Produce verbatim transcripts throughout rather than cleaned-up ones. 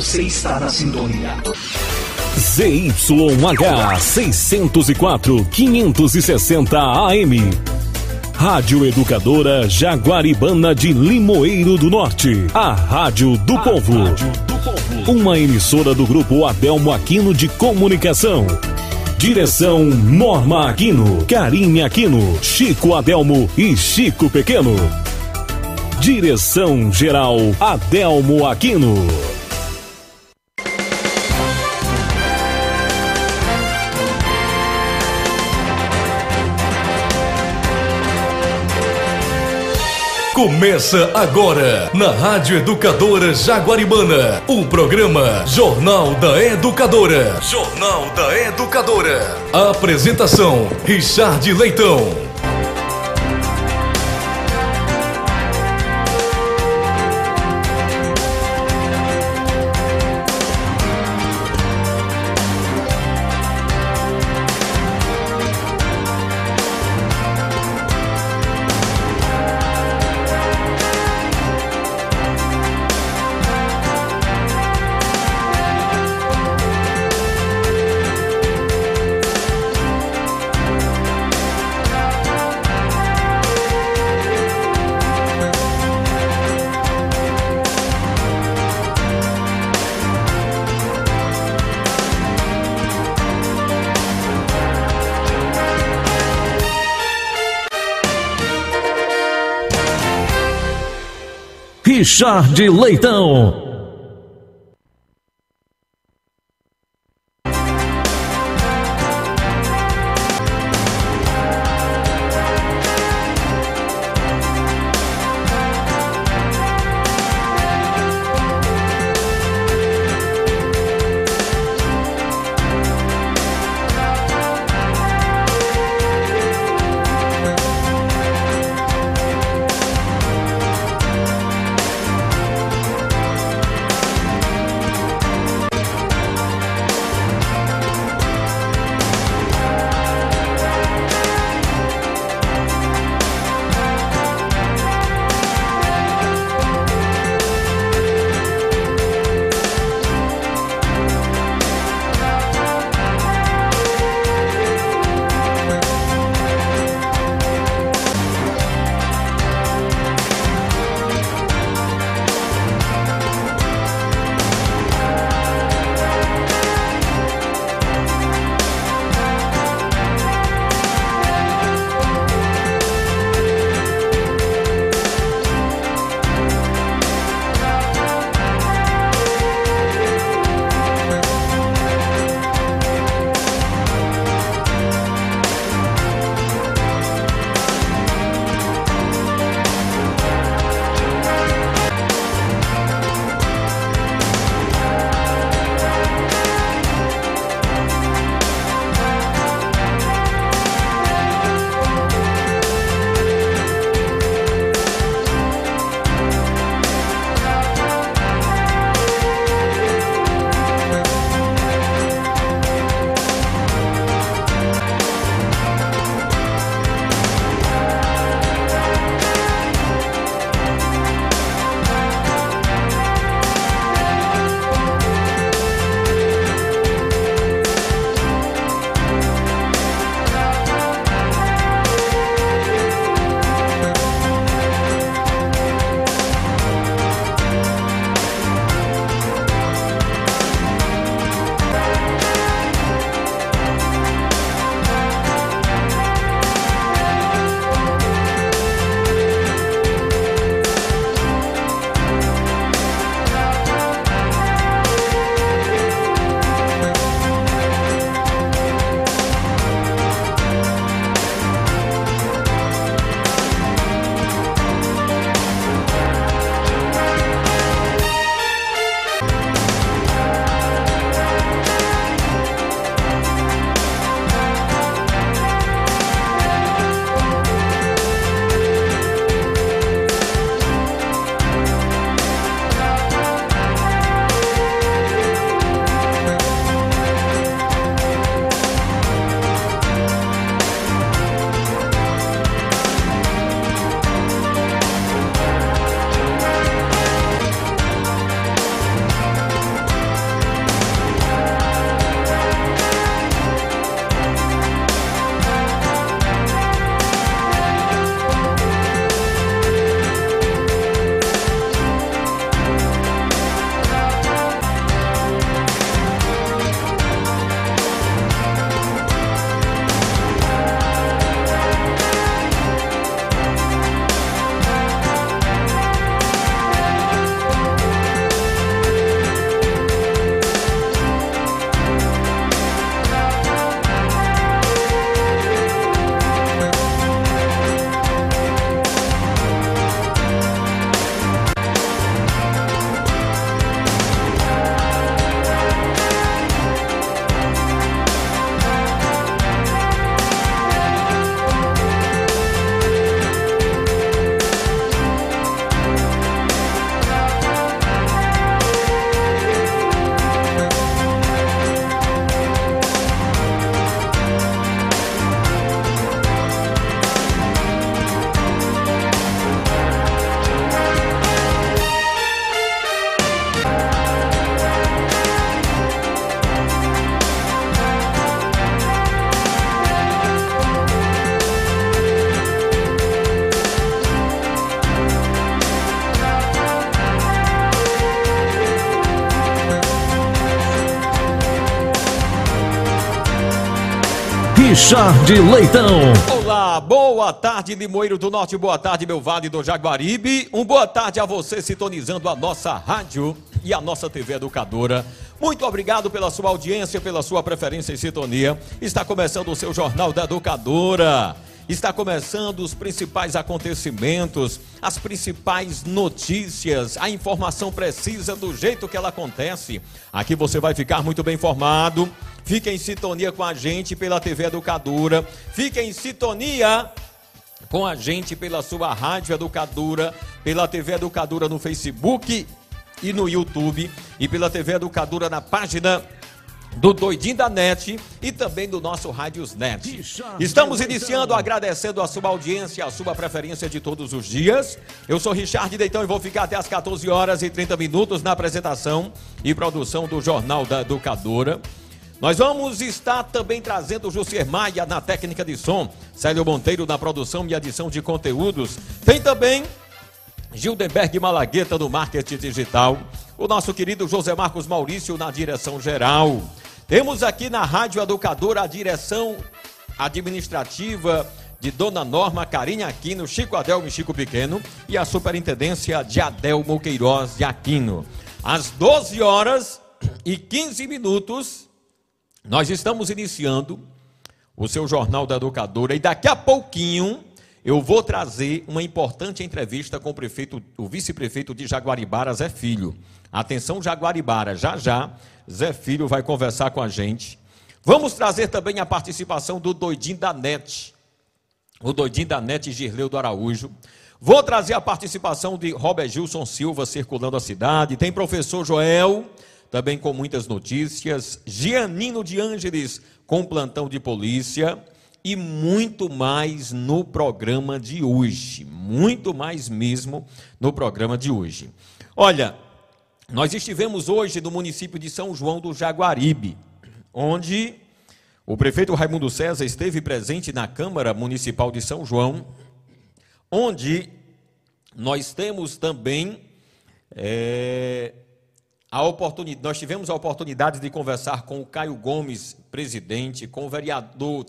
Você está na sintonia. Z Y H seiscentos e quatro, quinhentos e sessenta A M. Rádio Educadora Jaguaribana de Limoeiro do Norte. A Rádio do Povo. Uma emissora do Grupo Adelmo Aquino de Comunicação. Direção Norma Aquino, Karine Aquino, Chico Adelmo e Chico Pequeno. Direção Geral Adelmo Aquino. Começa agora, na Rádio Educadora Jaguaribana, o programa Jornal da Educadora. Jornal da Educadora. Apresentação, Richard Leitão. Richard Leitão. Richard Leitão. Olá, boa tarde, Limoeiro do Norte, boa tarde, meu Vale do Jaguaribe. Um boa tarde a você sintonizando a nossa rádio e a nossa T V Educadora. Muito obrigado pela sua audiência, pela sua preferência e sintonia. Está começando o seu Jornal da Educadora. Está começando os principais acontecimentos, as principais notícias, a informação precisa do jeito que ela acontece. Aqui você vai ficar muito bem informado. Fique em sintonia com a gente pela T V Educadora. Fique em sintonia com a gente pela sua Rádio Educadora, pela T V Educadora no Facebook e no YouTube, e pela T V Educadora na página do Doidinho da Net e também do nosso Rádios Net. Estamos iniciando agradecendo a sua audiência, a sua preferência de todos os dias. Eu sou Richard Leitão e vou ficar até as quatorze horas e trinta minutos na apresentação e produção do Jornal da Educadora. Nós vamos estar também trazendo o Jussier Maia na técnica de som, Célio Monteiro na produção e edição de conteúdos. Tem também Gildenberg Malagueta no marketing digital, o nosso querido José Marcos Maurício na direção geral. Temos aqui na Rádio Educadora a direção administrativa de Dona Norma Carine Aquino, Chico Adelmo e Chico Pequeno, e a superintendência de Adelmo Queiroz de Aquino. Às doze horas e quinze minutos, nós estamos iniciando o seu Jornal da Educadora e daqui a pouquinho eu vou trazer uma importante entrevista com o prefeito, o vice-prefeito de Jaguaribara, Zé Filho. Atenção, Jaguaribara, já já Zé Filho vai conversar com a gente. Vamos trazer também a participação do Doidinho da Net, o Doidinho da Net Girleu do Araújo. Vou trazer a participação de Robert Gilson Silva circulando a cidade. Tem professor Joel, também com muitas notícias. Gianino de Ângeles com plantão de polícia. E muito mais no programa de hoje, muito mais mesmo no programa de hoje. Olha, nós estivemos hoje no município de São João do Jaguaribe, onde o prefeito Raimundo César esteve presente na Câmara Municipal de São João, onde nós temos também é, a oportunidade, nós tivemos a oportunidade de conversar com o Caio Gomes, presidente, com o vereador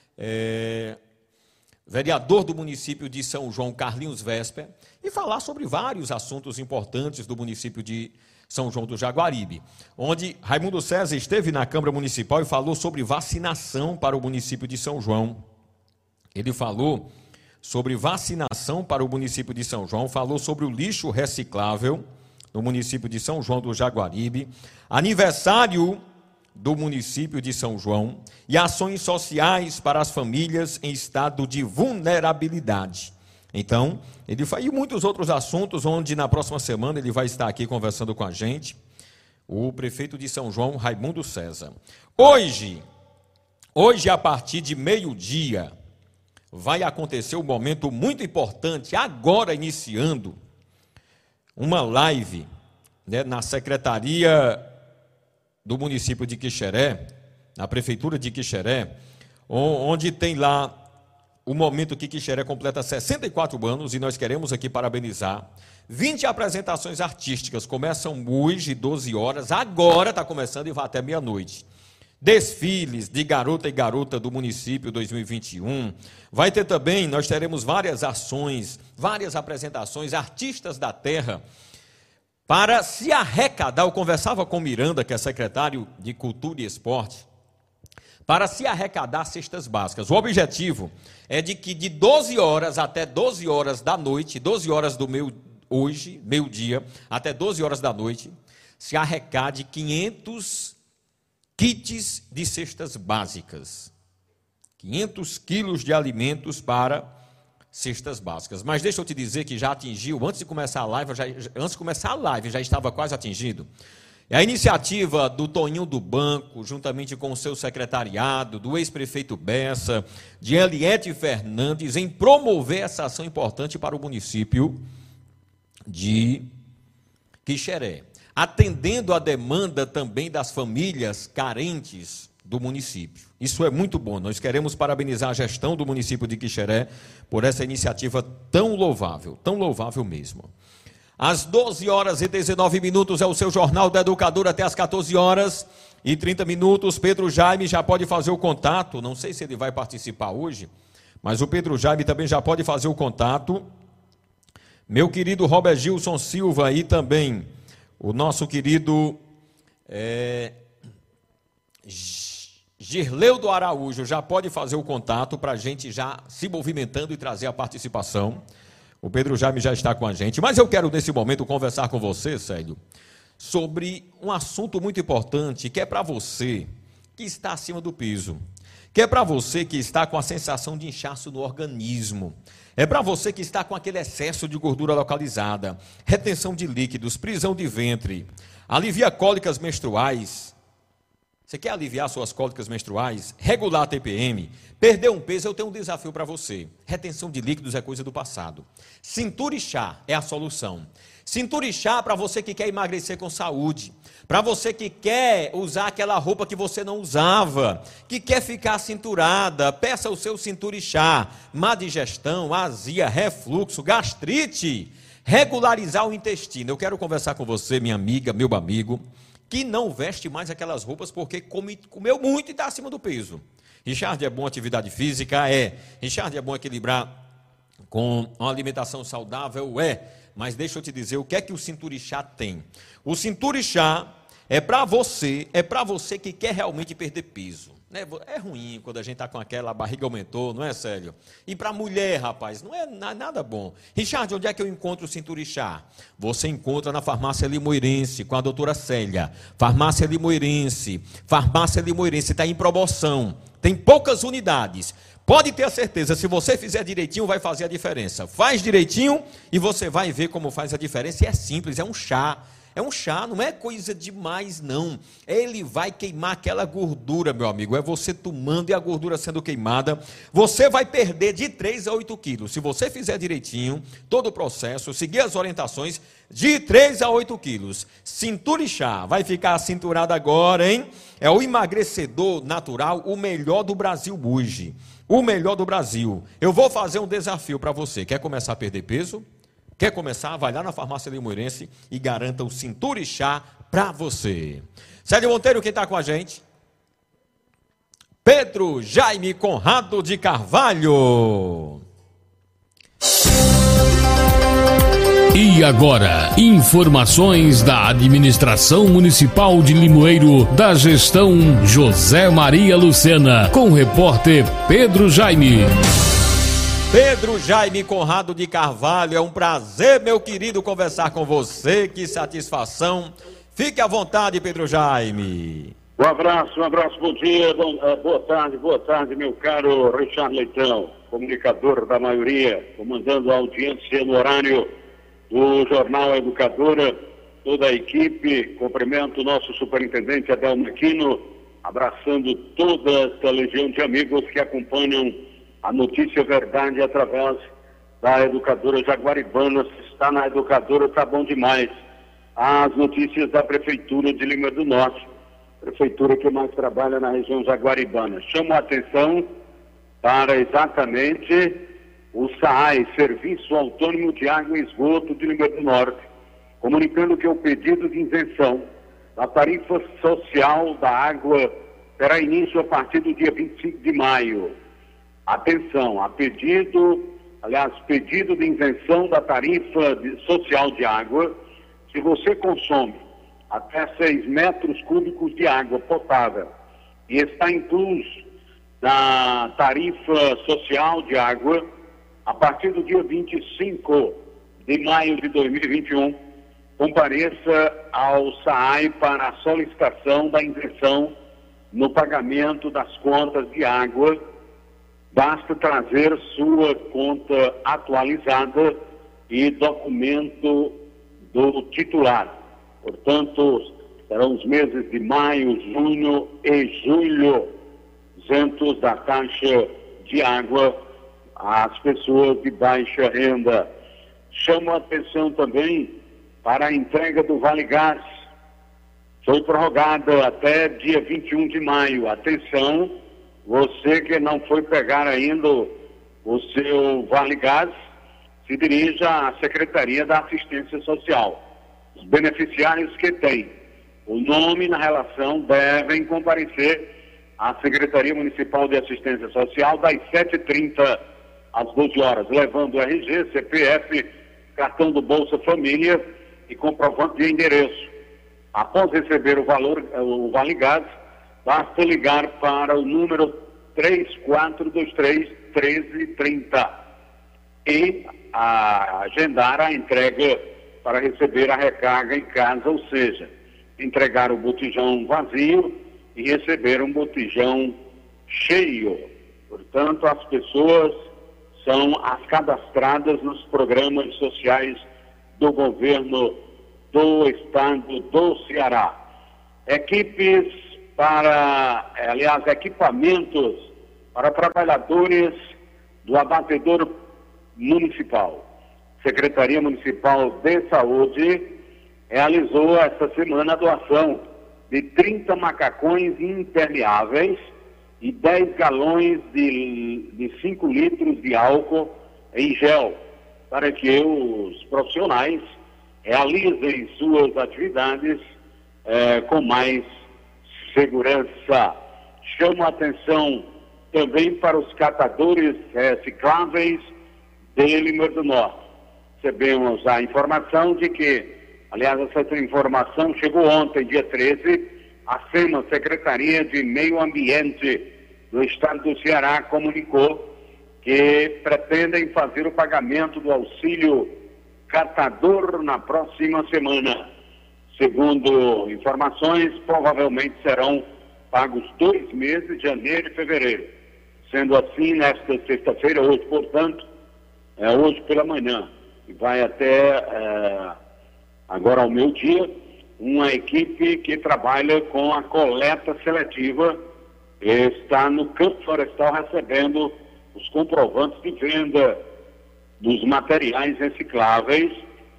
É, vereador do município de São João, Carlinhos Vesper, e falar sobre vários assuntos importantes do município de São João do Jaguaribe, onde Raimundo César esteve na Câmara Municipal e falou sobre vacinação para o município de São João. Ele falou sobre vacinação para o município de São João, falou sobre o lixo reciclável no município de São João do Jaguaribe, aniversário do município de São João e ações sociais para as famílias em estado de vulnerabilidade. Então, ele faz e muitos outros assuntos, onde na próxima semana ele vai estar aqui conversando com a gente, o prefeito de São João, Raimundo César. Hoje, hoje a partir de meio-dia, vai acontecer um momento muito importante, agora iniciando, uma live, né, na Secretaria do município de Quixeré, na prefeitura de Quixeré, onde tem lá o momento que Quixeré completa sessenta e quatro anos, e nós queremos aqui parabenizar. vinte apresentações artísticas, começam hoje, doze horas, agora está começando e vai até meia-noite. Desfiles de garota e garota do município dois mil e vinte e um. Vai ter também, nós teremos várias ações, várias apresentações, artistas da terra, para se arrecadar. Eu conversava com Miranda, que é secretário de Cultura e Esporte, para se arrecadar cestas básicas. O objetivo é de que de doze horas até doze horas da noite, doze horas do meu, hoje, meio-dia, até doze horas da noite, se arrecade quinhentos kits de cestas básicas. quinhentos quilos de alimentos para cestas básicas. Mas deixa eu te dizer que já atingiu, antes de começar a live, já, antes de começar a live, já estava quase atingido. É a iniciativa do Toninho do Banco, juntamente com o seu secretariado, do ex-prefeito Bessa, de Eliette Fernandes, em promover essa ação importante para o município de Quixeré, atendendo a demanda também das famílias carentes do município. Isso é muito bom. Nós queremos parabenizar a gestão do município de Quixeré por essa iniciativa tão louvável, tão louvável mesmo. Às doze horas e dezenove minutos é o seu Jornal da Educadora até às quatorze horas e trinta minutos. Pedro Jaime já pode fazer o contato, não sei se ele vai participar hoje, mas o Pedro Jaime também já pode fazer o contato. Meu querido Robert Gilson Silva e também o nosso querido é, Girleudo Araújo já pode fazer o contato para a gente já se movimentando e trazer a participação. O Pedro Jaime já está com a gente, mas eu quero nesse momento conversar com você, Célio, sobre um assunto muito importante que é para você que está acima do peso, que é para você que está com a sensação de inchaço no organismo, é para você que está com aquele excesso de gordura localizada, retenção de líquidos, prisão de ventre, alivia cólicas menstruais. Você quer aliviar suas cólicas menstruais, regular a T P M, perder um peso? Eu tenho um desafio para você. Retenção de líquidos é coisa do passado. Cintura e chá é a solução. Cintura e chá para você que quer emagrecer com saúde, para você que quer usar aquela roupa que você não usava, que quer ficar cinturada, peça o seu cintura e chá. Má digestão, azia, refluxo, gastrite, regularizar o intestino. Eu quero conversar com você, minha amiga, meu amigo, que não veste mais aquelas roupas porque come, comeu muito e está acima do peso. Richard, é bom atividade física? É. Richard, é bom equilibrar com uma alimentação saudável? É. Mas deixa eu te dizer, o que é que o Cinturixá tem? O Cinturixá é para você, é para você que quer realmente perder peso. É ruim quando a gente está com aquela barriga aumentou, não é, Célio? E para mulher, rapaz, não é nada bom. Richard, onde é que eu encontro o Cinturixá? Você encontra na Farmácia Limoeirense, com a doutora Célia. Farmácia Limoeirense. Farmácia Limoeirense está em promoção. Tem poucas unidades. Pode ter a certeza, se você fizer direitinho, vai fazer a diferença. Faz direitinho e você vai ver como faz a diferença. E é simples, é um chá. É um chá, não é coisa demais, não. Ele vai queimar aquela gordura, meu amigo. É você tomando e a gordura sendo queimada. Você vai perder de três a oito quilos. Se você fizer direitinho, todo o processo, seguir as orientações, de três a oito quilos. Cinturixá, vai ficar cinturado agora, hein? É o emagrecedor natural, o melhor do Brasil hoje. O melhor do Brasil. Eu vou fazer um desafio para você. Quer começar a perder peso? Quer começar? Vai lá na Farmácia Limoeirense e garanta o Cinturixá para você. Célio Monteiro, quem está com a gente? Pedro Jaime Conrado de Carvalho. E agora, informações da Administração Municipal de Limoeiro, da gestão José Maria Lucena, com o repórter Pedro Jaime. Pedro Jaime Conrado de Carvalho, é um prazer, meu querido, conversar com você, que satisfação. Fique à vontade, Pedro Jaime. Um abraço, um abraço, bom dia, bom, uh, boa tarde, boa tarde, meu caro Richard Leitão, comunicador da maioria, comandando a audiência no horário do Jornal Educadora, toda a equipe, cumprimento o nosso superintendente Adelmo Aquino, abraçando toda essa legião de amigos que acompanham a notícia verdade através da Educadora Jaguaribana. Se está na Educadora, está bom demais. As notícias da Prefeitura de Lima do Norte, prefeitura que mais trabalha na região jaguaribana. Chamo a atenção para exatamente o SAAI, Serviço Autônomo de Água e Esgoto de Lima do Norte, comunicando que o pedido de isenção da tarifa social da água terá início a partir do dia vinte e cinco de maio. Atenção, a pedido, aliás, pedido de isenção da tarifa de, social de água, se você consome até seis metros cúbicos de água potável e está incluso na tarifa social de água, a partir do dia vinte e cinco de maio de dois mil e vinte e um, compareça ao SAAI para a solicitação da isenção no pagamento das contas de água. Basta trazer sua conta atualizada e documento do titular. Portanto, serão os meses de maio, junho e julho isentos da taxa de água às pessoas de baixa renda. Chamo a atenção também para a entrega do Vale Gás. Foi prorrogada até dia vinte e um de maio. Atenção, você que não foi pegar ainda o seu Vale Gás, se dirija à Secretaria da Assistência Social. Os beneficiários que têm o nome na relação devem comparecer à Secretaria Municipal de Assistência Social das sete e trinta às doze horas, levando o R G, C P F, cartão do Bolsa Família e comprovante de endereço. Após receber o valor, o Vale Gás, basta ligar para o número três quatro dois três, um três três zero e a, agendar a entrega para receber a recarga em casa, ou seja, entregar o botijão vazio e receber um botijão cheio. Portanto, as pessoas são as cadastradas nos programas sociais do governo do estado do Ceará. Equipes para, aliás, equipamentos para trabalhadores do abatedor municipal. Secretaria Municipal de Saúde realizou esta semana a doação de trinta macacões impermeáveis e dez galões de, de cinco litros de álcool em gel, para que os profissionais realizem suas atividades eh, com mais segurança. Chamo a atenção também para os catadores recicláveis de Limoeiro do Norte. Recebemos a informação de que, aliás, essa informação chegou ontem, dia treze, a SEMA, Secretaria de Meio Ambiente do Estado do Ceará, comunicou que pretendem fazer o pagamento do auxílio catador na próxima semana. Segundo informações, provavelmente serão pagos dois meses, janeiro e fevereiro. Sendo assim, nesta sexta-feira, hoje, portanto, é hoje pela manhã, e vai até é, agora ao meio-dia, uma equipe que trabalha com a coleta seletiva está no campo florestal recebendo os comprovantes de venda dos materiais recicláveis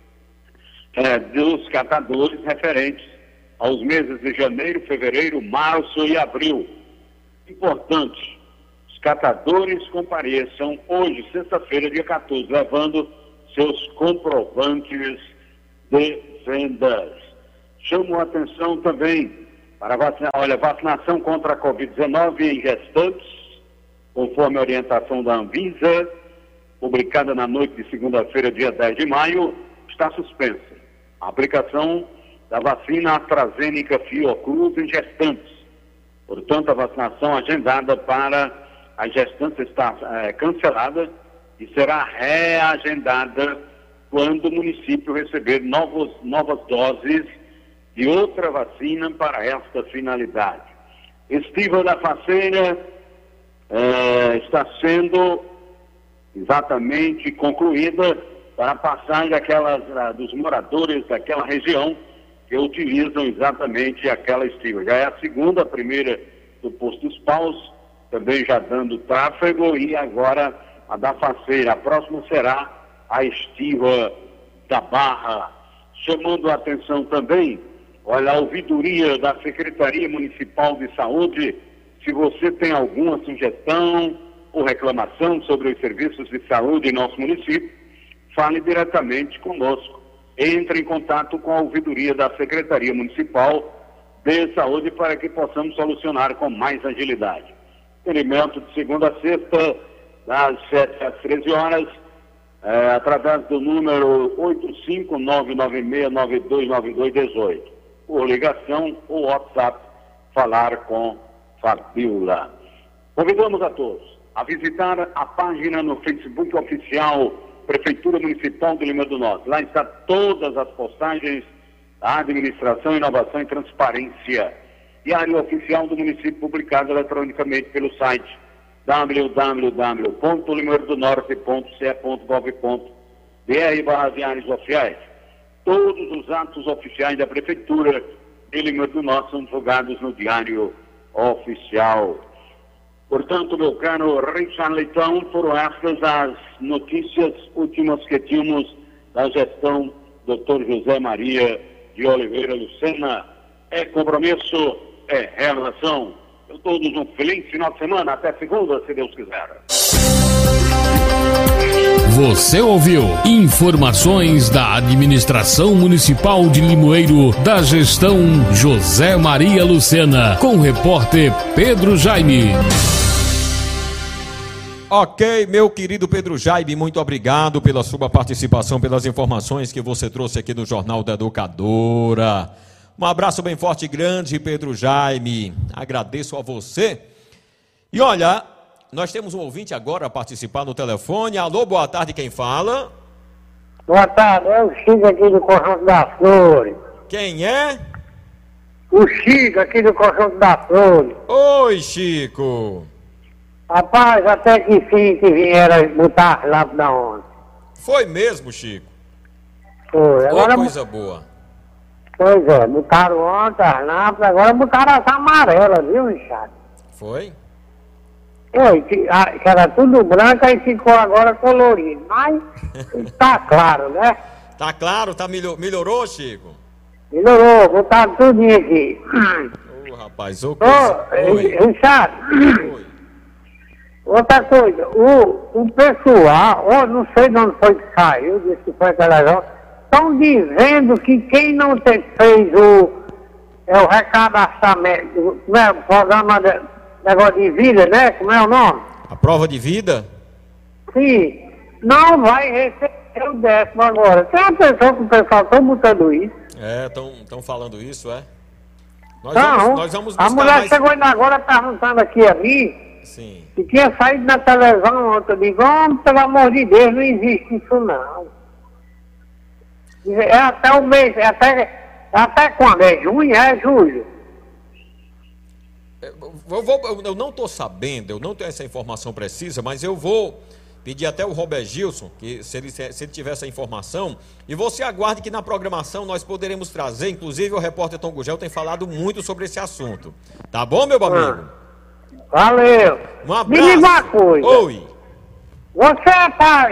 é, dos catadores referentes aos meses de janeiro, fevereiro, março e abril. Importante, os catadores compareçam hoje, sexta-feira, dia quatorze, levando seus comprovantes de vendas. Chamo a atenção também para a vacina, olha, vacinação contra a covid dezenove em gestantes, conforme a orientação da Anvisa, publicada na noite de segunda-feira, dia dez de maio, está suspensa. A aplicação da vacina AstraZeneca Fiocruz em gestantes. Portanto, a vacinação agendada para as gestantes está é, cancelada e será reagendada quando o município receber novos, novas doses de outra vacina para esta finalidade. Estiva da Faceira é, está sendo exatamente concluída para a passagem daquelas, dos moradores daquela região que utilizam exatamente aquela estiva. Já é a segunda, a primeira do Posto dos Paus, também já dando tráfego, e agora a da Faceira. A próxima será a estiva da Barra. Chamando a atenção também, olha, a ouvidoria da Secretaria Municipal de Saúde, se você tem alguma sugestão ou reclamação sobre os serviços de saúde em nosso município, fale diretamente conosco. Entre em contato com a ouvidoria da Secretaria Municipal de Saúde para que possamos solucionar com mais agilidade. Atendimento de segunda a sexta, das sete às treze horas, é, através do número oito cinco nove nove seis nove dois nove dois um oito. Por ligação ou WhatsApp, falar com Fabiola. Convidamos a todos a visitar a página no Facebook oficial Prefeitura Municipal de Limoeiro do Norte. Lá está todas as postagens da Administração, Inovação e Transparência. Diário oficial do município, publicado eletronicamente pelo site w w w ponto limoeiro do norte ponto c e ponto gov ponto b r barra diários oficiais. Todos os atos oficiais da Prefeitura de Limoeiro do Norte são divulgados no Diário Oficial. Portanto, meu caro Richard Leitão, foram estas as notícias últimas que tínhamos da gestão doutor José Maria de Oliveira Lucena. É compromisso, é realização. Eu todos um feliz final de semana. Até segunda, se Deus quiser. Você ouviu informações da Administração Municipal de Limoeiro, da gestão José Maria Lucena, com o repórter Pedro Jaime. Ok, meu querido Pedro Jaime, muito obrigado pela sua participação, pelas informações que você trouxe aqui no Jornal da Educadora. Um abraço bem forte e grande, Pedro Jaime. Agradeço a você. E olha, nós temos um ouvinte agora a participar no telefone. Alô, boa tarde, quem fala? Boa tarde, é o Chico aqui do Conjunto das Flores. Quem é? O Chico aqui do Conjunto das Flores. Oi, Chico. Rapaz, até que fim que vieram botar as lâmpadas ontem. Foi mesmo, Chico? Foi. Agora, oh, coisa boa. Pois é, botaram ontem as lâmpadas, agora botaram as amarelas, viu, Richard? Foi? Foi, que, a, que era tudo branco e ficou agora colorido, mas tá claro, né? Tá claro, tá melhor, melhorou, Chico? Melhorou, botaram tudinho aqui. Ô, oh, rapaz, ô, coisa... Ô, Richard... Oi. Outra coisa, o, o pessoal, ou não sei de onde foi que saiu, disse que foi televisão, estão dizendo que quem não te, fez o, é, o recadastramento, como é, o programa de negócio de vida, né? Como é o nome? A prova de vida? Sim, não vai receber o décimo agora. Tem uma pessoa que o pessoal está botando isso. É, estão falando isso, é? Nós não, vamos, nós vamos a mulher mais... chegou ainda agora perguntando aqui a mim. Sim. Que tinha saído na televisão ontem. Eu digo, oh, pelo amor de Deus, não existe isso não. É até o mês, é até, é até quando? É junho? É julho? Eu, vou, eu não estou sabendo, eu não tenho essa informação precisa, mas eu vou pedir até o Robert Gilson, que se ele, se ele tiver essa informação, e você aguarde que na programação nós poderemos trazer, inclusive o repórter Tom Gugel tem falado muito sobre esse assunto. Tá bom, meu amigo? Ah. Valeu. Um abraço. Me diga uma coisa. Oi. Você tá...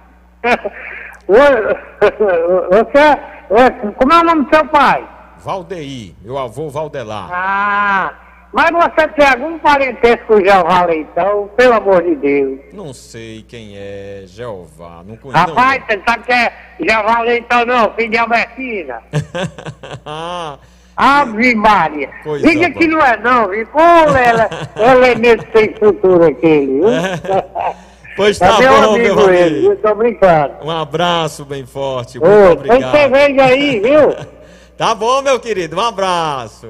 Você... Como é o nome do seu pai? Valdeir, meu avô Valdelar. Ah, mas você tem algum parentesco com o Jeová Leitão? Pelo amor de Deus. Não sei quem é Jeová, não conheço. Rapaz, você sabe que é Jeová Leitão não, filho de Albertina. Ah... Ave Maria. Coisa Diga boa. que não é não, viu? Como ela, ela é mesmo sem futuro aquele, viu? Pois tá é bom, meu meu ele, amigo. Eu tô brincando. Um abraço bem forte, muito Ô, obrigado. tem cerveja aí, viu? Tá bom, meu querido, um abraço.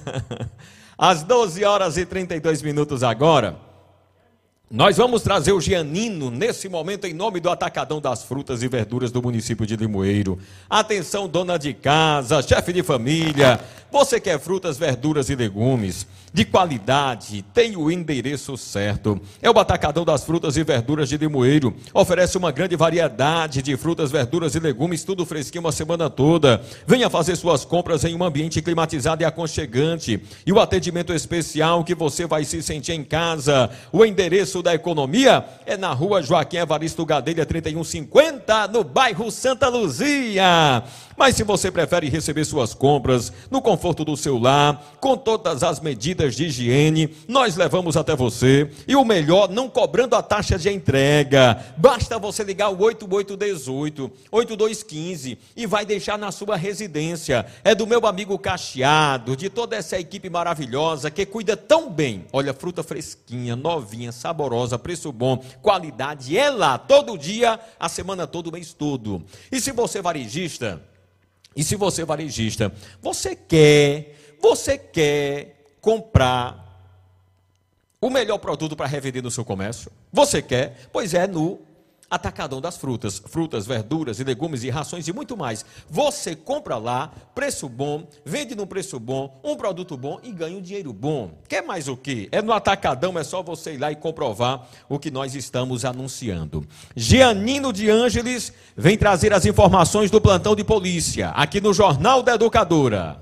Às doze horas e trinta e dois minutos agora, nós vamos trazer o Gianino, nesse momento, em nome do Atacadão das Frutas e Verduras do município de Limoeiro. Atenção, dona de casa, chefe de família, você quer frutas, verduras e legumes de qualidade, tem o endereço certo. É o Atacadão das Frutas e Verduras de Limoeiro. Oferece uma grande variedade de frutas, verduras e legumes, tudo fresquinho uma semana toda. Venha fazer suas compras em um ambiente climatizado e aconchegante. E o atendimento especial que você vai se sentir em casa. O endereço da economia é na rua Joaquim Evaristo Gadelha, trinta e um cinquenta, no bairro Santa Luzia. Mas se você prefere receber suas compras no conforto do seu lar, com todas as medidas de higiene, nós levamos até você. E o melhor, não cobrando a taxa de entrega. Basta você ligar o oito oito um oito, oito dois um cinco e vai deixar na sua residência. É do meu amigo Cacheado, de toda essa equipe maravilhosa que cuida tão bem. Olha, fruta fresquinha, novinha, saborosa, preço bom, qualidade é lá, todo dia, a semana toda, o mês todo. E se você varejista... E se você varejista, você quer, você quer comprar o melhor produto para revender no seu comércio? Você quer? Pois é, no Atacadão das Frutas. Frutas, verduras e legumes e rações e muito mais. Você compra lá, preço bom, vende num preço bom, um produto bom e ganha um dinheiro bom. Quer mais o quê? É no Atacadão, é só você ir lá e comprovar o que nós estamos anunciando. Gianino de Ângeles vem trazer as informações do plantão de polícia, aqui no Jornal da Educadora.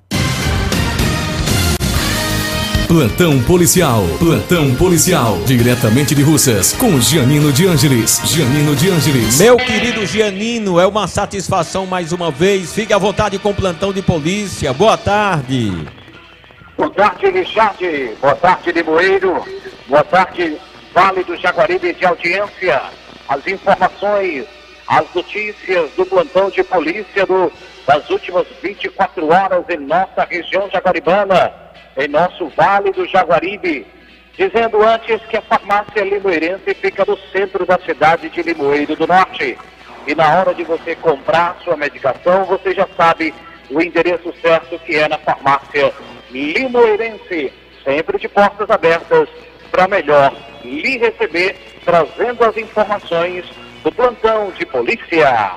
Plantão policial, plantão policial, diretamente de Russas, com Gianino de Ângeles, Gianino de Ângeles. Meu querido Gianino, é uma satisfação mais uma vez, fique à vontade com o plantão de polícia, boa tarde. Boa tarde, Richard, boa tarde, Limoeiro, boa tarde, Vale do Jaguaribe de audiência. as informações, as notícias do plantão de polícia do, das últimas vinte e quatro horas em nossa região jaguaribana, em nosso Vale do Jaguaribe. Dizendo antes que a farmácia limoeirense fica no centro da cidade de Limoeiro do Norte. E na hora de você comprar sua medicação, você já sabe o endereço certo, que é na farmácia limoeirense. Sempre de portas abertas para melhor lhe receber, trazendo as informações do plantão de polícia.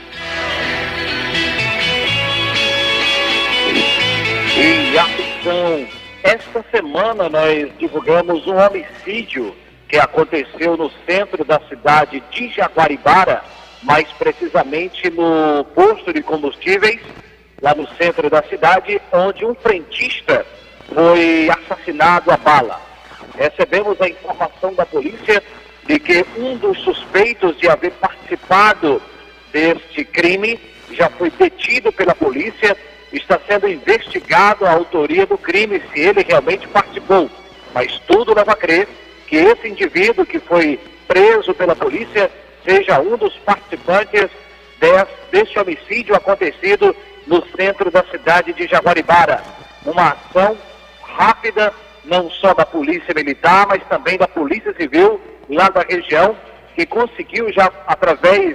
E atenção, esta semana nós divulgamos um homicídio que aconteceu no centro da cidade de Jaguaribara, mais precisamente no posto de combustíveis, lá no centro da cidade, onde um frentista foi assassinado a bala. Recebemos a informação da polícia de que um dos suspeitos de haver participado deste crime já foi detido pela polícia. Está sendo investigado a autoria do crime, se ele realmente participou. Mas tudo leva a crer que esse indivíduo que foi preso pela polícia seja um dos participantes deste homicídio acontecido no centro da cidade de Jaguaribara. Uma ação rápida, não só da Polícia Militar, mas também da Polícia Civil, lá da região, que conseguiu já, através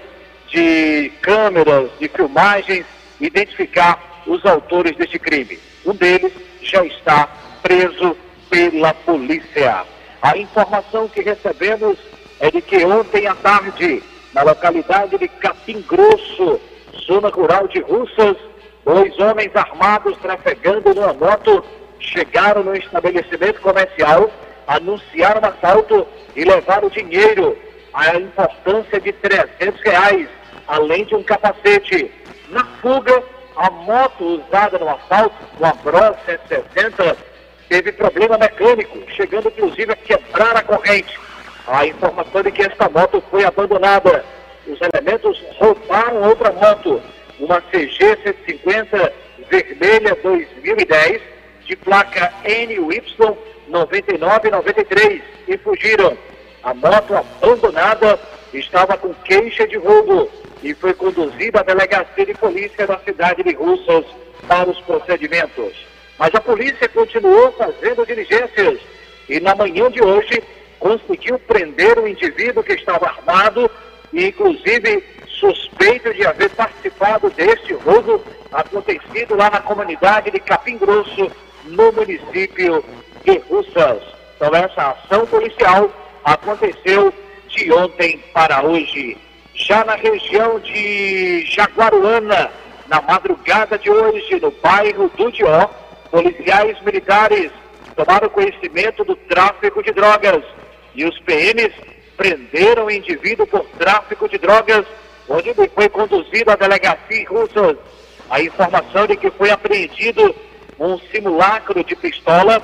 de câmeras, de filmagens, identificar os autores deste crime. Um deles já está preso pela polícia. A informação que recebemos é de que ontem à tarde, na localidade de Capim Grosso, zona rural de Russas, dois homens armados trafegando numa moto chegaram no estabelecimento comercial, anunciaram um assalto e levaram dinheiro, a importância de trezentos reais, além de um capacete. Na fuga, a moto usada no assalto, uma Bros cento e sessenta, teve problema mecânico, chegando inclusive a quebrar a corrente. A informação de que esta moto foi abandonada. Os elementos roubaram outra moto, uma C G cento e cinquenta vermelha dois mil e dez, de placa N Y nove nove nove três, e fugiram. A moto abandonada estava com queixa de roubo e foi conduzida à delegacia de polícia da cidade de Russas para os procedimentos. Mas a polícia continuou fazendo diligências e na manhã de hoje conseguiu prender um indivíduo que estava armado e inclusive suspeito de haver participado deste roubo acontecido lá na comunidade de Capim Grosso, no município de Russas. Então essa ação policial aconteceu de ontem para hoje. Já na região de Jaguaruana, na madrugada de hoje, no bairro do Dió, policiais militares tomaram conhecimento do tráfico de drogas e os P Ms prenderam o indivíduo por tráfico de drogas, onde ele foi conduzido à delegacia em Russas. A informação de que foi apreendido um simulacro de pistola,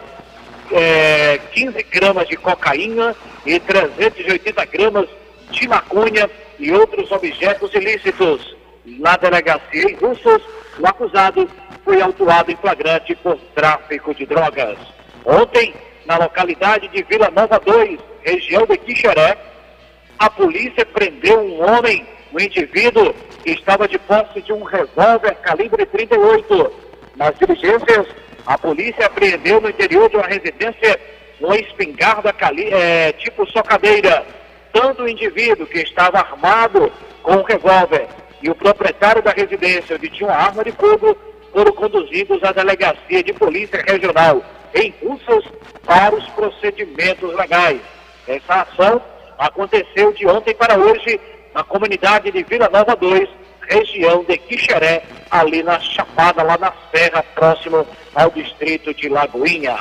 é, quinze gramas de cocaína e trezentos e oitenta gramas de maconha e outros objetos ilícitos. Na delegacia em Russas, o acusado foi autuado em flagrante por tráfico de drogas. Ontem, na localidade de Vila Nova dois, região de Quixeré, a polícia prendeu um homem, um indivíduo que estava de posse de um revólver calibre trinta e oito. Nas diligências, a polícia apreendeu no interior de uma residência uma espingarda cali é, tipo socadeira. Tanto o indivíduo que estava armado com um revólver e o proprietário da residência, onde tinha uma arma de fogo, foram conduzidos à delegacia de polícia regional em Russas para os procedimentos legais. Essa ação aconteceu de ontem para hoje na comunidade de Vila Nova dois, região de Quixeré, ali na Chapada, lá na Serra, próximo ao distrito de Lagoinha.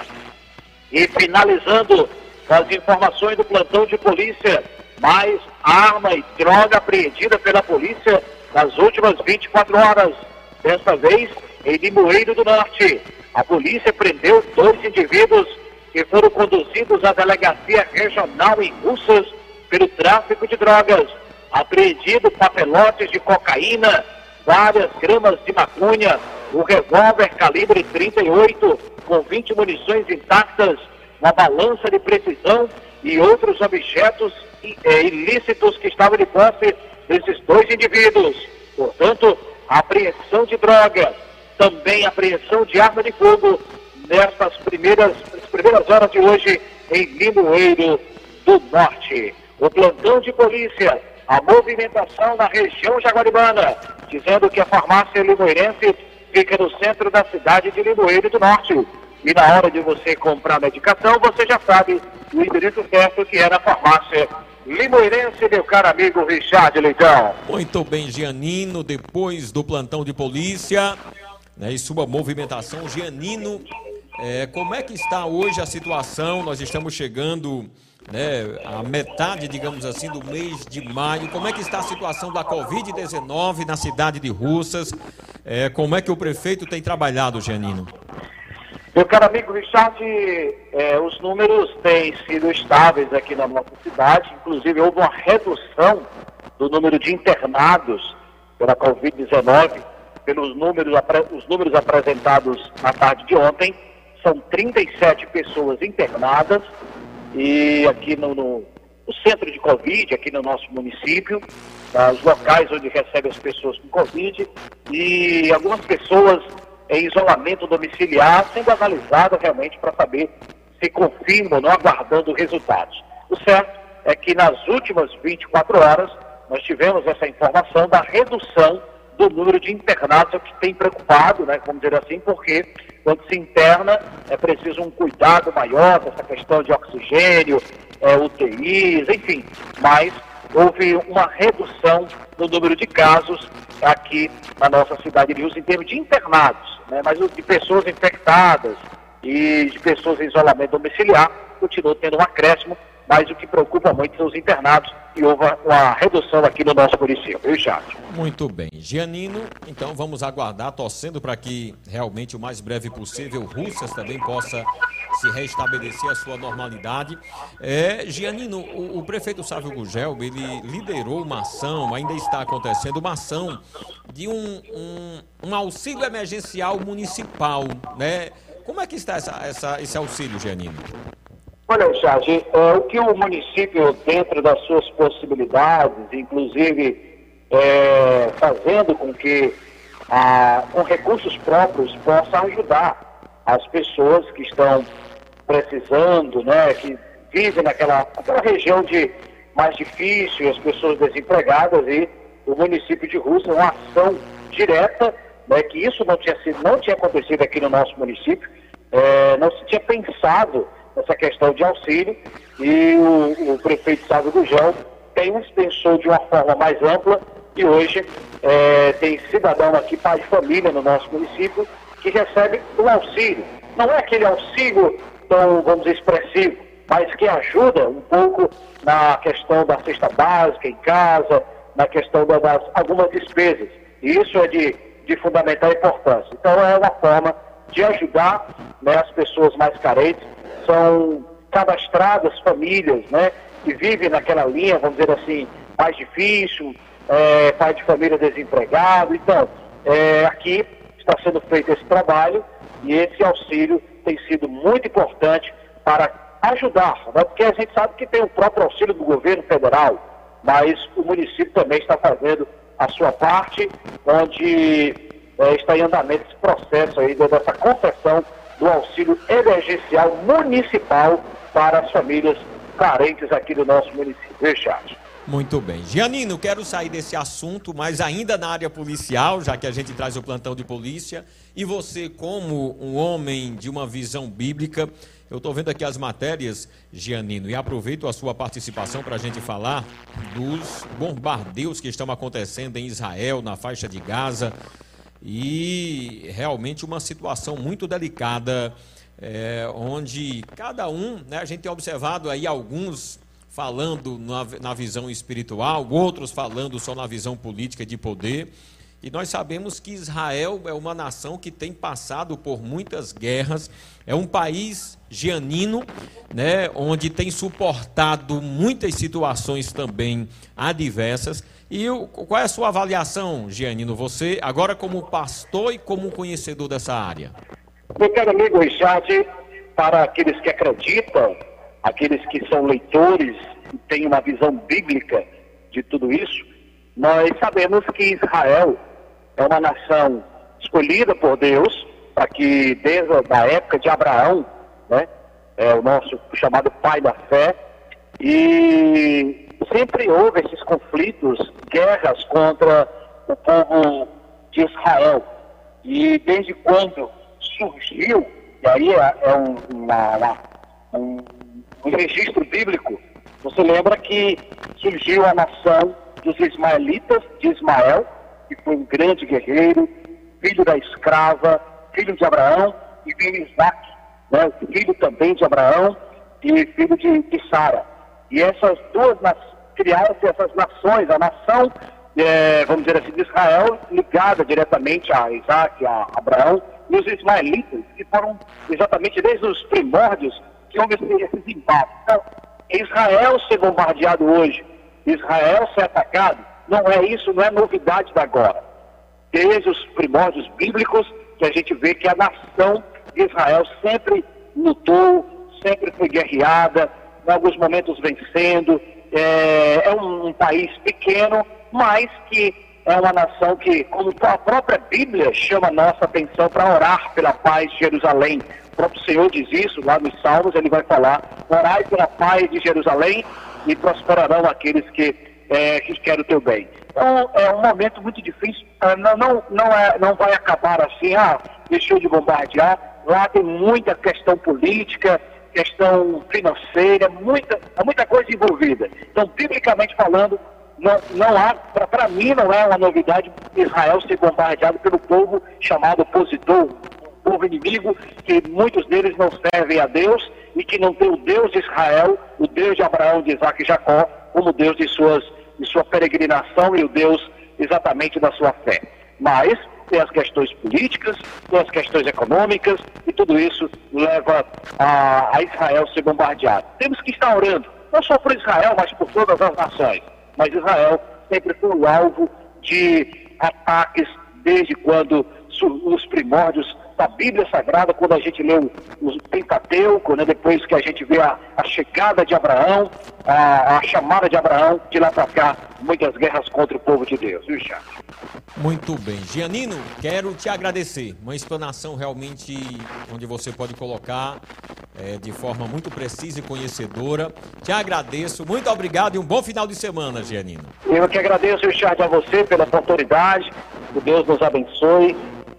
E finalizando com as informações do plantão de polícia, mais arma e droga apreendida pela polícia nas últimas vinte e quatro horas. Desta vez, em Limoeiro do Norte, a polícia prendeu dois indivíduos que foram conduzidos à delegacia regional em Russas pelo tráfico de drogas. Apreendido papelotes de cocaína, várias gramas de maconha, um revólver calibre trinta e oito com vinte munições intactas, uma balança de precisão e outros objetos é, ilícitos que estavam de posse desses dois indivíduos. Portanto, apreensão de droga, também apreensão de arma de fogo nestas primeiras, nas primeiras horas de hoje em Limoeiro do Norte. O plantão de polícia, a movimentação na região jaguaribana, dizendo que a farmácia limoeirense fica no centro da cidade de Limoeiro do Norte. E na hora de você comprar medicação, você já sabe o endereço certo, que é na farmácia limoeirense, meu caro amigo Richard Leitão. Muito bem, Gianino, depois do plantão de polícia, né, e sua movimentação, Gianino, é, como é que está hoje a situação? Nós estamos chegando, né, à metade, digamos assim, do mês de maio. Como é que está a situação da covid dezenove na cidade de Russas? É, como é que o prefeito tem trabalhado, Gianino? Meu caro amigo Richard, é, os números têm sido estáveis aqui na nossa cidade. Inclusive, houve uma redução do número de internados pela covid dezenove. Pelos números, os números apresentados na tarde de ontem, são trinta e sete pessoas internadas. E aqui no, no, no centro de Covid, aqui no nosso município, ah, os locais onde recebem as pessoas com Covid, e algumas pessoas em isolamento domiciliar, sendo analisada realmente para saber se confirma ou não, aguardando resultados. O certo é que nas últimas vinte e quatro horas nós tivemos essa informação da redução do número de internados, o que tem preocupado, né, vamos dizer assim, porque quando se interna é preciso um cuidado maior dessa questão de oxigênio, é, U T Is, enfim, mas houve uma redução no número de casos aqui na nossa cidade de Rios em termos de internados, né? Mas de pessoas infectadas e de pessoas em isolamento domiciliar continua tendo um acréscimo, mas o que preocupa muito são os internados, e houve uma redução aqui no nosso município, viu, Charles? Muito bem. Gianino, então vamos aguardar, torcendo para que realmente o mais breve possível Russas também possa se restabelecer a sua normalidade. É, Gianino, o, o prefeito Sávio Gugel, ele liderou uma ação, ainda está acontecendo, uma ação de um, um, um auxílio emergencial municipal, né? Como é que está essa, essa, esse auxílio, Gianino? Olha, Charles, é, o que o município, dentro das suas possibilidades, inclusive é, fazendo com que, ah, com recursos próprios, possa ajudar as pessoas que estão precisando, né, que vivem naquela, naquela região de mais difícil, as pessoas desempregadas, e o município de Russas, uma ação direta, né, que isso não tinha sido, não tinha acontecido aqui no nosso município, é, não se tinha pensado essa questão de auxílio, e o, o prefeito Sávio Gugel tem pensou de uma forma mais ampla, e hoje é, tem cidadão aqui, pai de família no nosso município, que recebe um auxílio. Não é aquele auxílio tão, vamos dizer, expressivo, mas que ajuda um pouco na questão da cesta básica em casa, na questão das algumas despesas. E isso é de, de fundamental importância. Então é uma forma de ajudar, né, as pessoas mais carentes. São cadastradas famílias, né, que vivem naquela linha, vamos dizer assim, mais difícil, é, pai de família desempregado. Então, é, aqui está sendo feito esse trabalho, e esse auxílio tem sido muito importante para ajudar, né, porque a gente sabe que tem o próprio auxílio do governo federal, mas o município também está fazendo a sua parte, onde é, está em andamento esse processo aí dessa concessão do auxílio emergencial municipal para as famílias carentes aqui do nosso município. Richard. Muito bem. Gianino, quero sair desse assunto, mas ainda na área policial, já que a gente traz o plantão de polícia, e você, como um homem de uma visão bíblica, eu estou vendo aqui as matérias, Gianino, e aproveito a sua participação para a gente falar dos bombardeios que estão acontecendo em Israel, na faixa de Gaza, e realmente uma situação muito delicada, é, onde cada um, né, a gente tem observado aí alguns falando na, na visão espiritual, outros falando só na visão política de poder, e nós sabemos que Israel é uma nação que tem passado por muitas guerras, é um país, Gianino, né, onde tem suportado muitas situações também adversas. E o, qual é a sua avaliação, Gianino, você agora como pastor e como conhecedor dessa área? Meu caro amigo Richard, para aqueles que acreditam aqueles que são leitores e têm uma visão bíblica de tudo isso, nós sabemos que Israel é uma nação escolhida por Deus para que desde a época de Abraão, né, é o nosso chamado pai da fé, e sempre houve esses conflitos, guerras contra o povo de Israel. E desde quando surgiu, e aí é, é um, uma, uma, um, um registro bíblico, você lembra que surgiu a nação dos ismaelitas de Ismael, que foi um grande guerreiro, filho da escrava, filho de Abraão, e veio Isaac, né, filho também de Abraão e filho de, de Sara. E essas duas criaram-se essas nações, a nação, é, vamos dizer assim, de Israel, ligada diretamente a Isaac, a Abraão, e os ismaelitas, que foram exatamente desde os primórdios que houve esses embates. Então, Israel ser bombardeado hoje, Israel ser atacado, não é isso, não é novidade da agora. Desde os primórdios bíblicos, que a gente vê que a nação de Israel sempre lutou, sempre foi guerreada, em alguns momentos vencendo. É, é um, um país pequeno, mas que é uma nação que, como a própria Bíblia chama a nossa atenção para orar pela paz de Jerusalém. O próprio Senhor diz isso lá nos Salmos, ele vai falar: orai pela paz de Jerusalém e prosperarão aqueles que, é, que querem o teu bem. Então é um momento muito difícil, não, não, não, é, não vai acabar assim, ah, deixou de bombardear. Lá tem muita questão política, questão financeira, muita, muita coisa envolvida. Então, biblicamente falando, não, não há, para mim não é uma novidade Israel ser bombardeado pelo povo chamado opositor, um povo inimigo, que muitos deles não servem a Deus e que não tem o Deus de Israel, o Deus de Abraão, de Isaac e Jacó, como Deus de, suas, de sua peregrinação e o Deus exatamente da sua fé. Mas tem as questões políticas, tem as questões econômicas, e tudo isso leva a, a Israel ser bombardeado. Temos que estar orando, não só por Israel, mas por todas as nações. Mas Israel sempre foi o alvo de ataques desde quando os primórdios da Bíblia Sagrada, quando a gente lê o, o Pentateuco, né, depois que a gente vê a, a chegada de Abraão, a, a chamada de Abraão, de lá para cá, muitas guerras contra o povo de Deus, viu, Charles? Muito bem. Gianino, quero te agradecer. Uma explanação realmente onde você pode colocar é, de forma muito precisa e conhecedora. Te agradeço. Muito obrigado e um bom final de semana, Gianino. Eu que agradeço, Richard, a você pela oportunidade. Que Deus nos abençoe.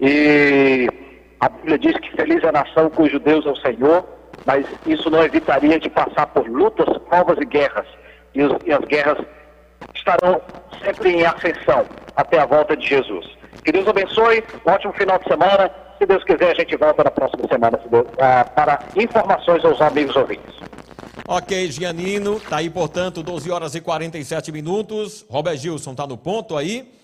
E a Bíblia diz que feliz é a nação cujo Deus é o Senhor, mas isso não evitaria de passar por lutas, provas e guerras. E, os, e as guerras estarão sempre em ascensão até a volta de Jesus. Que Deus abençoe, um ótimo final de semana. Se Deus quiser, a gente volta na próxima semana se Deus, ah, para informações aos amigos ouvintes. Ok, Gianino, tá aí, portanto, doze horas e quarenta e sete minutos. Robert Gilson tá no ponto aí.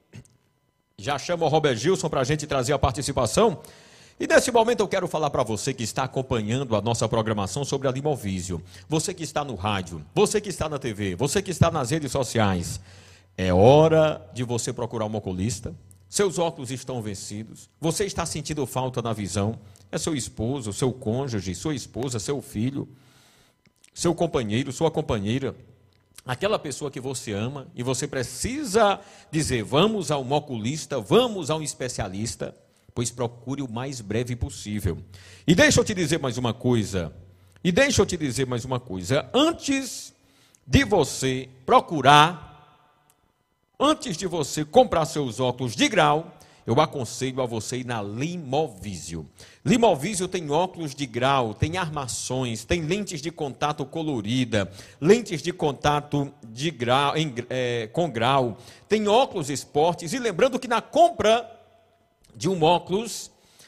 Já chama o Robert Gilson para a gente trazer a participação. E nesse momento eu quero falar para você que está acompanhando a nossa programação sobre a Limovísio. Você que está no rádio, você que está na T V, você que está nas redes sociais. É hora de você procurar um oculista. Seus óculos estão vencidos. Você está sentindo falta na visão. É seu esposo, seu cônjuge, sua esposa, seu filho, seu companheiro, sua companheira. Aquela pessoa que você ama e você precisa dizer: vamos a um oculista, vamos a um especialista. Pois procure o mais breve possível. E deixa eu te dizer mais uma coisa. E deixa eu te dizer mais uma coisa. Antes de você procurar, antes de você comprar seus óculos de grau, eu aconselho a você ir na Limovísio. Limovísio tem óculos de grau, tem armações, tem lentes de contato colorida, lentes de contato de grau, em, é, com grau, tem óculos esportes. E lembrando que na compra de um óculos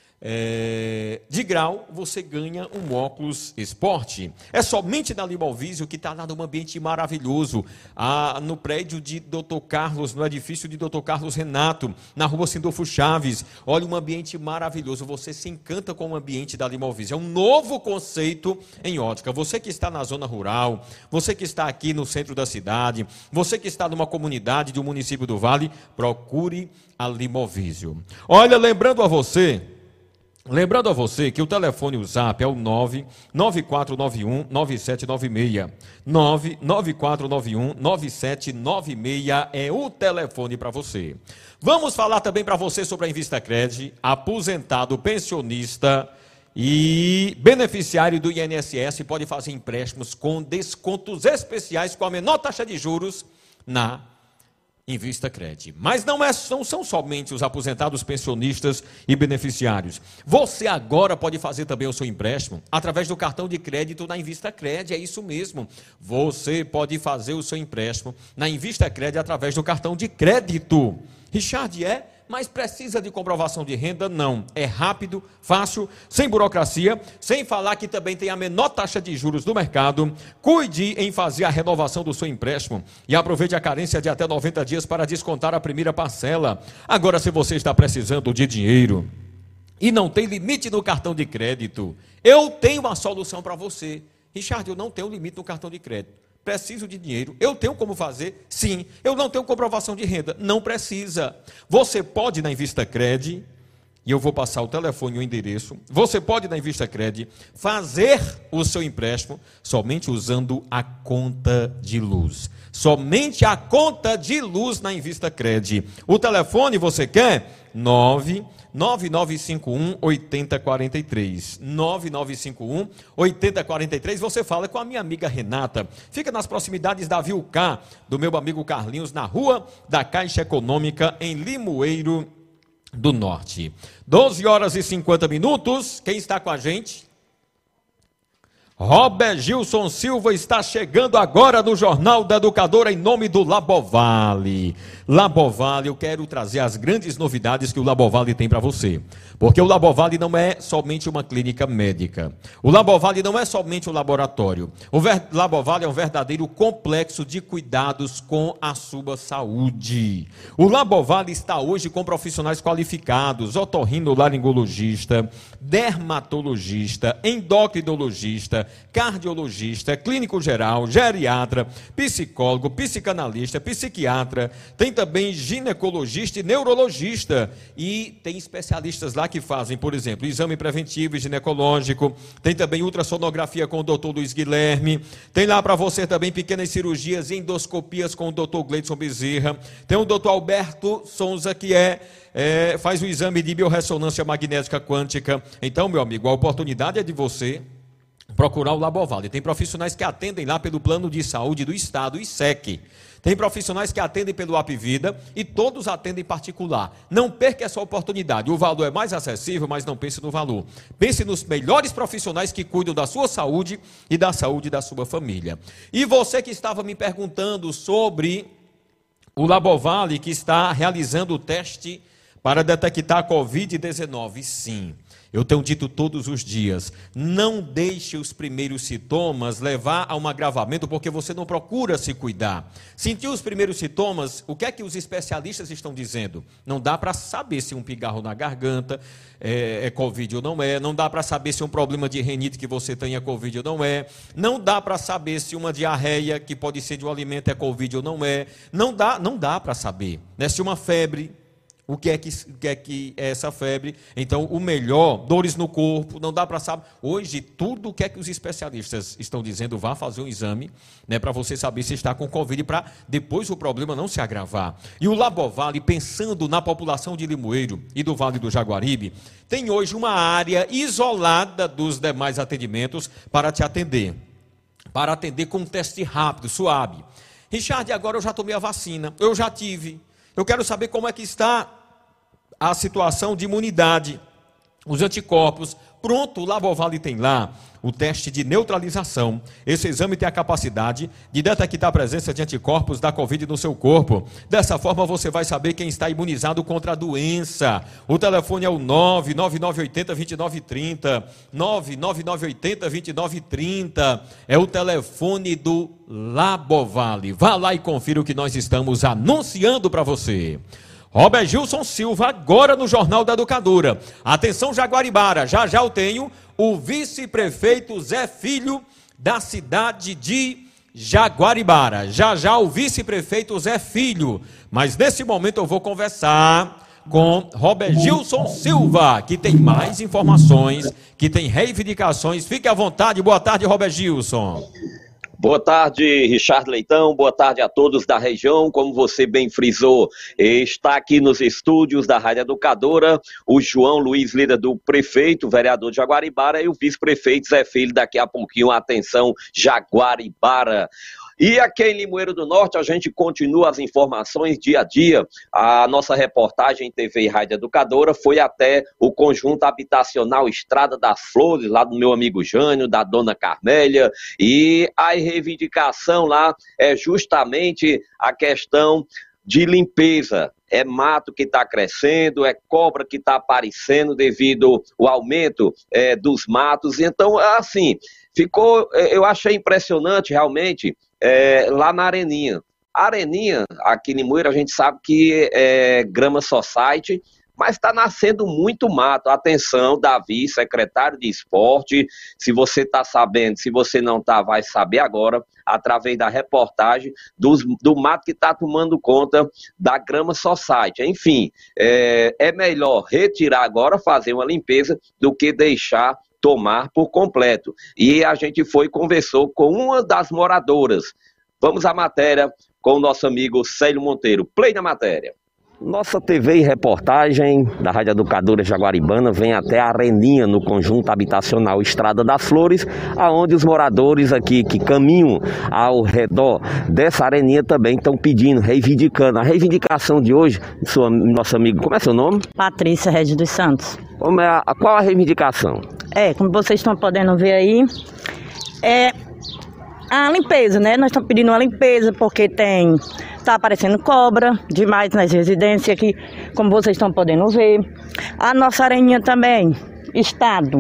é, de grau, você ganha um óculos esporte. É somente na Limovísio, que está lá num ambiente maravilhoso, ah, no prédio de doutor Carlos, no edifício de doutor Carlos Renato, na rua Sindolfo Chaves. Olha, um ambiente maravilhoso, você se encanta com o ambiente da Limovísio. É um novo conceito em ótica. Você que está na zona rural, você que está aqui no centro da cidade, você que está numa comunidade de um município do Vale, procure a Limovísio. Olha, lembrando a você Lembrando a você que o telefone, o zap é o nove nove quatro nove um nove sete nove seis. nove nove quatro nove um nove sete nove seis é o telefone para você. Vamos falar também para você sobre a InvistaCred, aposentado, pensionista e beneficiário do I N S S pode fazer empréstimos com descontos especiais com a menor taxa de juros na InvistaCred. Mas não, é, não são somente os aposentados, pensionistas e beneficiários. Você agora pode fazer também o seu empréstimo através do cartão de crédito na InvistaCred, é isso mesmo. Você pode fazer o seu empréstimo na InvistaCred através do cartão de crédito. Richard, é? Mas precisa de comprovação de renda? Não. É rápido, fácil, sem burocracia, sem falar que também tem a menor taxa de juros do mercado. Cuide em fazer a renovação do seu empréstimo e aproveite a carência de até noventa dias para descontar a primeira parcela. Agora, se você está precisando de dinheiro e não tem limite no cartão de crédito, eu tenho uma solução para você. Richard, eu não tenho limite no cartão de crédito. Preciso de dinheiro, eu tenho como fazer? Sim. Eu não tenho comprovação de renda? Não precisa. Você pode ir na InvistaCred, e eu vou passar o telefone e o endereço, você pode ir na InvistaCred fazer o seu empréstimo somente usando a conta de luz. Somente a conta de luz na InvistaCred. O telefone você quer? nove nove nove cinco um oito zero quatro três. nove nove cinco um oito zero quatro três. Você fala com a minha amiga Renata. Fica nas proximidades da Vilcá, do meu amigo Carlinhos, na rua da Caixa Econômica, em Limoeiro do Norte. doze horas e cinquenta minutos. Quem está com a gente? Robert Gilson Silva está chegando agora no Jornal da Educadora em nome do Labovale. Labovale, eu quero trazer as grandes novidades que o Labovale tem para você. Porque o Labovale não é somente uma clínica médica. O Labovale não é somente um laboratório. O Labovale é um verdadeiro complexo de cuidados com a sua saúde. O Labovale está hoje com profissionais qualificados, otorrinolaringologista, dermatologista, endocrinologista, cardiologista, clínico geral, geriatra, psicólogo, psicanalista, psiquiatra, tem também ginecologista e neurologista, e tem especialistas lá que fazem, por exemplo, exame preventivo e ginecológico, tem também ultrassonografia com o doutor Luiz Guilherme, tem lá para você também pequenas cirurgias e endoscopias com o doutor Gleidson Bezerra, tem o doutor Alberto Souza, que é É, faz o exame de biorressonância magnética quântica. Então, meu amigo, a oportunidade é de você procurar o Labovale. Tem profissionais que atendem lá pelo Plano de Saúde do Estado, I S E C. Tem profissionais que atendem pelo Apvida e todos atendem particular. Não perca essa oportunidade. O valor é mais acessível, mas não pense no valor. Pense nos melhores profissionais que cuidam da sua saúde e da saúde da sua família. E você que estava me perguntando sobre o Labovale, que está realizando o teste para detectar a covid dezenove, sim. Eu tenho dito todos os dias, não deixe os primeiros sintomas levar a um agravamento, porque você não procura se cuidar. Sentiu os primeiros sintomas, o que é que os especialistas estão dizendo? Não dá para saber se um pigarro na garganta é, é Covid ou não é, não dá para saber se um problema de rinite que você tem é Covid ou não é, não dá para saber se uma diarreia que pode ser de um alimento é Covid ou não é, não dá, não dá para saber, né? Se uma febre, o que é que, o que é que é essa febre? Então, o melhor, dores no corpo, não dá para saber. Hoje, tudo o que é que os especialistas estão dizendo, vá fazer um exame, né, para você saber se está com Covid, para depois o problema não se agravar. E o Labovale, pensando na população de Limoeiro e do Vale do Jaguaribe, tem hoje uma área isolada dos demais atendimentos para te atender. Para atender com um teste rápido, suave. Richard, agora eu já tomei a vacina, eu já tive. Eu quero saber como é que está a situação de imunidade, os anticorpos. Pronto, o Labovale tem lá o teste de neutralização. Esse exame tem a capacidade de detectar a presença de anticorpos da Covid no seu corpo. Dessa forma, você vai saber quem está imunizado contra a doença. O telefone é o nove nove nove oito zero dois nove três zero, nove nove nove oito zero dois nove três zero. É o telefone do Labovale. Vá lá e confira o que nós estamos anunciando para você. Robert Gilson Silva, agora no Jornal da Educadora. Atenção, Jaguaribara, já já eu tenho o vice-prefeito Zé Filho, da cidade de Jaguaribara. Já já o vice-prefeito Zé Filho. Mas nesse momento eu vou conversar com Robert Gilson Silva, que tem mais informações, que tem reivindicações. Fique à vontade. Boa tarde, Robert Gilson. Boa tarde, Richard Leitão, boa tarde a todos da região. Como você bem frisou, está aqui nos estúdios da Rádio Educadora o João Luiz, líder do prefeito, vereador de Jaguaribara, e o vice-prefeito Zé Filho. Daqui a pouquinho, atenção, Jaguaribara. E aqui em Limoeiro do Norte a gente continua as informações dia a dia. A nossa reportagem T V e Rádio Educadora foi até o conjunto habitacional Estrada das Flores, lá do meu amigo Jânio, da dona Carmélia, e a reivindicação lá é justamente a questão de limpeza. É mato que está crescendo, é cobra que está aparecendo devido ao aumento é, dos matos. Então, assim, ficou, eu achei impressionante realmente é, lá na Areninha. A Areninha, aqui em Limoeiro, a gente sabe que é Grama Society, mas está nascendo muito mato. Atenção, Davi, secretário de esporte, se você está sabendo, se você não está, vai saber agora, através da reportagem dos, do mato que está tomando conta da Grama Society. Enfim, é, é melhor retirar agora, fazer uma limpeza, do que deixar tomar por completo. E a gente foi e conversou com uma das moradoras. Vamos à matéria com o nosso amigo Célio Monteiro. Play na matéria. Nossa T V e reportagem da Rádio Educadora Jaguaribana vem até a Areninha, no conjunto habitacional Estrada das Flores, aonde os moradores aqui que caminham ao redor dessa Areninha também estão pedindo, reivindicando. A reivindicação de hoje, sua, nosso amigo, como é seu nome? Patrícia Regis dos Santos. Como é a, qual a reivindicação? É, como vocês estão podendo ver aí, é a limpeza, né? Nós estamos pedindo uma limpeza porque tem... Está aparecendo cobra demais nas residências aqui, como vocês estão podendo ver. A nossa areninha também, estado,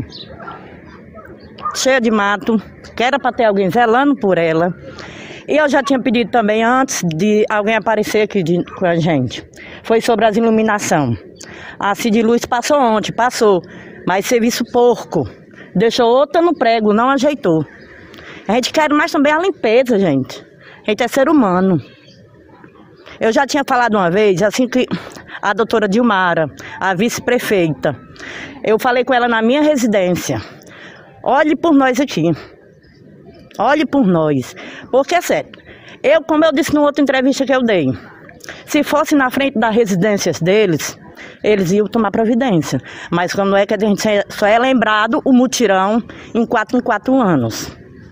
cheia de mato, que era para ter alguém zelando por ela. E eu já tinha pedido também antes de alguém aparecer aqui de, com a gente. Foi sobre as iluminação. A Cid Luz passou ontem, passou, mas serviço porco. Deixou outra no prego, não ajeitou. A gente quer mais também a limpeza, gente. A gente é ser humano. Eu já tinha falado uma vez, assim que a doutora Dilmara, a vice-prefeita, eu falei com ela na minha residência, olhe por nós aqui, olhe por nós, porque é sério, eu, como eu disse numa outra entrevista que eu dei, se fosse na frente das residências deles, eles iam tomar providência, mas quando é que a gente só é lembrado o mutirão em quatro em quatro anos.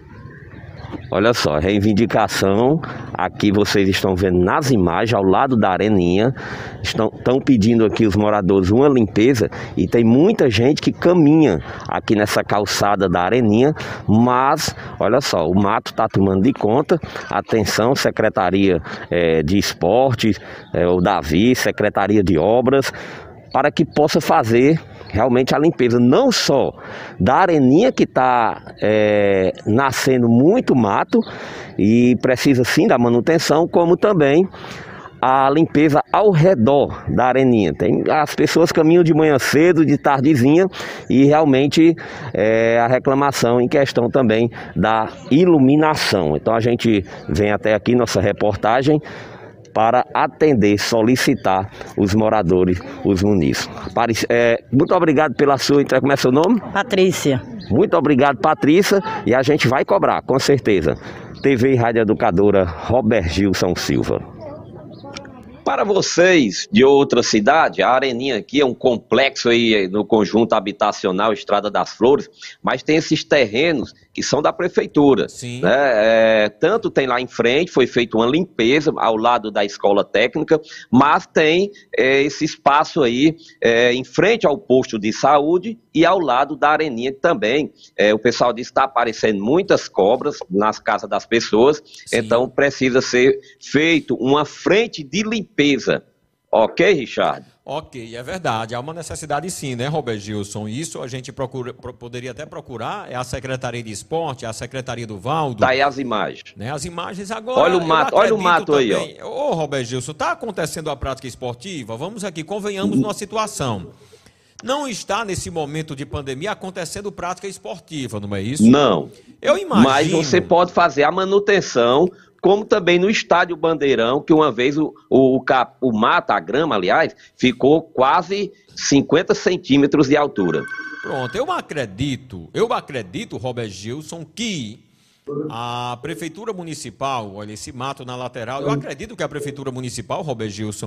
Olha só, reivindicação, aqui vocês estão vendo nas imagens, ao lado da Areninha, estão, estão pedindo aqui os moradores uma limpeza, e tem muita gente que caminha aqui nessa calçada da Areninha, mas, olha só, o mato está tomando de conta. Atenção, Secretaria é, de Esportes, é, o Davi, Secretaria de Obras, para que possa fazer realmente a limpeza, não só da Areninha, que está é, nascendo muito mato e precisa sim da manutenção, como também a limpeza ao redor da Areninha. Tem, as pessoas caminham de manhã cedo, de tardezinha, e realmente é, a reclamação em questão também da iluminação. Então a gente vem até aqui, nossa reportagem, para atender, solicitar os moradores, os munícipes. É, muito obrigado pela sua entrega. Como é seu nome? Patrícia. Muito obrigado, Patrícia. E a gente vai cobrar, com certeza. T V e Rádio Educadora, Robert Gilson Silva. Para vocês de outra cidade, a Areninha aqui é um complexo aí no conjunto habitacional Estrada das Flores, mas tem esses terrenos que são da prefeitura. Sim. Né? É, tanto tem lá em frente, foi feita uma limpeza ao lado da escola técnica, mas tem é, esse espaço aí é, em frente ao posto de saúde e ao lado da Areninha também. É, o pessoal diz que está aparecendo muitas cobras nas casas das pessoas, sim, então precisa ser feito uma frente de limpeza. Ok, Richard? Ok, é verdade. Há uma necessidade sim, né, Robert Gilson? Isso a gente procura, poderia até procurar, é a Secretaria de Esporte, a Secretaria do Valdo. Daí as imagens. Né, as imagens agora... Olha o mato, olha o mato também, aí, ó. Ô, Robert Gilson, está acontecendo a prática esportiva? Vamos aqui, convenhamos numa situação. Não está, nesse momento de pandemia, acontecendo prática esportiva, não é isso? Não. Eu imagino... Mas você pode fazer a manutenção como também no estádio Bandeirão, que uma vez o, o, o, cap, o mato, a grama, aliás, ficou quase cinquenta centímetros de altura. Pronto, eu acredito, eu acredito, Robert Gilson, que a Prefeitura Municipal, olha esse mato na lateral, eu acredito que a Prefeitura Municipal, Robert Gilson,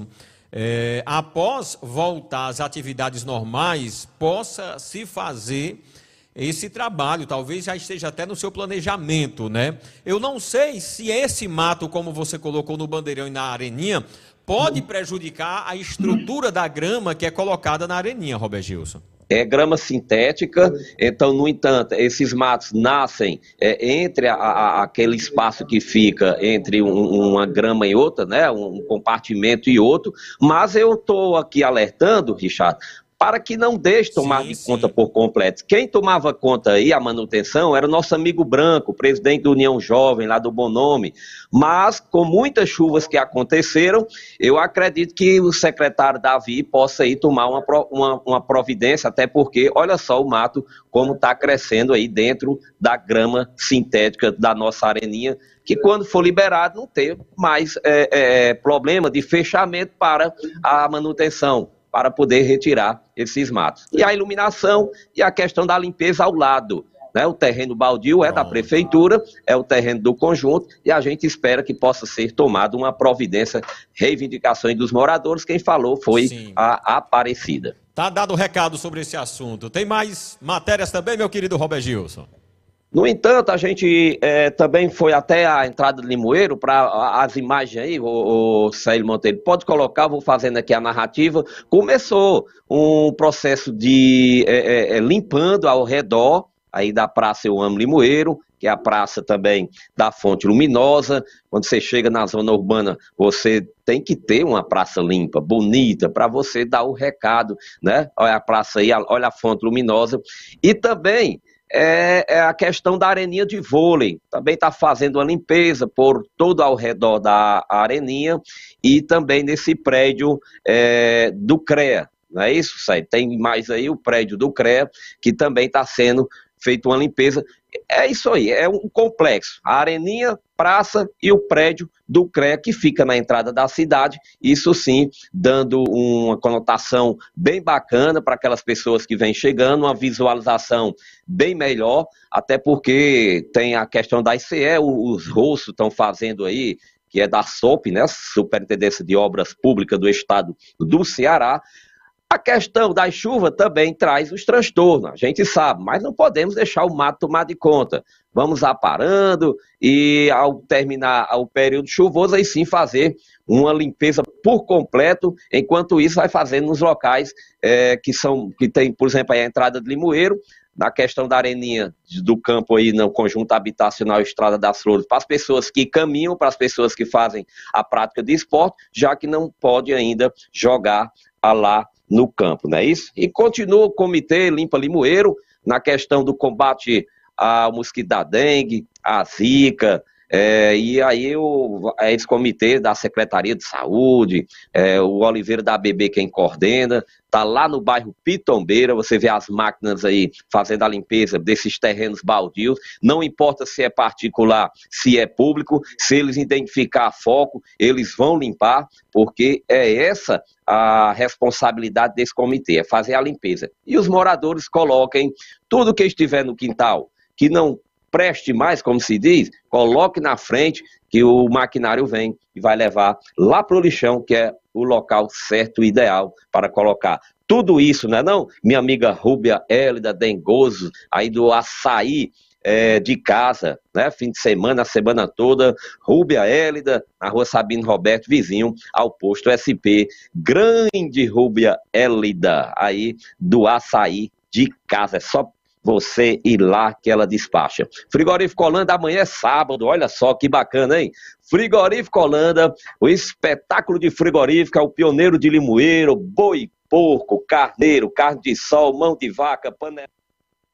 é, após voltar às atividades normais, possa se fazer esse trabalho, talvez já esteja até no seu planejamento, né? Eu não sei se esse mato, como você colocou no Bandeirão e na Areninha, pode prejudicar a estrutura da grama que é colocada na Areninha, Robert Gilson. É grama sintética, então, no entanto, esses matos nascem é, entre a, a, aquele espaço que fica entre um, uma grama e outra, né, um compartimento e outro, mas eu estou aqui alertando, Richard, para que não deixe tomar sim, de sim. conta por completo. Quem tomava conta aí, a manutenção, era o nosso amigo Branco, presidente da União Jovem, lá do Bom Nome, mas com muitas chuvas que aconteceram, eu acredito que o secretário Davi possa aí tomar uma, uma, uma providência, até porque, olha só o mato, como está crescendo aí dentro da grama sintética da nossa Areninha, que quando for liberado não tem mais é, é, problema de fechamento para a manutenção, para poder retirar esses matos. E a iluminação e a questão da limpeza ao lado, né? O terreno baldio é da prefeitura, é o terreno do conjunto, e a gente espera que possa ser tomada uma providência, reivindicações dos moradores. Quem falou foi Sim. a Aparecida. Tá dado o recado sobre esse assunto. Tem mais matérias também, meu querido Robert Gilson? No entanto, a gente é, também foi até a entrada de Limoeiro para as imagens aí, o, o Célio Monteiro pode colocar, vou fazendo aqui a narrativa. Começou um processo de é, é, limpando ao redor aí da Praça Eu Amo Limoeiro, que é a praça também da Fonte Luminosa. Quando você chega na zona urbana, você tem que ter uma praça limpa, bonita, para você dar o recado, né? Olha a praça aí, olha a Fonte Luminosa. E também É, é a questão da areninha de vôlei, também está fazendo uma limpeza por todo ao redor da areninha e também nesse prédio é, do CREA, não é isso, Sérgio? Tem mais aí o prédio do CREA, que também está sendo feita uma limpeza. É isso aí, é um complexo, a areninha, praça e o prédio do CREA, que fica na entrada da cidade, isso sim, dando uma conotação bem bacana para aquelas pessoas que vêm chegando, uma visualização bem melhor, até porque tem a questão da I C E, os rostos estão fazendo aí, que é da S O P, né, Superintendência de Obras Públicas do Estado do Ceará. A questão da chuva também traz os transtornos, a gente sabe, mas não podemos deixar o mato tomar de conta. Vamos aparando e, ao terminar o período chuvoso, aí sim fazer uma limpeza por completo. Enquanto isso, vai fazendo nos locais é, que são, que tem, por exemplo, aí a entrada de Limoeiro, na questão da areninha do campo aí no conjunto habitacional Estrada das Flores, para as pessoas que caminham, para as pessoas que fazem a prática de esporte, já que não pode ainda jogar a lá no campo, não é isso? E continua o Comitê Limpa Limoeiro na questão do combate ao mosquito da dengue, à zika, é, e aí o, esse comitê da Secretaria de Saúde, é, o Oliveira da A B B quem coordena, está lá no bairro Pitombeira, você vê as máquinas aí fazendo a limpeza desses terrenos baldios, não importa se é particular, se é público, se eles identificar foco, eles vão limpar, porque é essa a responsabilidade desse comitê, é fazer a limpeza. E os moradores coloquem tudo que estiver no quintal, que não preste mais, como se diz, coloque na frente, que o maquinário vem e vai levar lá para o lixão, que é o local certo e ideal para colocar tudo isso, não é não? Minha amiga Rúbia Hélida Dengoso, aí do açaí é, de casa, né? Fim de semana, a semana toda, Rúbia Hélida, na rua Sabino Roberto, vizinho ao posto S P, grande Rúbia Hélida, aí do açaí de casa, é só você ir lá que ela despacha. Frigorífico Holanda, amanhã é sábado, olha só que bacana, hein? Frigorífico Holanda, o espetáculo de frigorífica, o pioneiro de Limoeiro, boi, porco, carneiro, carne de sol, mão de vaca, panela.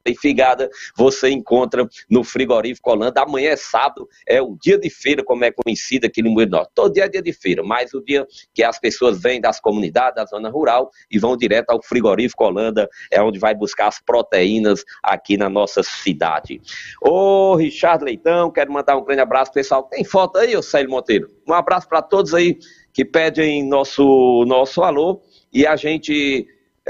e figada você encontra no Frigorífico Holanda. Amanhã é sábado, é o dia de feira, como é conhecido aqui no Limoeiro do Norte. Todo dia é dia de feira, mas o dia que as pessoas vêm das comunidades, da zona rural e vão direto ao Frigorífico Holanda, é onde vai buscar as proteínas aqui na nossa cidade. Ô, Richard Leitão, quero mandar um grande abraço, pessoal. Tem foto aí, ô Célio Monteiro? Um abraço para todos aí que pedem nosso, nosso alô, e a gente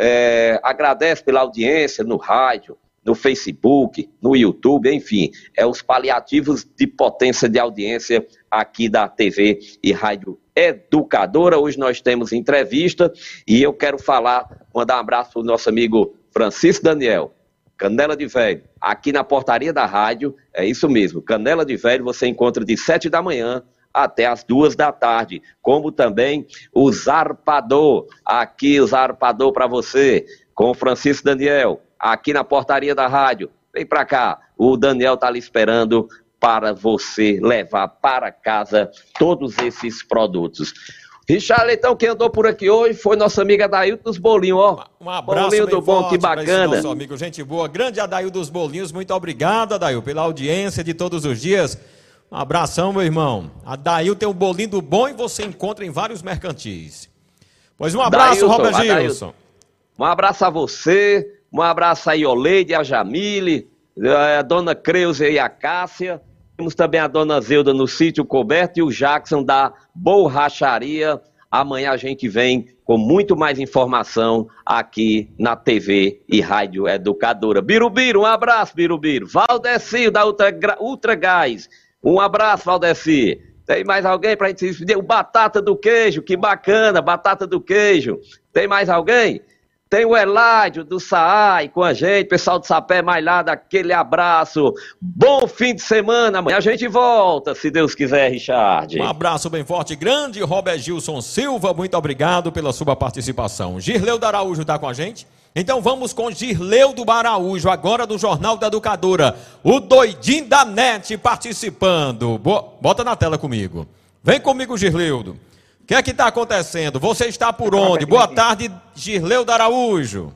é, agradece pela audiência no rádio, no Facebook, no YouTube, enfim, é os paliativos de potência de audiência aqui da T V e Rádio Educadora. Hoje nós temos entrevista e eu quero falar, mandar um abraço para o nosso amigo Francisco Daniel, Canela de Velho, aqui na portaria da rádio, é isso mesmo, Canela de Velho você encontra de sete da manhã até as duas da tarde, como também o Zarpador, aqui o Zarpador para você, com o Francisco Daniel, aqui na portaria da rádio. Vem pra cá, o Daniel tá ali esperando para você levar para casa todos esses produtos. Richard Leitão, quem andou por aqui hoje foi nossa amiga Adailton dos Bolinhos, ó. Um abraço Bolinho bem do bom, forte que bacana. Nosso amigo, gente boa, grande Adailton dos Bolinhos, muito obrigado, Adailton, pela audiência de todos os dias. Um abração, meu irmão. Adailton tem um bolinho do bom e você encontra em vários mercantis. Pois um abraço, Robert Gilson. Um abraço a você. Um abraço aí, Oleide, a Jamile, a dona Creuza e a Cássia. Temos também a dona Zeuda no sítio coberto e o Jackson da Borracharia. Amanhã a gente vem com muito mais informação aqui na T V e Rádio Educadora. Birubiru, um abraço, Birubiru. Valdeci, da Ultra, Ultra Gás. Um abraço, Valdeci. Tem mais alguém para a gente se despedir? O Batata do Queijo, que bacana, Batata do Queijo. Tem mais alguém? Tem o Eládio do Saai com a gente, pessoal do Sapé mais lá, daquele abraço. Bom fim de semana, amanhã a gente volta, se Deus quiser, Richard. Um abraço bem forte, grande Robert Gilson Silva, muito obrigado pela sua participação. Girleudo Araújo está com a gente? Então vamos com Girleudo Araújo, agora do Jornal da Educadora. O doidinho da net participando. Bo- Bota na tela comigo. Vem comigo, Girleudo. O que é que está acontecendo? Você está por onde? Boa tarde, Girleudo Araújo.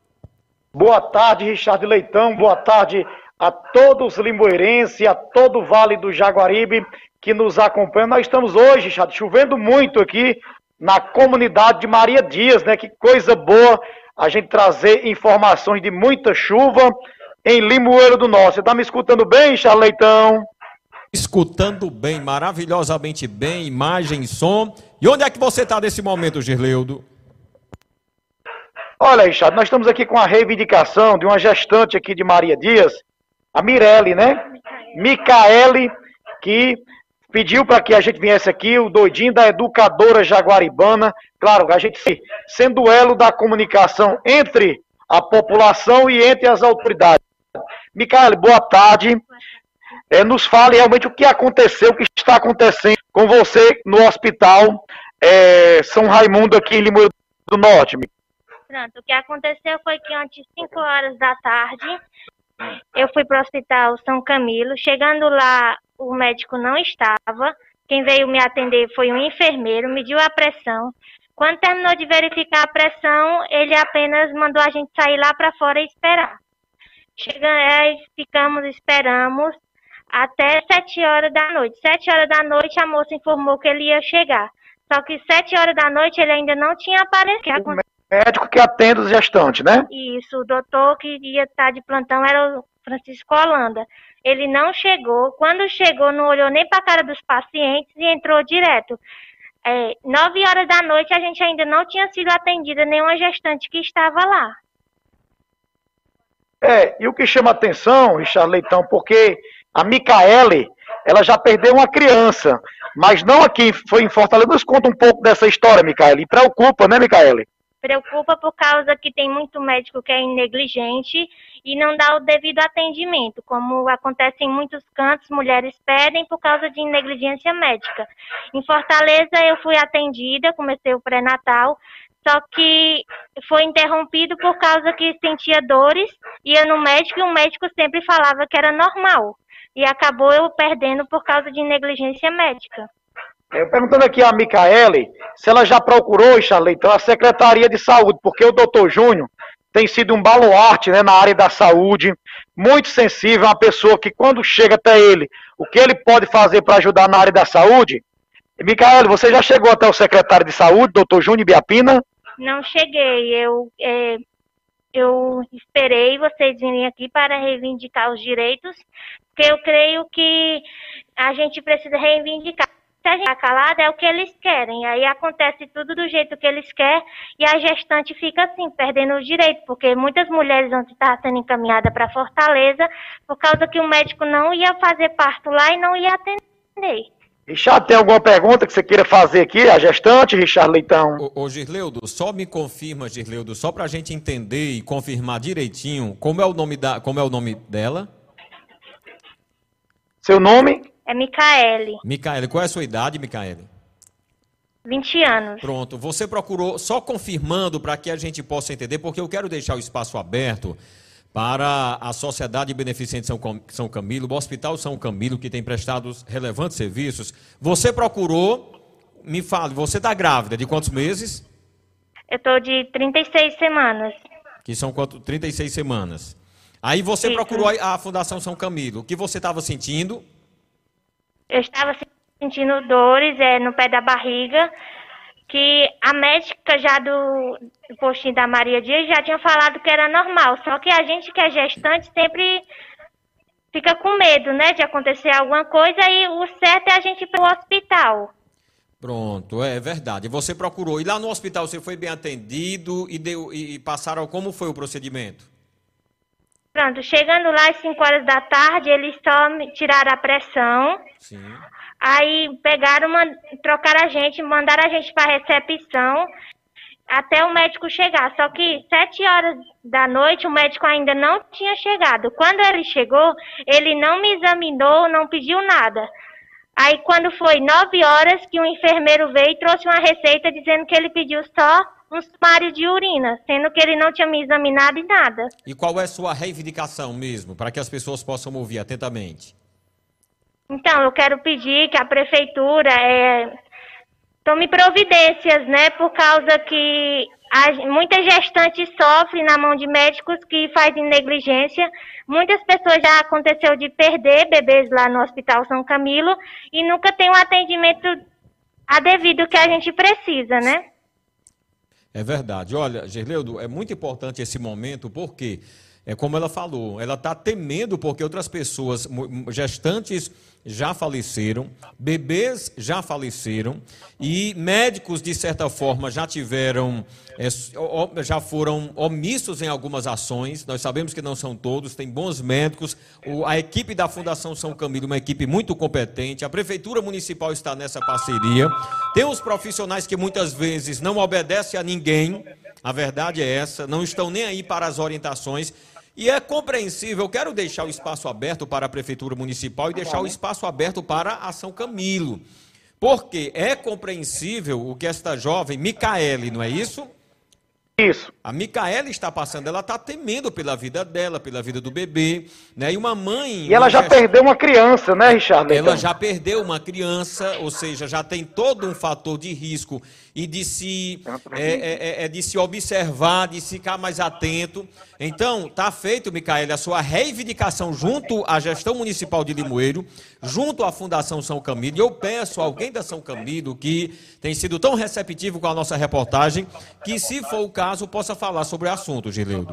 Boa tarde, Richard Leitão. Boa tarde a todos os limoeirenses, a todo o Vale do Jaguaribe que nos acompanham. Nós estamos hoje, Richard, chovendo muito aqui na comunidade de Maria Dias, né? Que coisa boa a gente trazer informações de muita chuva em Limoeiro do Norte. Você está me escutando bem, Richard Leitão? Escutando bem, maravilhosamente bem, imagem, som. E onde é que você está nesse momento, Girleudo? Olha, Richard, nós estamos aqui com a reivindicação de uma gestante aqui de Maria Dias, a Mirelle, né? Micaele, que pediu para que a gente viesse aqui, o doidinho da Educadora Jaguaribana. Claro, a gente sendo o elo da comunicação entre a população e entre as autoridades. Micaele, boa tarde. É, nos fale realmente o que aconteceu, o que está acontecendo com você no hospital é, São Raimundo aqui em Limoeiro do Norte. Pronto, o que aconteceu foi que antes de cinco horas da tarde, eu fui para o hospital São Camilo. Chegando lá, o médico não estava. Quem veio me atender foi um enfermeiro, mediu a pressão. Quando terminou de verificar a pressão, ele apenas mandou a gente sair lá para fora e esperar. Chegamos, ficamos, esperamos até sete horas da noite. Sete horas da noite a moça informou que ele ia chegar. Só que sete horas da noite ele ainda não tinha aparecido. O médico que atende os gestantes, né? Isso, o doutor que ia estar de plantão era o Francisco Holanda. Ele não chegou. Quando chegou, não olhou nem para a cara dos pacientes e entrou direto. É, nove horas da noite a gente ainda não tinha sido atendida nenhuma gestante que estava lá. É, e o que chama atenção, Richard Leitão, porque a Micaele, ela já perdeu uma criança, mas não aqui, foi em Fortaleza. Nos conta um pouco dessa história, Micaele. E preocupa, né, Micaele? Preocupa por causa que tem muito médico que é negligente e não dá o devido atendimento. Como acontece em muitos cantos, mulheres perdem por causa de negligência médica. Em Fortaleza eu fui atendida, comecei o pré-natal, só que foi interrompido por causa que sentia dores, ia no médico e o médico sempre falava que era normal. E acabou eu perdendo por causa de negligência médica. Eu perguntando aqui a Micaele se ela já procurou, Richard Leitão, a Secretaria de Saúde, porque o doutor Júnior tem sido um baluarte, né, na área da saúde, muito sensível, uma pessoa que quando chega até ele, o que ele pode fazer para ajudar na área da saúde. Micaele, você já chegou até o secretário de saúde, doutor Júnior Biapina? Não cheguei, eu, é, eu esperei vocês virem aqui para reivindicar os direitos, porque eu creio que a gente precisa reivindicar. Se a gente está calada, é o que eles querem. Aí acontece tudo do jeito que eles querem e a gestante fica assim, perdendo o direito, porque muitas mulheres vão estar sendo encaminhadas para Fortaleza por causa que o médico não ia fazer parto lá e não ia atender. Richard, tem alguma pergunta que você queira fazer aqui, a gestante, Richard Leitão? Ô, ô Girleudo, só me confirma, Girleudo, só para a gente entender e confirmar direitinho, como é o nome, da, como é o nome dela? Seu nome? É Micaele. Micaele, qual é a sua idade, Micaele? vinte anos. Pronto, você procurou, só confirmando para que a gente possa entender, porque eu quero deixar o espaço aberto para a Sociedade Beneficente São, São Camilo, o Hospital São Camilo, que tem prestado relevantes serviços. Você procurou, me fale, você está grávida, de quantos meses? Eu estou de trinta e seis semanas. Que são quanto, trinta e seis semanas. Aí você Isso. procurou a, a Fundação São Camilo. O que você estava sentindo? Eu estava sentindo dores é, no pé da barriga, que a médica já do, do postinho da Maria Dias já tinha falado que era normal, só que a gente que é gestante sempre fica com medo, né, de acontecer alguma coisa e o certo é a gente ir para o hospital. Pronto, é verdade. Você procurou. E lá no hospital você foi bem atendido e, deu, e passaram, como foi o procedimento? Pronto, chegando lá às cinco horas da tarde, eles só me tiraram a pressão. Sim. Aí pegaram, trocaram a gente, mandaram a gente para a recepção até o médico chegar. Só que sete horas da noite o médico ainda não tinha chegado. Quando ele chegou, ele não me examinou, não pediu nada. Aí quando foi nove horas que um enfermeiro veio e trouxe uma receita dizendo que ele pediu só um sumário de urina, sendo que ele não tinha me examinado e nada. E qual é a sua reivindicação mesmo, para que as pessoas possam ouvir atentamente? Então, eu quero pedir que a prefeitura é, tome providências, né, por causa que a, muitas gestantes sofrem na mão de médicos que fazem negligência. Muitas pessoas já aconteceu de perder bebês lá no Hospital São Camilo e nunca tem um atendimento adevido que a gente precisa, né? É verdade. Olha, Girleudo, é muito importante esse momento, porque, é como ela falou, ela está temendo porque outras pessoas, gestantes já faleceram, bebês já faleceram e médicos, de certa forma, já tiveram, é, já foram omissos em algumas ações. Nós sabemos que não são todos, tem bons médicos. O, a equipe da Fundação São Camilo, uma equipe muito competente, a Prefeitura Municipal está nessa parceria. Tem os profissionais que muitas vezes não obedecem a ninguém, a verdade é essa, não estão nem aí para as orientações. E é compreensível, eu quero deixar o espaço aberto para a Prefeitura Municipal e deixar o espaço aberto para a São Camilo. Porque é compreensível o que esta jovem, Micaele, não é isso? Isso. A Micaele está passando, ela está temendo pela vida dela, pela vida do bebê, né? E uma mãe... E ela já gest... perdeu uma criança, né, Richard? Ela então. já perdeu uma criança, ou seja, já tem todo um fator de risco e de se, é, é, é, de se observar, de ficar mais atento. Então, está feito, Micaele, a sua reivindicação junto à gestão municipal de Limoeiro, junto à Fundação São Camilo. E eu peço a alguém da São Camilo, que tem sido tão receptivo com a nossa reportagem, que, se for o caso, possa falar sobre o assunto, Girleudo.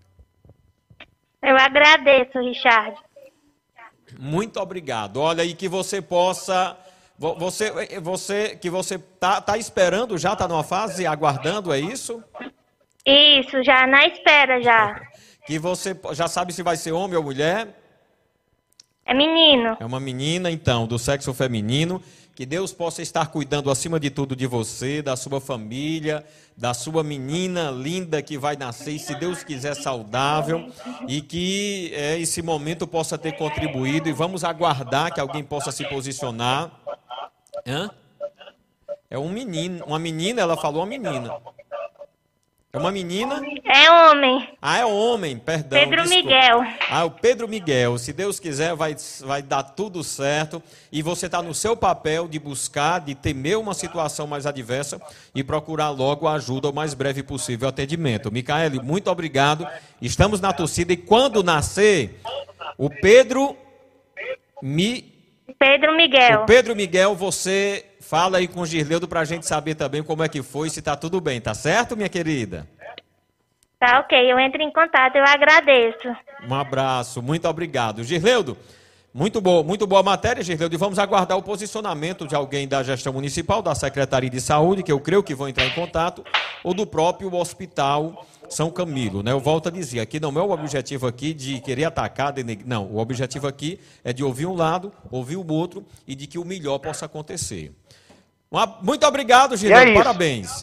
Eu agradeço, Richard. Muito obrigado. Olha, e que você possa... Você, você, que você tá, tá esperando já, tá numa fase aguardando, é isso? Isso, já na espera já. Que você já sabe se vai ser homem ou mulher? É menino. É uma menina, então, do sexo feminino. Que Deus possa estar cuidando, acima de tudo, de você, da sua família, da sua menina linda que vai nascer, e, se Deus quiser, saudável. E que é, esse momento possa ter contribuído. E vamos aguardar que alguém possa se posicionar. Hã? É um menino, uma menina, ela falou uma menina. É uma menina? É homem. Ah, é homem, perdão. Pedro desculpa. Miguel. Ah, o Pedro Miguel. Se Deus quiser, vai, vai dar tudo certo. E você está no seu papel de buscar, de temer uma situação mais adversa e procurar logo a ajuda o mais breve possível, o atendimento. Micaele, muito obrigado. Estamos na torcida e quando nascer, o Pedro... Mi... Pedro Miguel. O Pedro Miguel, você fala aí com o Girleudo para a gente saber também como é que foi, se está tudo bem, tá certo, minha querida? Tá ok, eu entro em contato, eu agradeço. Um abraço, muito obrigado. Girleudo, muito boa, muito boa matéria, Girleudo, e vamos aguardar o posicionamento de alguém da gestão municipal, da Secretaria de Saúde, que eu creio que vão entrar em contato, ou do próprio Hospital São Camilo, né? Eu volto a dizer, aqui não é o objetivo aqui de querer atacar, de... não, o objetivo aqui é de ouvir um lado, ouvir o outro e de que o melhor possa acontecer. Muito obrigado, Girleudo, é parabéns.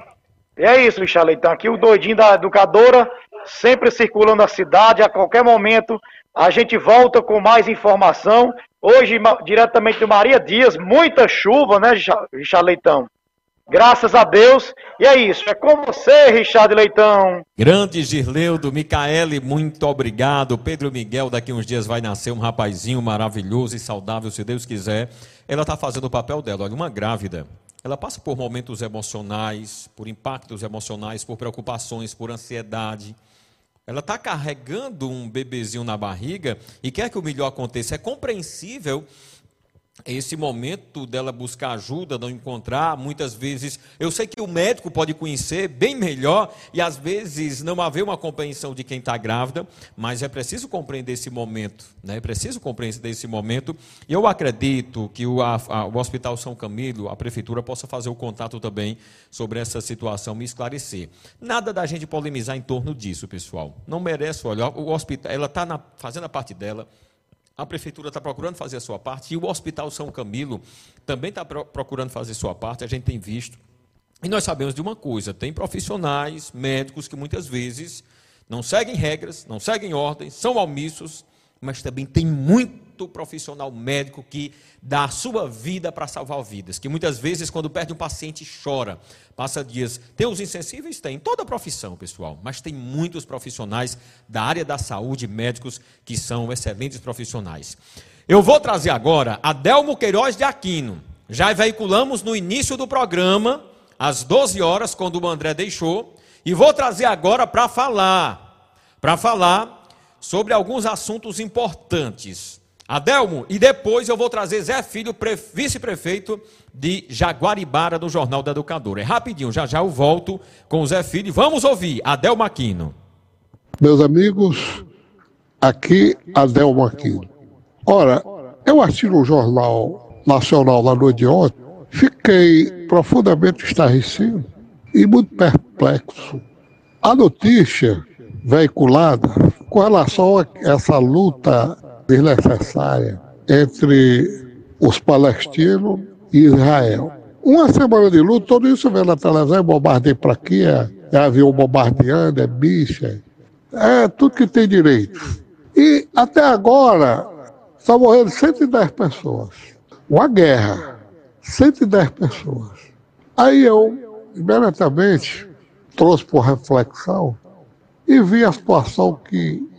E é isso, Richard Leitão, aqui o doidinho da educadora, sempre circulando a cidade, a qualquer momento a gente volta com mais informação, hoje diretamente de Maria Dias, muita chuva, né, Richard Leitão? Graças a Deus. E é isso. É com você, Richard Leitão. Grande Girleudo, Micaele, muito obrigado. Pedro Miguel, daqui uns dias vai nascer um rapazinho maravilhoso e saudável, se Deus quiser. Ela está fazendo o papel dela. Olha, uma grávida, ela passa por momentos emocionais, por impactos emocionais, por preocupações, por ansiedade. Ela está carregando um bebezinho na barriga e quer que o melhor aconteça. É compreensível esse momento dela buscar ajuda, não encontrar, muitas vezes, eu sei que o médico pode conhecer bem melhor e às vezes não haver uma compreensão de quem está grávida, mas é preciso compreender esse momento, né? É preciso compreender esse momento e eu acredito que o, a, a, o Hospital São Camilo, a Prefeitura, possa fazer o contato também sobre essa situação, me esclarecer. Nada da gente polemizar em torno disso, pessoal. Não merece olhar, o hospital, ela está fazendo a parte dela, a Prefeitura está procurando fazer a sua parte e o Hospital São Camilo também está pro, procurando fazer a sua parte, a gente tem visto. E nós sabemos de uma coisa, tem profissionais, médicos que muitas vezes não seguem regras, não seguem ordens, são omissos, mas também tem muito profissional médico que dá a sua vida para salvar vidas, que muitas vezes quando perde um paciente chora, passa dias. Tem os insensíveis? Tem, em toda a profissão, pessoal, mas tem muitos profissionais da área da saúde, médicos, que são excelentes profissionais. Eu vou trazer agora Adelmo Queiroz de Aquino. Já veiculamos no início do programa, às doze horas, quando o André deixou, e vou trazer agora para falar, para falar sobre alguns assuntos importantes. Adelmo, e depois eu vou trazer Zé Filho, vice-prefeito de Jaguaribara, do Jornal da Educadora. É rapidinho, já já eu volto com o Zé Filho. Vamos ouvir Adelmo Aquino. Meus amigos, aqui Adelmo Aquino. Ora, eu assisti no Jornal Nacional na noite de ontem, fiquei profundamente estarrecido e muito perplexo. A notícia veiculada com relação a essa luta desnecessária entre os palestinos e Israel. Uma semana de luta, tudo isso vê na televisão, é bombardeio para aqui, é, é avião bombardeando, é bicha, é tudo que tem direito. E até agora, estão morrendo cento e dez pessoas. Uma guerra, cento e dez pessoas. Aí eu, imediatamente, trouxe por reflexão e vi a situação que,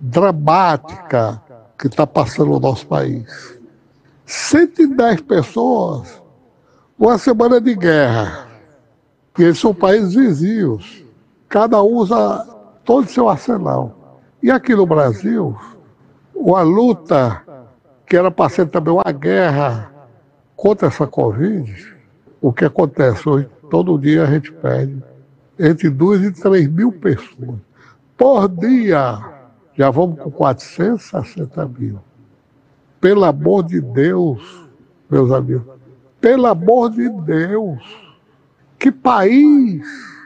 dramática que está passando no nosso país. cento e dez pessoas, uma semana de guerra, que eles são países vizinhos, cada um usa todo o seu arsenal. E aqui no Brasil, uma luta que era para ser também uma guerra contra essa Covid, o que acontece hoje, todo dia a gente perde entre duas e três mil pessoas. Por dia, já vamos com quatrocentos e sessenta mil. Pelo amor de Deus, meus amigos, pelo amor de Deus, que país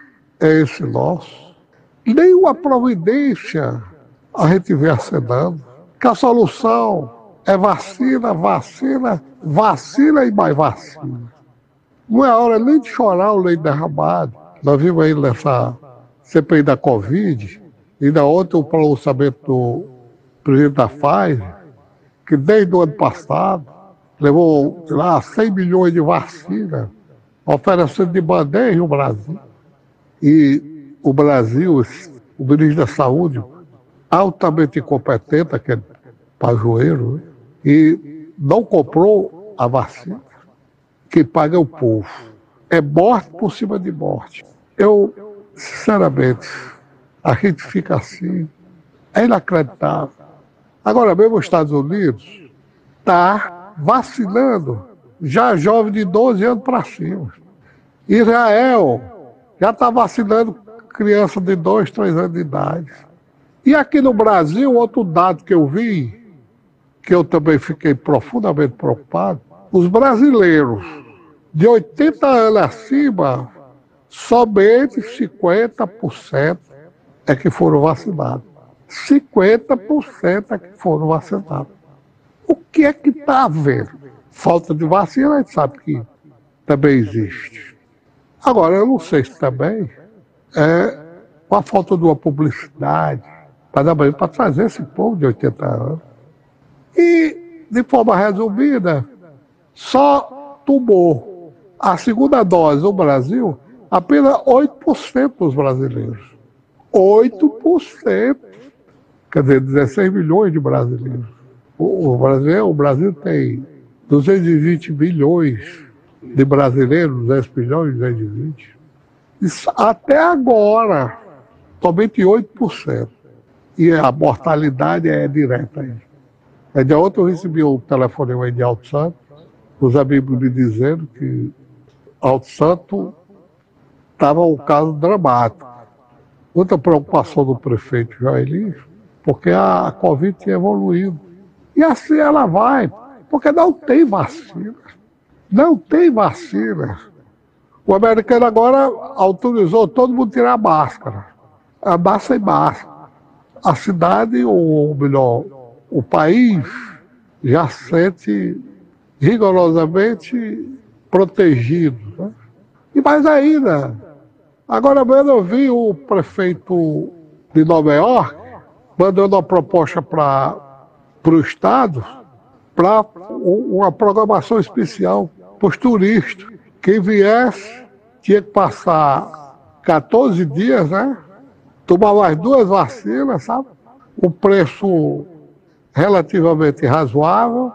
é esse nosso? Nenhuma providência a gente vê acenando, que a solução é vacina, vacina, vacina e mais vacina. Não é hora nem de chorar o leite derramado. Nós vimos aí nessa C P I da Covid, ainda ontem o pronunciamento do presidente da Pfizer, que desde o ano passado levou lá cem milhões de vacinas, oferecendo de bandeja no Brasil. E o Brasil, o ministro da Saúde, altamente incompetente, aquele pajueiro, né? E não comprou a vacina. Quem paga é o povo. É morte por cima de morte. Eu, sinceramente, a gente fica assim, é inacreditável. Agora mesmo os Estados Unidos está vacinando já jovem de doze anos para cima. Israel já está vacinando criança de dois, três anos de idade. E aqui no Brasil, outro dado que eu vi, que eu também fiquei profundamente preocupado, os brasileiros de oitenta anos acima, somente cinquenta por cento é que foram vacinados. cinquenta por cento é que foram vacinados. O que é que está havendo? Falta de vacina, a gente sabe que também existe. Agora, eu não sei se também é com a falta de uma publicidade para trazer esse povo de oitenta anos. E, de forma resumida, só tomou a segunda dose no Brasil apenas oito por cento dos brasileiros. oito por cento. Quer dizer, dezesseis milhões de brasileiros. O, o, Brasil, o Brasil tem duzentos e vinte milhões de brasileiros, duzentos milhões, duzentos e vinte. Isso, até agora, somente oito por cento. E a mortalidade é direta aí. É de ontem eu recebi um telefonema de Alto Santo, os amigos me dizendo que Alto Santo estava um caso dramático. Muita preocupação do prefeito Joeli, porque a Covid tinha evoluído. E assim ela vai, porque não tem vacina. Não tem vacina. O americano agora autorizou todo mundo tirar a máscara. Andar sem máscara. A cidade, ou melhor, o país já se sente rigorosamente protegido. Né? E mais ainda, agora mesmo eu vi o prefeito de Nova York mandando uma proposta para o Estado para uma programação especial para os turistas. Quem viesse tinha que passar quatorze dias, né? Tomar mais duas vacinas, sabe? O preço relativamente razoável,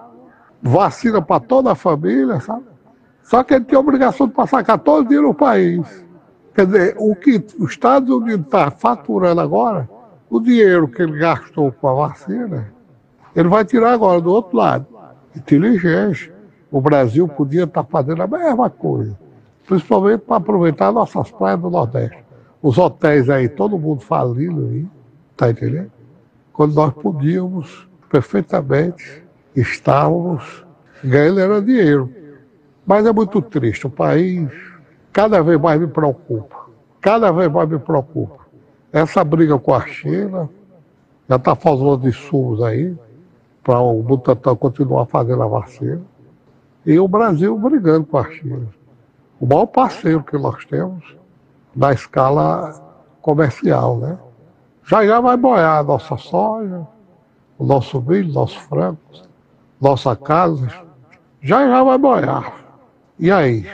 vacina para toda a família, sabe? Só que ele tem a obrigação de passar quatorze dias no país. Quer dizer, o que os Estados Unidos está faturando agora, o dinheiro que ele gastou com a vacina, ele vai tirar agora do outro lado. Inteligência. O Brasil podia estar fazendo a mesma coisa, principalmente para aproveitar nossas praias do Nordeste. Os hotéis aí, todo mundo falindo aí, tá entendendo? Quando nós podíamos perfeitamente, estávamos ganhando era dinheiro. Mas é muito triste, o país cada vez mais me preocupa, cada vez mais me preocupa. Essa briga com a China, já está faltando insumos aí, para o Butantan continuar fazendo a vacina, e o Brasil brigando com a China. O maior parceiro que nós temos na escala comercial, né? Já já vai boiar a nossa soja, o nosso milho, nosso frango, nossa casa, já já vai boiar. E aí?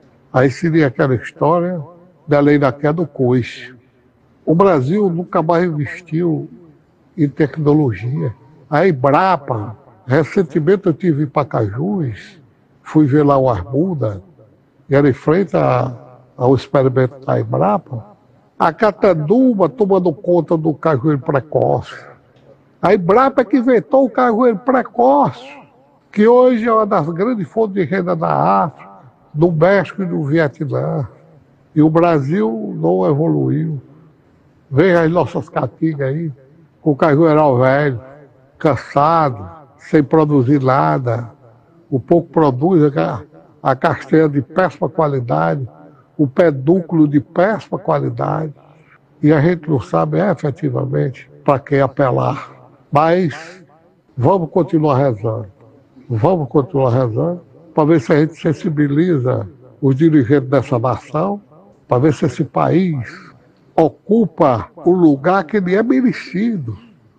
Aí seria aquela história da lei da queda do coice. O Brasil nunca mais investiu em tecnologia. A Embrapa, recentemente eu estive em Pacajus, fui ver lá o Armuda, e era em frente a, ao experimento da Embrapa, a Catanduva tomando conta do cajueiro precoce. A Embrapa é que inventou o cajueiro precoce, que hoje é uma das grandes fontes de renda da África, do México e do Vietnã. E o Brasil não evoluiu. Veja as nossas caatingas aí, com o cajueiral velho, cansado, sem produzir nada. O pouco produz a, a castanha de péssima qualidade, o pedúnculo de péssima qualidade. E a gente não sabe é, efetivamente para quem apelar. Mas vamos continuar rezando. Vamos continuar rezando para ver se a gente sensibiliza os dirigentes dessa nação, para ver se esse país ocupa o lugar que lhe é merecido.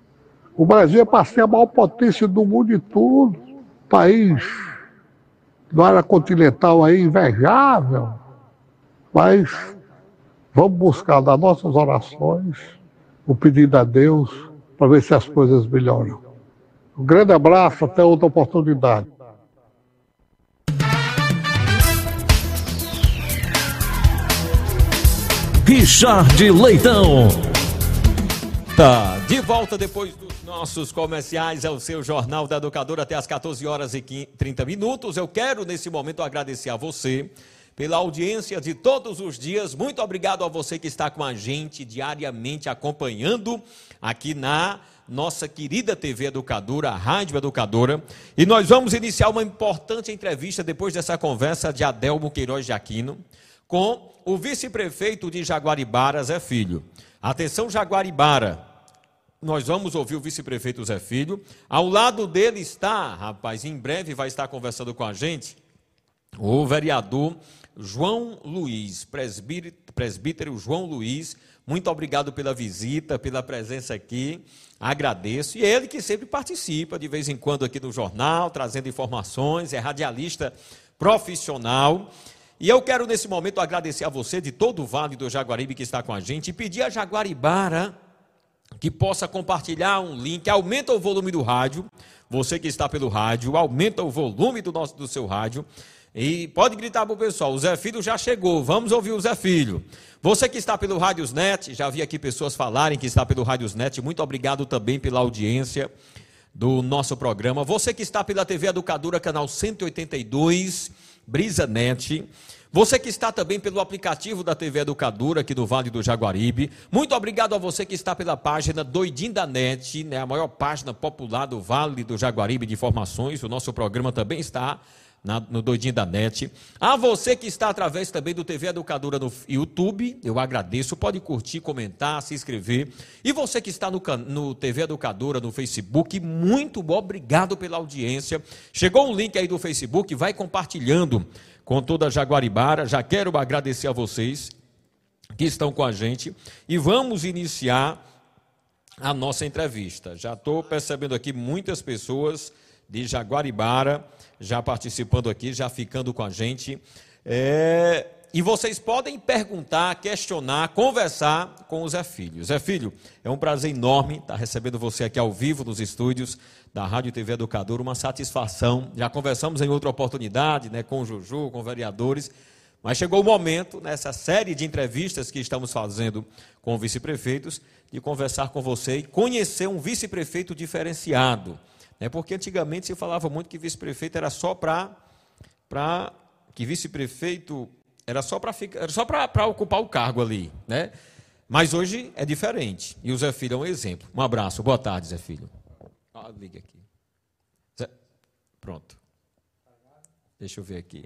O Brasil é para ser a maior potência do mundo de tudo. País da área continental aí, invejável. Mas vamos buscar nas nossas orações o pedido a Deus para ver se as coisas melhoram. Um grande abraço, até outra oportunidade. Richard Leitão. Tá, de volta depois dos nossos comerciais, é o seu Jornal da Educadora até às quatorze horas e trinta minutos. Eu quero nesse momento agradecer a você pela audiência de todos os dias. Muito obrigado a você que está com a gente diariamente acompanhando aqui na nossa querida T V Educadora, a Rádio Educadora. E nós vamos iniciar uma importante entrevista depois dessa conversa de Adelmo Queiroz de Aquino com o vice-prefeito de Jaguaribara, Zé Filho. Atenção, Jaguaribara, nós vamos ouvir o vice-prefeito Zé Filho. Ao lado dele está, rapaz, em breve vai estar conversando com a gente, o vereador João Luiz, presbítero, presbítero João Luiz. Muito obrigado pela visita, pela presença aqui, agradeço. E ele que sempre participa de vez em quando aqui no jornal, trazendo informações, é radialista profissional. E eu quero nesse momento agradecer a você de todo o Vale do Jaguaribe que está com a gente e pedir a Jaguaribara que possa compartilhar um link, aumenta o volume do rádio, você que está pelo rádio, aumenta o volume do, nosso, do seu rádio e pode gritar para o pessoal, o Zé Filho já chegou, vamos ouvir o Zé Filho. Você que está pelo Rádiosnet, já vi aqui pessoas falarem que está pelo Rádiosnet, muito obrigado também pela audiência do nosso programa. Você que está pela T V Educadora, canal cento e oitenta e dois, BrisaNet. Você que está também pelo aplicativo da T V Educadora aqui do Vale do Jaguaribe. Muito obrigado a você que está pela página Doidinho da Net, né, a maior página popular do Vale do Jaguaribe de informações. O nosso programa também está na, no Doidinho da Net. A você que está através também do T V Educadora no YouTube, eu agradeço. Pode curtir, comentar, se inscrever. E você que está no, no T V Educadora no Facebook, muito obrigado pela audiência. Chegou um link aí do Facebook, vai compartilhando com toda a Jaguaribara. Já quero agradecer a vocês que estão com a gente e vamos iniciar a nossa entrevista. Já estou percebendo aqui muitas pessoas de Jaguaribara já participando aqui, já ficando com a gente. É... E vocês podem perguntar, questionar, conversar com o Zé Filho. Zé Filho, é um prazer enorme estar recebendo você aqui ao vivo nos estúdios da Rádio T V Educadora, uma satisfação. Já conversamos em outra oportunidade, né, com o Juju, com vereadores, mas chegou o momento, nessa série de entrevistas que estamos fazendo com vice-prefeitos, de conversar com você e conhecer um vice-prefeito diferenciado. Né, porque antigamente se falava muito que vice-prefeito era só para... para que vice-prefeito... Era só para ficar, era só para ocupar o cargo ali, né? Mas hoje é diferente. E o Zé Filho é um exemplo. Um abraço. Boa tarde, Zé Filho. Ah, liga aqui. Zé... Pronto. Deixa eu ver aqui.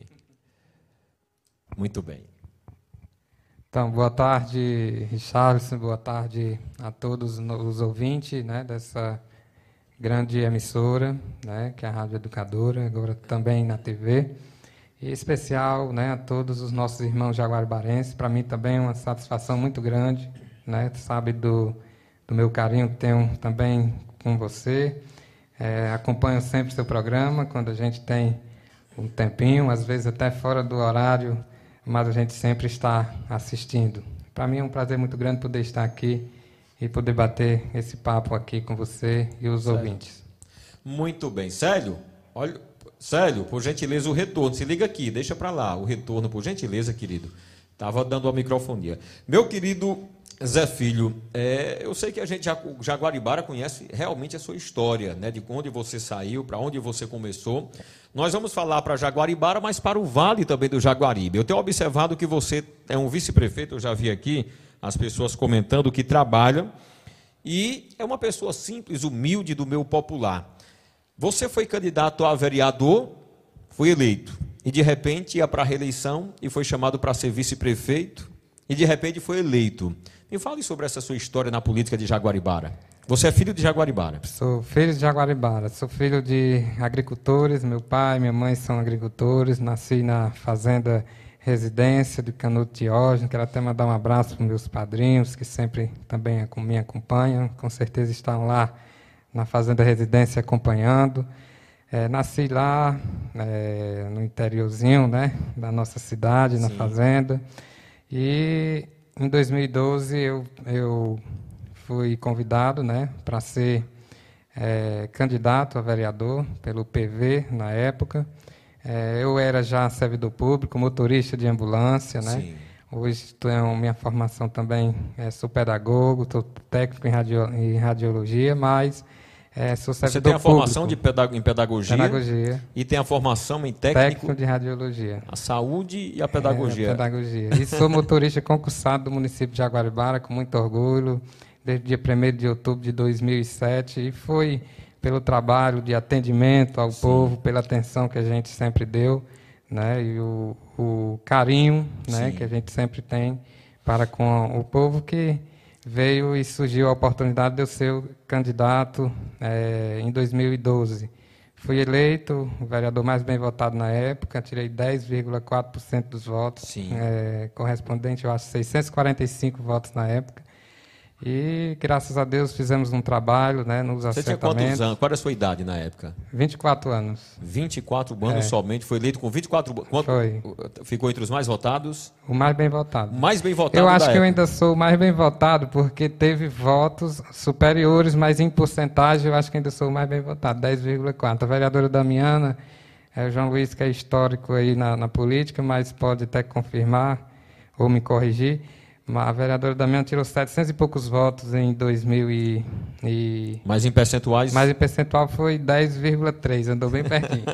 Muito bem. Então, boa tarde, Richarlison. Boa tarde a todos os ouvintes, né, dessa grande emissora, né, que é a Rádio Educadora, agora também na T V. Em especial, né, a todos os nossos irmãos jaguaribarenses. Para mim também é uma satisfação muito grande, né, sabe do, do meu carinho que tenho também com você. É, acompanho sempre o seu programa, quando a gente tem um tempinho, às vezes até fora do horário, mas a gente sempre está assistindo. Para mim é um prazer muito grande poder estar aqui e poder bater esse papo aqui com você e os Célio. ouvintes. Muito bem. Célio, olha... Célio, por gentileza, o retorno. Se liga aqui, deixa para lá o retorno, por gentileza, querido. Estava dando a microfonia. Meu querido Zé Filho, é, eu sei que a gente, já, Jaguaribara, conhece realmente a sua história, né, de onde você saiu, para onde você começou. Nós vamos falar para Jaguaribara, mas para o Vale também do Jaguaribe. Eu tenho observado que você é um vice-prefeito, eu já vi aqui as pessoas comentando que trabalha, e é uma pessoa simples, humilde, do meio popular. Você foi candidato a vereador, foi eleito, e de repente ia para a reeleição e foi chamado para ser vice-prefeito, e de repente foi eleito. Me fale sobre essa sua história na política de Jaguaribara. Você é filho de Jaguaribara? Sou filho de Jaguaribara, sou filho de agricultores, meu pai e minha mãe são agricultores, nasci na fazenda Residência de Canudo Diógenes. Quero até mandar um abraço para meus padrinhos, que sempre também me acompanham, com certeza estão lá na Fazenda Residência acompanhando. É, nasci lá, é, no interiorzinho, né, da nossa cidade, na Sim. fazenda. E em dois mil e doze eu, eu fui convidado, né, para ser é, candidato a vereador pelo P V na época. É, eu era já servidor público, motorista de ambulância, né? Sim. Hoje tenho minha formação também, é, sou pedagogo, sou técnico em, radio, em radiologia, mas é, sou servidor público. Você tem a formação de pedag em pedagogia, pedagogia e tem a formação em técnico, técnico de radiologia. A saúde e a pedagogia. É, a pedagogia. E sou motorista concursado do município de Jaguaribara, com muito orgulho, desde o dia primeiro de outubro de dois mil e sete, e foi pelo trabalho de atendimento ao Sim. povo, pela atenção que a gente sempre deu, né, e o, o carinho, né, que a gente sempre tem para com o povo, que veio e surgiu a oportunidade de eu ser o candidato é, em dois mil e doze. Fui eleito o vereador mais bem votado na época, tirei dez vírgula quatro por cento dos votos, é, correspondente, eu acho, seiscentos e quarenta e cinco votos na época. E, graças a Deus, fizemos um trabalho, né, nos Você assentamentos. tinha quantos anos? Qual era a sua idade na época? vinte e quatro anos. vinte e quatro anos É. somente, foi eleito com vinte e quatro anos. Foi. Ficou entre os mais votados? O mais bem votado. Mais bem votado Eu da acho que eu época. ainda sou o mais bem votado, porque teve votos superiores, mas em porcentagem eu acho que ainda sou o mais bem votado, dez vírgula quatro. A vereadora Damiana, é o João Luiz, que é histórico aí na, na política, mas pode até confirmar ou me corrigir. A vereadora Damiana tirou setecentos e poucos votos em dois mil e... e... Mas em percentuais? Mas em percentual foi dez vírgula três, andou bem pertinho.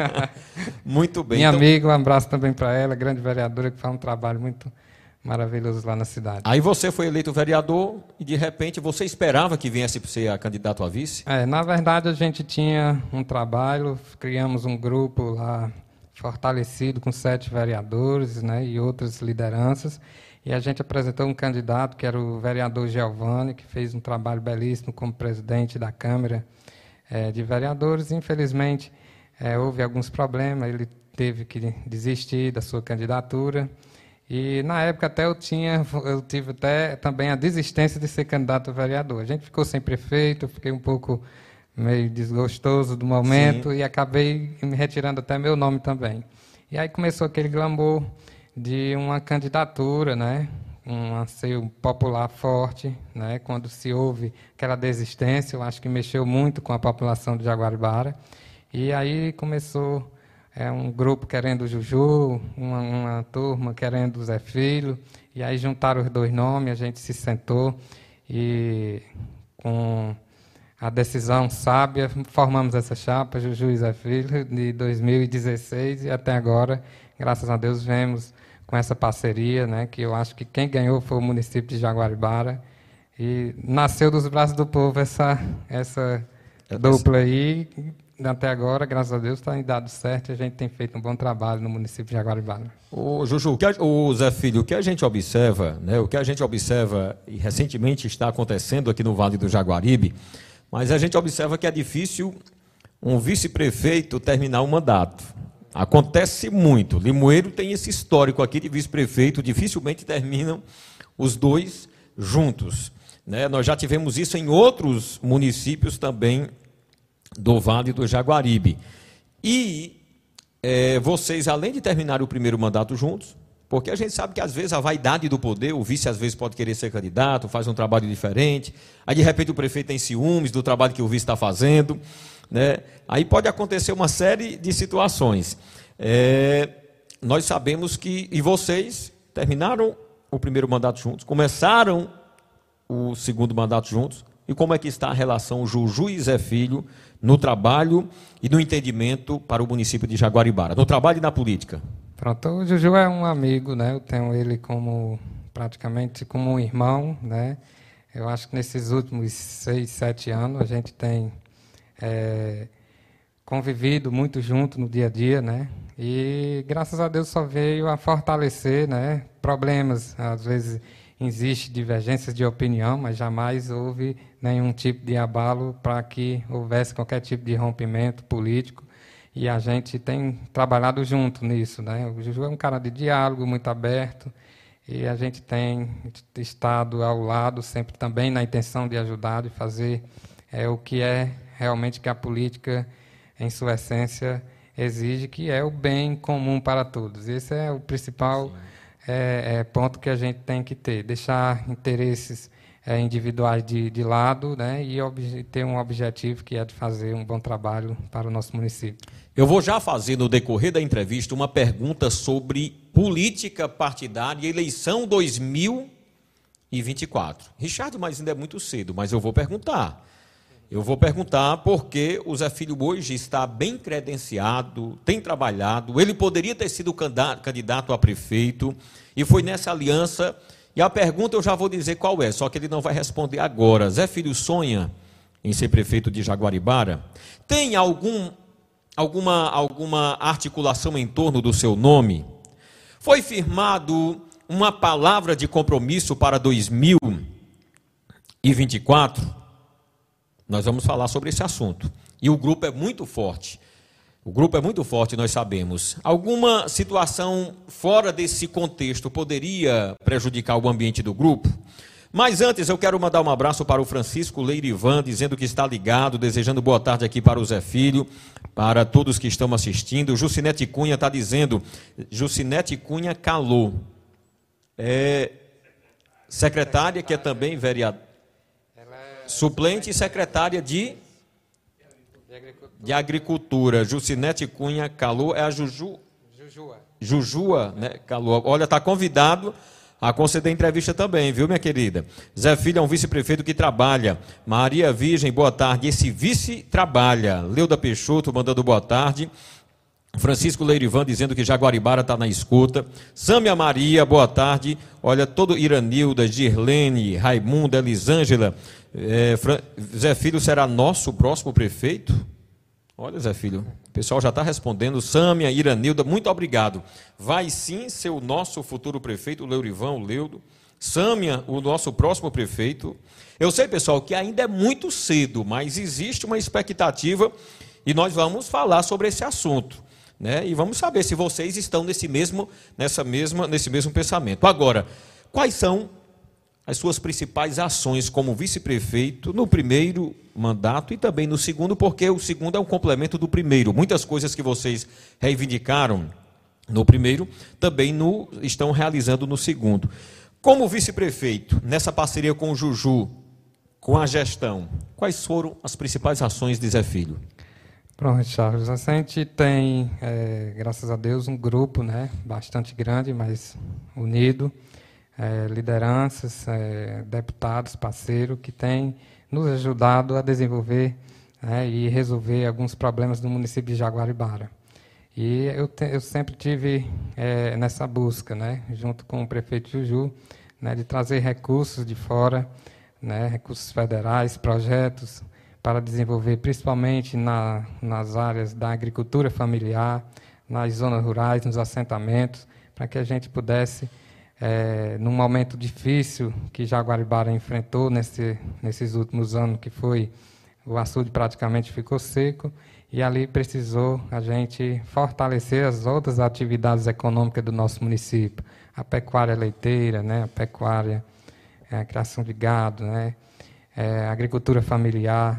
Muito bem. Minha então... amiga, um abraço também para ela, grande vereadora, que faz um trabalho muito maravilhoso lá na cidade. Aí você foi eleito vereador e, de repente, você esperava que viesse para ser candidato a vice? É, na verdade, a gente tinha um trabalho, criamos um grupo lá fortalecido com sete vereadores, né, e outras lideranças. E a gente apresentou um candidato, que era o vereador Giovanni, que fez um trabalho belíssimo como presidente da Câmara é, de Vereadores. Infelizmente, é, houve alguns problemas, ele teve que desistir da sua candidatura. E, na época, até eu, tinha, eu tive até também a desistência de ser candidato a vereador. A gente ficou sem prefeito, eu fiquei um pouco meio desgostoso do momento. Sim. E acabei me retirando até meu nome também. E aí começou aquele glamour de uma candidatura, né, um anseio popular forte, né, quando se houve aquela desistência, eu acho que mexeu muito com a população de Jaguaribara, e aí começou é, um grupo querendo o Juju, uma, uma turma querendo o Zé Filho, e aí juntaram os dois nomes, a gente se sentou e com a decisão sábia formamos essa chapa, Juju e Zé Filho, de dois mil e dezesseis, e até agora, graças a Deus, vemos com essa parceria, né, que eu acho que quem ganhou foi o município de Jaguaribara, e nasceu dos braços do povo essa, essa dupla aí, e até agora, graças a Deus, está em dado certo, e a gente tem feito um bom trabalho no município de Jaguaribara. O Juju, o, que a, o Zé Filho, o que a gente observa, né, o que a gente observa, e recentemente está acontecendo aqui no Vale do Jaguaribe, mas a gente observa que é difícil um vice-prefeito terminar o mandato. Acontece muito. Limoeiro tem esse histórico aqui de vice-prefeito, dificilmente terminam os dois juntos, né? Nós já tivemos isso em outros municípios também do Vale do Jaguaribe. E é, vocês, além de terminar o primeiro mandato juntos, porque a gente sabe que às vezes a vaidade do poder, o vice às vezes pode querer ser candidato, faz um trabalho diferente, aí de repente o prefeito tem ciúmes do trabalho que o vice está fazendo, né? Aí pode acontecer uma série de situações. É, nós sabemos que, e vocês terminaram o primeiro mandato juntos, começaram o segundo mandato juntos, e como é que está a relação Juju e Zé Filho no trabalho e no entendimento para o município de Jaguaribara, no trabalho e na política? Pronto, o Juju é um amigo, né? Eu tenho ele como praticamente como um irmão, né? Eu acho que nesses últimos seis, sete anos a gente tem é, convivido muito junto no dia a dia, né? E graças a Deus só veio a fortalecer, né? Problemas, às vezes existe divergências de opinião, mas jamais houve nenhum tipo de abalo para que houvesse qualquer tipo de rompimento político. E a gente tem trabalhado junto nisso, né? O Juju é um cara de diálogo, muito aberto, e a gente tem estado ao lado sempre também na intenção de ajudar, de fazer é, o que é realmente que a política, em sua essência, exige, que é o bem comum para todos. Esse é o principal é, é ponto que a gente tem que ter, deixar interesses é, individuais de, de lado, né, e ob- ter um objetivo que é de fazer um bom trabalho para o nosso município. Eu vou já fazer, no decorrer da entrevista, uma pergunta sobre política partidária e eleição dois mil e vinte e quatro. Richard, mas ainda é muito cedo, mas eu vou perguntar. Eu vou perguntar porque o Zé Filho hoje está bem credenciado, tem trabalhado, ele poderia ter sido candidato a prefeito e foi nessa aliança. E a pergunta eu já vou dizer qual é, só que ele não vai responder agora. Zé Filho sonha em ser prefeito de Jaguaribara? Tem algum, alguma, alguma articulação em torno do seu nome? Foi firmado uma palavra de compromisso para dois mil e vinte e quatro? Nós vamos falar sobre esse assunto. E o grupo é muito forte. O grupo é muito forte, nós sabemos. Alguma situação fora desse contexto poderia prejudicar o ambiente do grupo? Mas antes, eu quero mandar um abraço para o Francisco Leirivan, dizendo que está ligado, desejando boa tarde aqui para o Zé Filho, para todos que estão assistindo. Jucinete Cunha está dizendo, Jucinete Cunha Calô, é secretária, que é também vereadora, suplente e secretária de, de Agricultura. Jucinete Cunha Calô, é a Juju? Jujua. Jujua, né? Calô. Olha, está convidado a conceder entrevista também, viu, minha querida? Zé Filho é um vice-prefeito que trabalha. Maria Virgem, boa tarde. Esse vice trabalha. Leuda Peixoto mandando boa tarde. Francisco Leirivan dizendo que Jaguaribara está na escuta. Sâmia Maria, boa tarde. Olha, todo Iranilda, Girlene, Raimunda, Elisângela. É, Fran... Zé Filho será nosso próximo prefeito? Olha, Zé Filho, o pessoal já está respondendo. Sâmia, Iranilda, muito obrigado. Vai sim ser o nosso futuro prefeito, o Leurivan, o Leudo. Sâmia, o nosso próximo prefeito. Eu sei, pessoal, que ainda é muito cedo, mas existe uma expectativa e nós vamos falar sobre esse assunto, né? E vamos saber se vocês estão nesse mesmo, nessa mesma, nesse mesmo pensamento. Agora, quais são as suas principais ações como vice-prefeito no primeiro mandato e também no segundo, porque o segundo é um complemento do primeiro. Muitas coisas que vocês reivindicaram no primeiro também no, estão realizando no segundo. Como vice-prefeito, nessa parceria com o Juju, com a gestão, quais foram as principais ações de Zé Filho? Pronto, Charles, a gente tem, é, graças a Deus, um grupo, né, bastante grande, mas unido, é, lideranças, é, deputados, parceiros, que têm nos ajudado a desenvolver, né, e resolver alguns problemas do município de Jaguaribara. E eu, te, eu sempre tive é, nessa busca, né, junto com o prefeito Juju, né, de trazer recursos de fora, né, recursos federais, projetos, para desenvolver principalmente na, nas áreas da agricultura familiar, nas zonas rurais, nos assentamentos, para que a gente pudesse, é, num momento difícil que Jaguaribara enfrentou nesse, nesses últimos anos, que foi o açude praticamente ficou seco, e ali precisou a gente fortalecer as outras atividades econômicas do nosso município, a pecuária leiteira, né, a pecuária, a criação de gado, né, é, a agricultura familiar.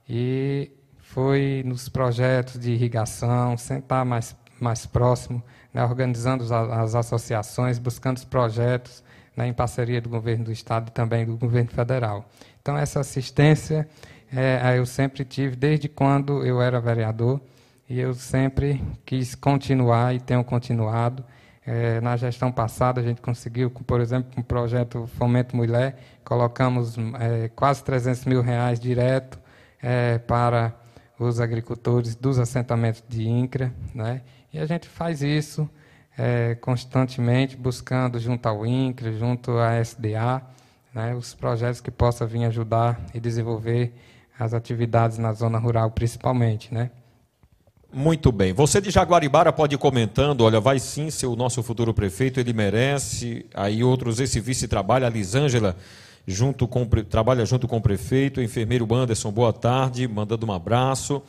E foi nos projetos de irrigação, sentar mais, mais próximo, né, organizando as, as associações, buscando os projetos, né, em parceria do governo do Estado e também do governo federal. Então, essa assistência é, eu sempre tive, desde quando eu era vereador, e eu sempre quis continuar e tenho continuado. É, na gestão passada, a gente conseguiu, por exemplo, com o projeto Fomento Mulher, colocamos é, quase trezentos mil reais direto, É, para os agricultores dos assentamentos de INCRA, né? E a gente faz isso é, constantemente, buscando junto ao INCRA, junto à S D A, né, os projetos que possam vir ajudar e desenvolver as atividades na zona rural, principalmente, né? Muito bem. Você de Jaguaribara pode ir comentando, olha, vai sim ser o nosso futuro prefeito, ele merece. Aí outros, esse vice trabalha, a Lisângela, Junto com, trabalha junto com o prefeito, o enfermeiro Anderson, boa tarde, mandando um abraço.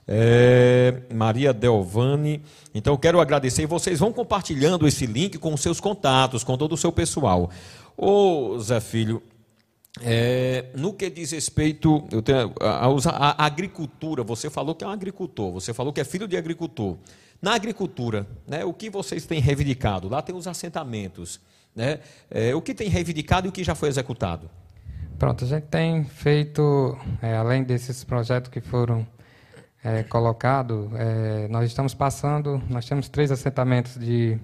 É, Maria Delvani. Então, quero agradecer. E vocês vão compartilhando esse link com os seus contatos, com todo o seu pessoal. Ô, Zé Filho, é, no que diz respeito eu tenho, a, a, a agricultura, você falou que é um agricultor, você falou que é filho de agricultor. Na agricultura, né, o que vocês têm reivindicado? Lá tem os assentamentos, né? É, o que tem reivindicado e o que já foi executado? Pronto, a gente tem feito, é, além desses projetos que foram é, colocados, é, nós estamos passando, nós temos três assentamentos de,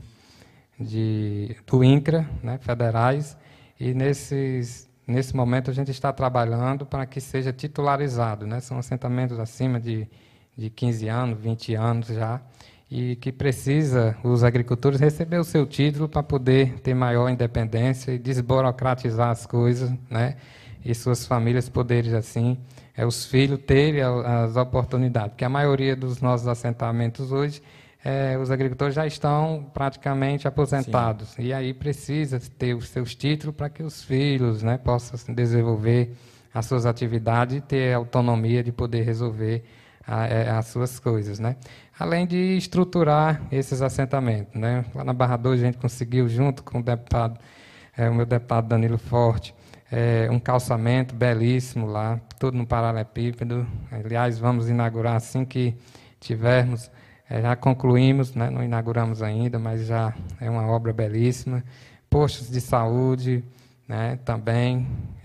de, do INCRA, né, federais, e nesses, nesse momento a gente está trabalhando para que seja titularizado, né? São assentamentos acima de, de quinze anos, vinte anos já, e que precisa os agricultores receber o seu título para poder ter maior independência e desburocratizar as coisas, né? E suas famílias poderem, assim, é, os filhos terem as oportunidades. Porque a maioria dos nossos assentamentos hoje, é, os agricultores já estão praticamente aposentados. Sim. E aí precisa ter os seus títulos para que os filhos, né, possam desenvolver as suas atividades e ter autonomia de poder resolver a, a, as suas coisas, né? Além de estruturar esses assentamentos, né? Lá na Barra dois a gente conseguiu, junto com o deputado, é, o meu deputado Danilo Forte, é, um calçamento belíssimo lá, tudo no paralelepípedo. Aliás, vamos inaugurar assim que tivermos, é, já concluímos, né? Não inauguramos ainda, mas já é uma obra belíssima. Postos de saúde, né? Também.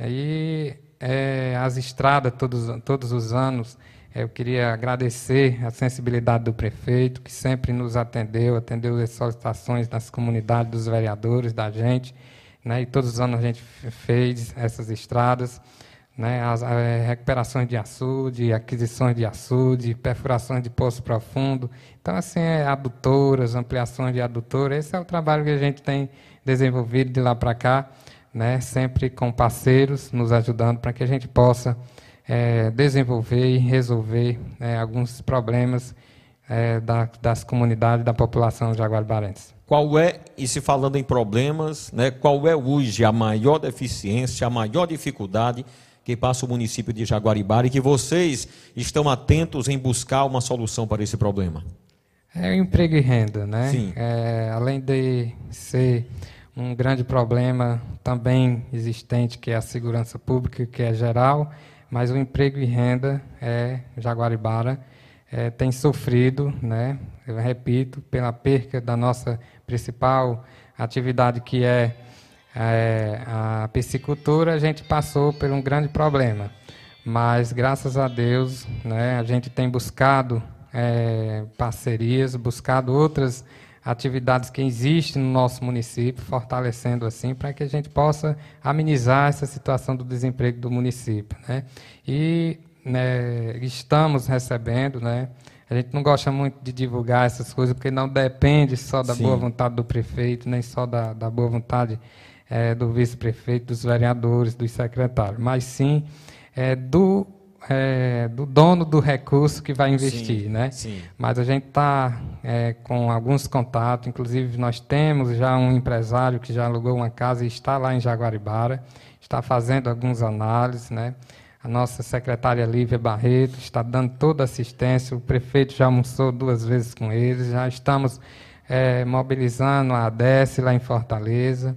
E é, as estradas todos, todos os anos. Eu queria agradecer a sensibilidade do prefeito, que sempre nos atendeu, atendeu as solicitações das comunidades, dos vereadores, da gente, né? E todos os anos a gente fez essas estradas, né? As, as recuperações de açude, aquisições de açude, perfurações de poço profundo. Então, assim, é adutoras, ampliações de adutoras. Esse é o trabalho que a gente tem desenvolvido de lá para cá, né? Sempre com parceiros nos ajudando para que a gente possa É, desenvolver e resolver é, alguns problemas é, da, das comunidades da população jaguaribarense. Qual é, e se falando em problemas, né, qual é hoje a maior deficiência, a maior dificuldade que passa o município de Jaguaribara e que vocês estão atentos em buscar uma solução para esse problema? É o emprego e renda, né? Sim. É, além de ser um grande problema também existente, que é a segurança pública, que é geral, mas o emprego e renda, é, Jaguaribara é, tem sofrido, né, eu repito, pela perca da nossa principal atividade, que é, é a piscicultura. A gente passou por um grande problema, mas, graças a Deus, né, a gente tem buscado é, parcerias, buscado outras atividades que existem no nosso município, fortalecendo assim, para que a gente possa amenizar essa situação do desemprego do município, né? E, né, estamos recebendo, né? A gente não gosta muito de divulgar essas coisas, porque não depende só da Sim. boa vontade do prefeito, nem só da, da boa vontade é, do vice-prefeito, dos vereadores, dos secretários, mas sim é, do É, do dono do recurso que vai investir, sim, né? Sim. Mas a gente está é, com alguns contatos, inclusive nós temos já um empresário que já alugou uma casa e está lá em Jaguaribara, está fazendo algumas análises, né? A nossa secretária Lívia Barreto está dando toda a assistência, o prefeito já almoçou duas vezes com eles, já estamos é, mobilizando a ADESE lá em Fortaleza.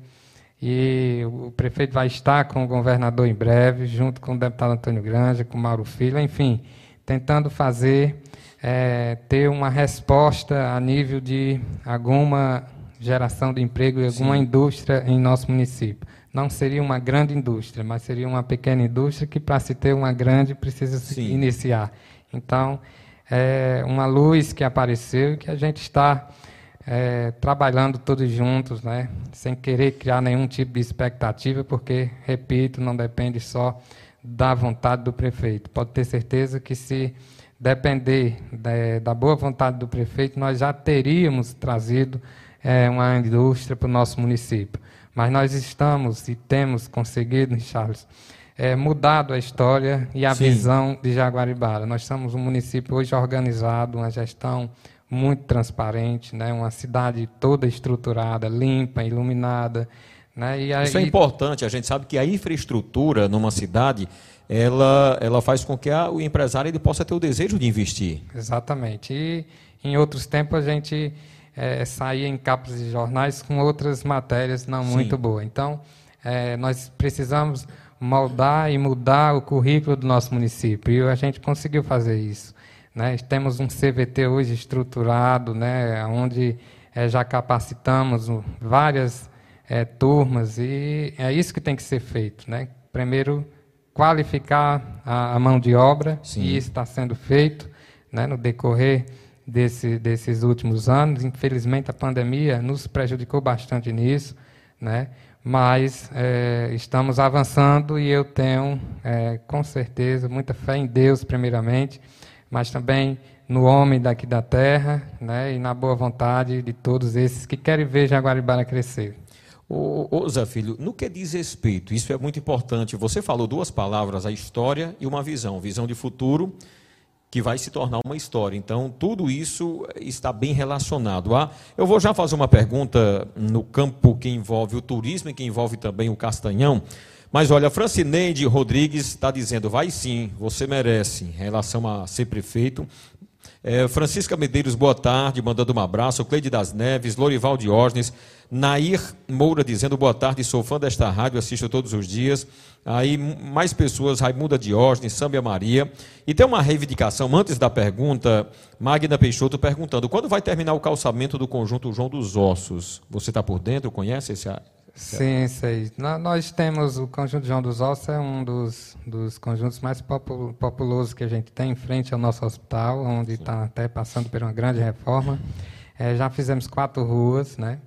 E o prefeito vai estar com o governador em breve, junto com o deputado Antônio Granja, com o Mauro Filho, enfim, tentando fazer, é, ter uma resposta a nível de alguma geração de emprego e alguma Sim. indústria em nosso município. Não seria uma grande indústria, mas seria uma pequena indústria que, para se ter uma grande, precisa se Sim. iniciar. Então, é uma luz que apareceu e que a gente está É, trabalhando todos juntos, né, sem querer criar nenhum tipo de expectativa, porque, repito, não depende só da vontade do prefeito. Pode ter certeza que, se depender de, da boa vontade do prefeito, nós já teríamos trazido é, uma indústria para o nosso município. Mas nós estamos e temos conseguido, Charles, é, mudado a história e a Sim. visão de Jaguaribara. Nós somos um município hoje organizado, uma gestão muito transparente, né? Uma cidade toda estruturada, limpa, iluminada, né? E aí... Isso é importante. A gente sabe que a infraestrutura numa cidade, ela, ela faz com que a, o empresário ele possa ter o desejo de investir. Exatamente. E em outros tempos a gente é, saía em capas de jornais com outras matérias não Sim. muito boas. Então, é, nós precisamos moldar e mudar o currículo do nosso município, e a gente conseguiu fazer isso. né? Temos um C V T hoje estruturado, né? Onde é, já capacitamos várias é, turmas, e é isso que tem que ser feito, né? Primeiro, qualificar a, a mão de obra, Sim. e isso está sendo feito, né, no decorrer desse, desses últimos anos. Infelizmente, a pandemia nos prejudicou bastante nisso, né, mas é, estamos avançando, e eu tenho, é, com certeza, muita fé em Deus, primeiramente, mas também no homem daqui da terra, né, e na boa vontade de todos esses que querem ver Jaguaribara crescer. Ô, ô Zé Filho, no que diz respeito, isso é muito importante, você falou duas palavras, a história e uma visão, visão de futuro, que vai se tornar uma história. Então, tudo isso está bem relacionado. Ah, eu vou já fazer uma pergunta no campo que envolve o turismo e que envolve também o Castanhão, mas olha, Francineide Rodrigues está dizendo, vai sim, você merece, em relação a ser prefeito. É, Francisca Medeiros, boa tarde, mandando um abraço. Cleide das Neves, Lorival Diógenes, Nair Moura dizendo boa tarde, sou fã desta rádio, assisto todos os dias. Aí mais pessoas, Raimunda Diógenes, Sâmbia Maria. E tem uma reivindicação, antes da pergunta, Magna Peixoto perguntando, quando vai terminar o calçamento do conjunto João dos Ossos? Você está por dentro, conhece esse... Sim, sei. Nós temos o conjunto João dos Ossos, é um dos, dos conjuntos mais populosos que a gente tem em frente ao nosso hospital, onde está até passando por uma grande reforma. É, já fizemos quatro ruas, né?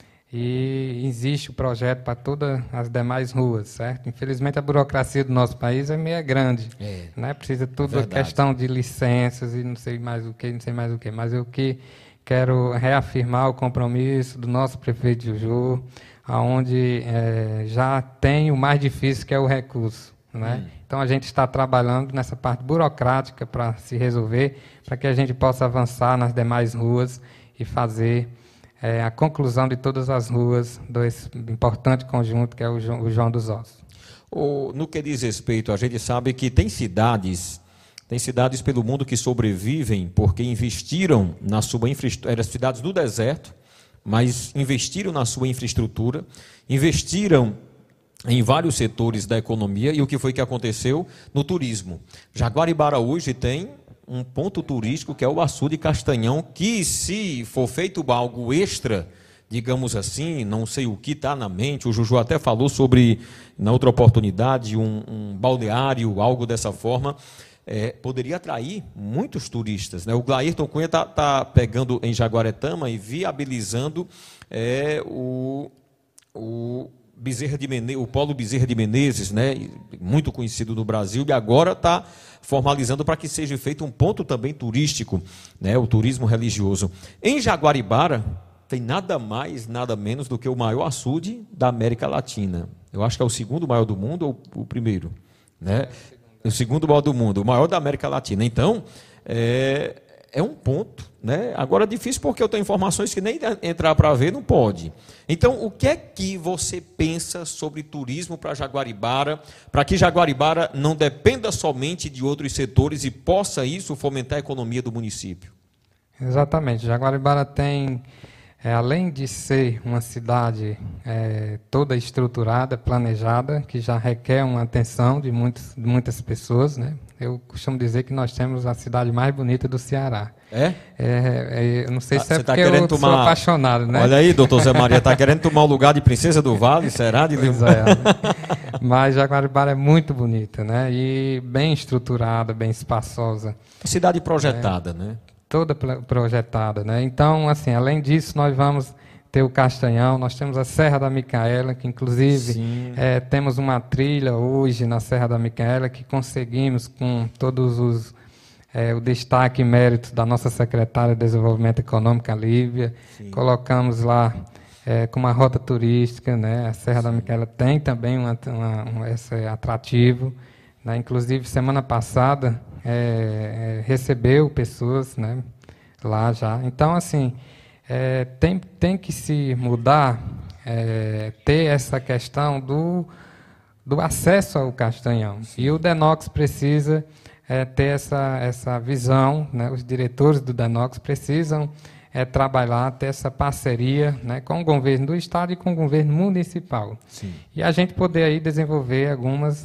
E existe o projeto para todas as demais ruas, certo? Infelizmente, a burocracia do nosso país é meio grande, é, né? Precisa tudo, é questão de licenças e não sei mais o que, não sei mais o que. Mas eu que quero reafirmar o compromisso do nosso prefeito Juju, onde é, já tem o mais difícil, que é o recurso, né? Hum. Então, a gente está trabalhando nessa parte burocrática para se resolver, para que a gente possa avançar nas demais ruas e fazer é, a conclusão de todas as ruas desse importante conjunto que é o João, o João dos Ossos. O, no que diz respeito, a gente sabe que tem cidades, tem cidades pelo mundo que sobrevivem porque investiram na sua infraestrutura, eram cidades do deserto, mas investiram na sua infraestrutura, investiram em vários setores da economia, e o que foi que aconteceu? No turismo. Jaguaribara hoje tem um ponto turístico que é o Açude Castanhão, que se for feito algo extra, digamos assim, não sei o que está na mente, o Juju até falou sobre, na outra oportunidade, um, um balneário, algo dessa forma, É, poderia atrair muitos turistas, né? O Glairton Cunha está tá pegando em Jaguaretama e viabilizando é, o, o, Bezerra de Mene, o Polo Bezerra de Menezes, né? Muito conhecido no Brasil, e agora está formalizando para que seja feito um ponto também turístico, né? O turismo religioso. Em Jaguaribara, tem nada mais, nada menos do que o maior açude da América Latina. Eu acho que é o segundo maior do mundo ou o primeiro, né? O segundo maior do mundo, o maior da América Latina. Então, é, é um ponto, né? Agora é difícil porque eu tenho informações que nem entrar para ver não pode. Então, o que é que você pensa sobre turismo para Jaguaribara, para que Jaguaribara não dependa somente de outros setores e possa isso fomentar a economia do município? Exatamente. Jaguaribara tem, é, além de ser uma cidade é, toda estruturada, planejada, que já requer uma atenção de, muitos, de muitas pessoas, né? Eu costumo dizer que nós temos a cidade mais bonita do Ceará. É? é, é eu não sei ah, se é porque tá eu tomar... sou apaixonado, né? Olha aí, doutor Zé Maria, está querendo tomar o lugar de Princesa do Vale, será? De pois é. Mas Jaguaribara é muito bonita, né? E bem estruturada, bem espaçosa. Cidade projetada, é, né? Toda projetada, né? Então, assim, além disso, nós vamos ter o Castanhão, nós temos a Serra da Micaela, que inclusive é, temos uma trilha hoje na Serra da Micaela que conseguimos, com todos os é, o destaque e mérito da nossa secretária de Desenvolvimento Econômico, a Lívia, Sim. colocamos lá é, com uma rota turística, né? A Serra Sim. da Micaela tem também uma, uma, um, esse atrativo, né? Inclusive, semana passada, é, é, recebeu pessoas, né, lá já. Então, assim, é, tem, tem que se mudar, é, ter essa questão do, do acesso ao Castanhão. Sim. E o Denox precisa é, ter essa, essa visão, né? Os diretores do Denox precisam é, trabalhar, ter essa parceria, né, com o governo do Estado e com o governo municipal. Sim. E a gente poder aí desenvolver algumas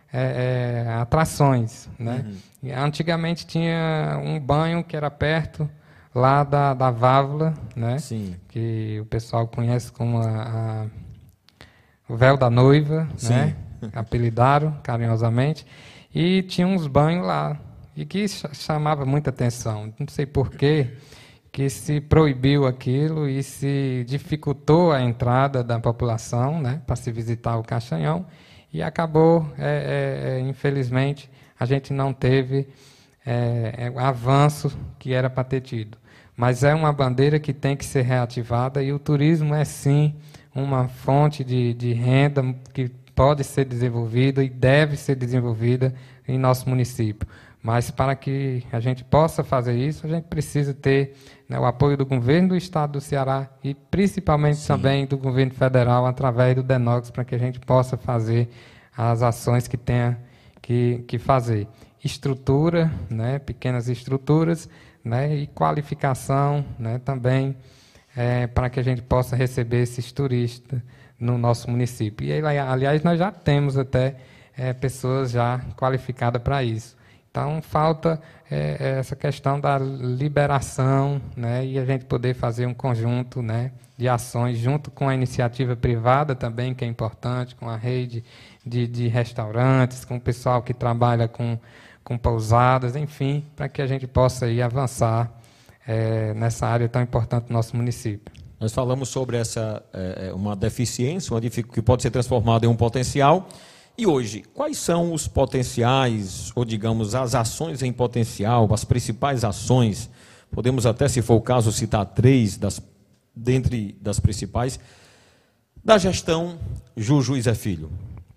é, é, atrações, né? Uhum. Antigamente tinha um banho que era perto lá da, da válvula, né? Sim. Que o pessoal conhece como a, a, o véu da noiva, sim, né? Apelidaram carinhosamente, e tinha uns banhos lá, e que chamava muita atenção. Não sei por quê que se proibiu aquilo e se dificultou a entrada da população, né, para se visitar o Caixanhão, e acabou, é, é, infelizmente, a gente não teve é, é, avanço que era para ter tido. Mas é uma bandeira que tem que ser reativada, e o turismo é, sim, uma fonte de, de renda que pode ser desenvolvida e deve ser desenvolvida em nosso município. Mas para que a gente possa fazer isso, a gente precisa ter, né, o apoio do governo do estado do Ceará e principalmente sim, também do governo federal através do DENOX, para que a gente possa fazer as ações que tenha que, que fazer. Estrutura, né, pequenas estruturas, né, e qualificação, né, também, é, para que a gente possa receber esses turistas no nosso município. E, aliás, nós já temos até é, pessoas já qualificadas para isso. Então, falta é, essa questão da liberação, né, e a gente poder fazer um conjunto, né, de ações junto com a iniciativa privada também, que é importante, com a rede de, de restaurantes, com o pessoal que trabalha com, com pousadas, enfim, para que a gente possa aí avançar é, nessa área tão importante do nosso município. Nós falamos sobre essa é, uma deficiência, uma dific... que pode ser transformada em um potencial. E hoje, quais são os potenciais, ou digamos, as ações em potencial, as principais ações? Podemos até, se for o caso, citar três das, dentre das principais, da gestão Juju e Zé Filho.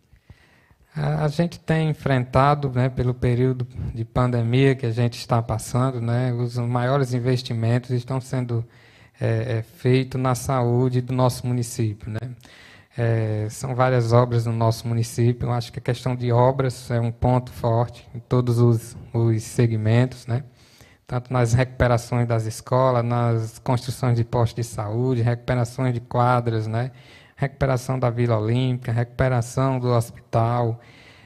A gente tem enfrentado, né, pelo período de pandemia que a gente está passando, né, os maiores investimentos estão sendo é, é, feitos na saúde do nosso município, né? É, são várias obras no nosso município. Eu acho que a questão de obras é um ponto forte em todos os, os segmentos, né? Tanto nas recuperações das escolas, nas construções de postos de saúde, recuperações de quadras, né? Recuperação da Vila Olímpica, recuperação do hospital,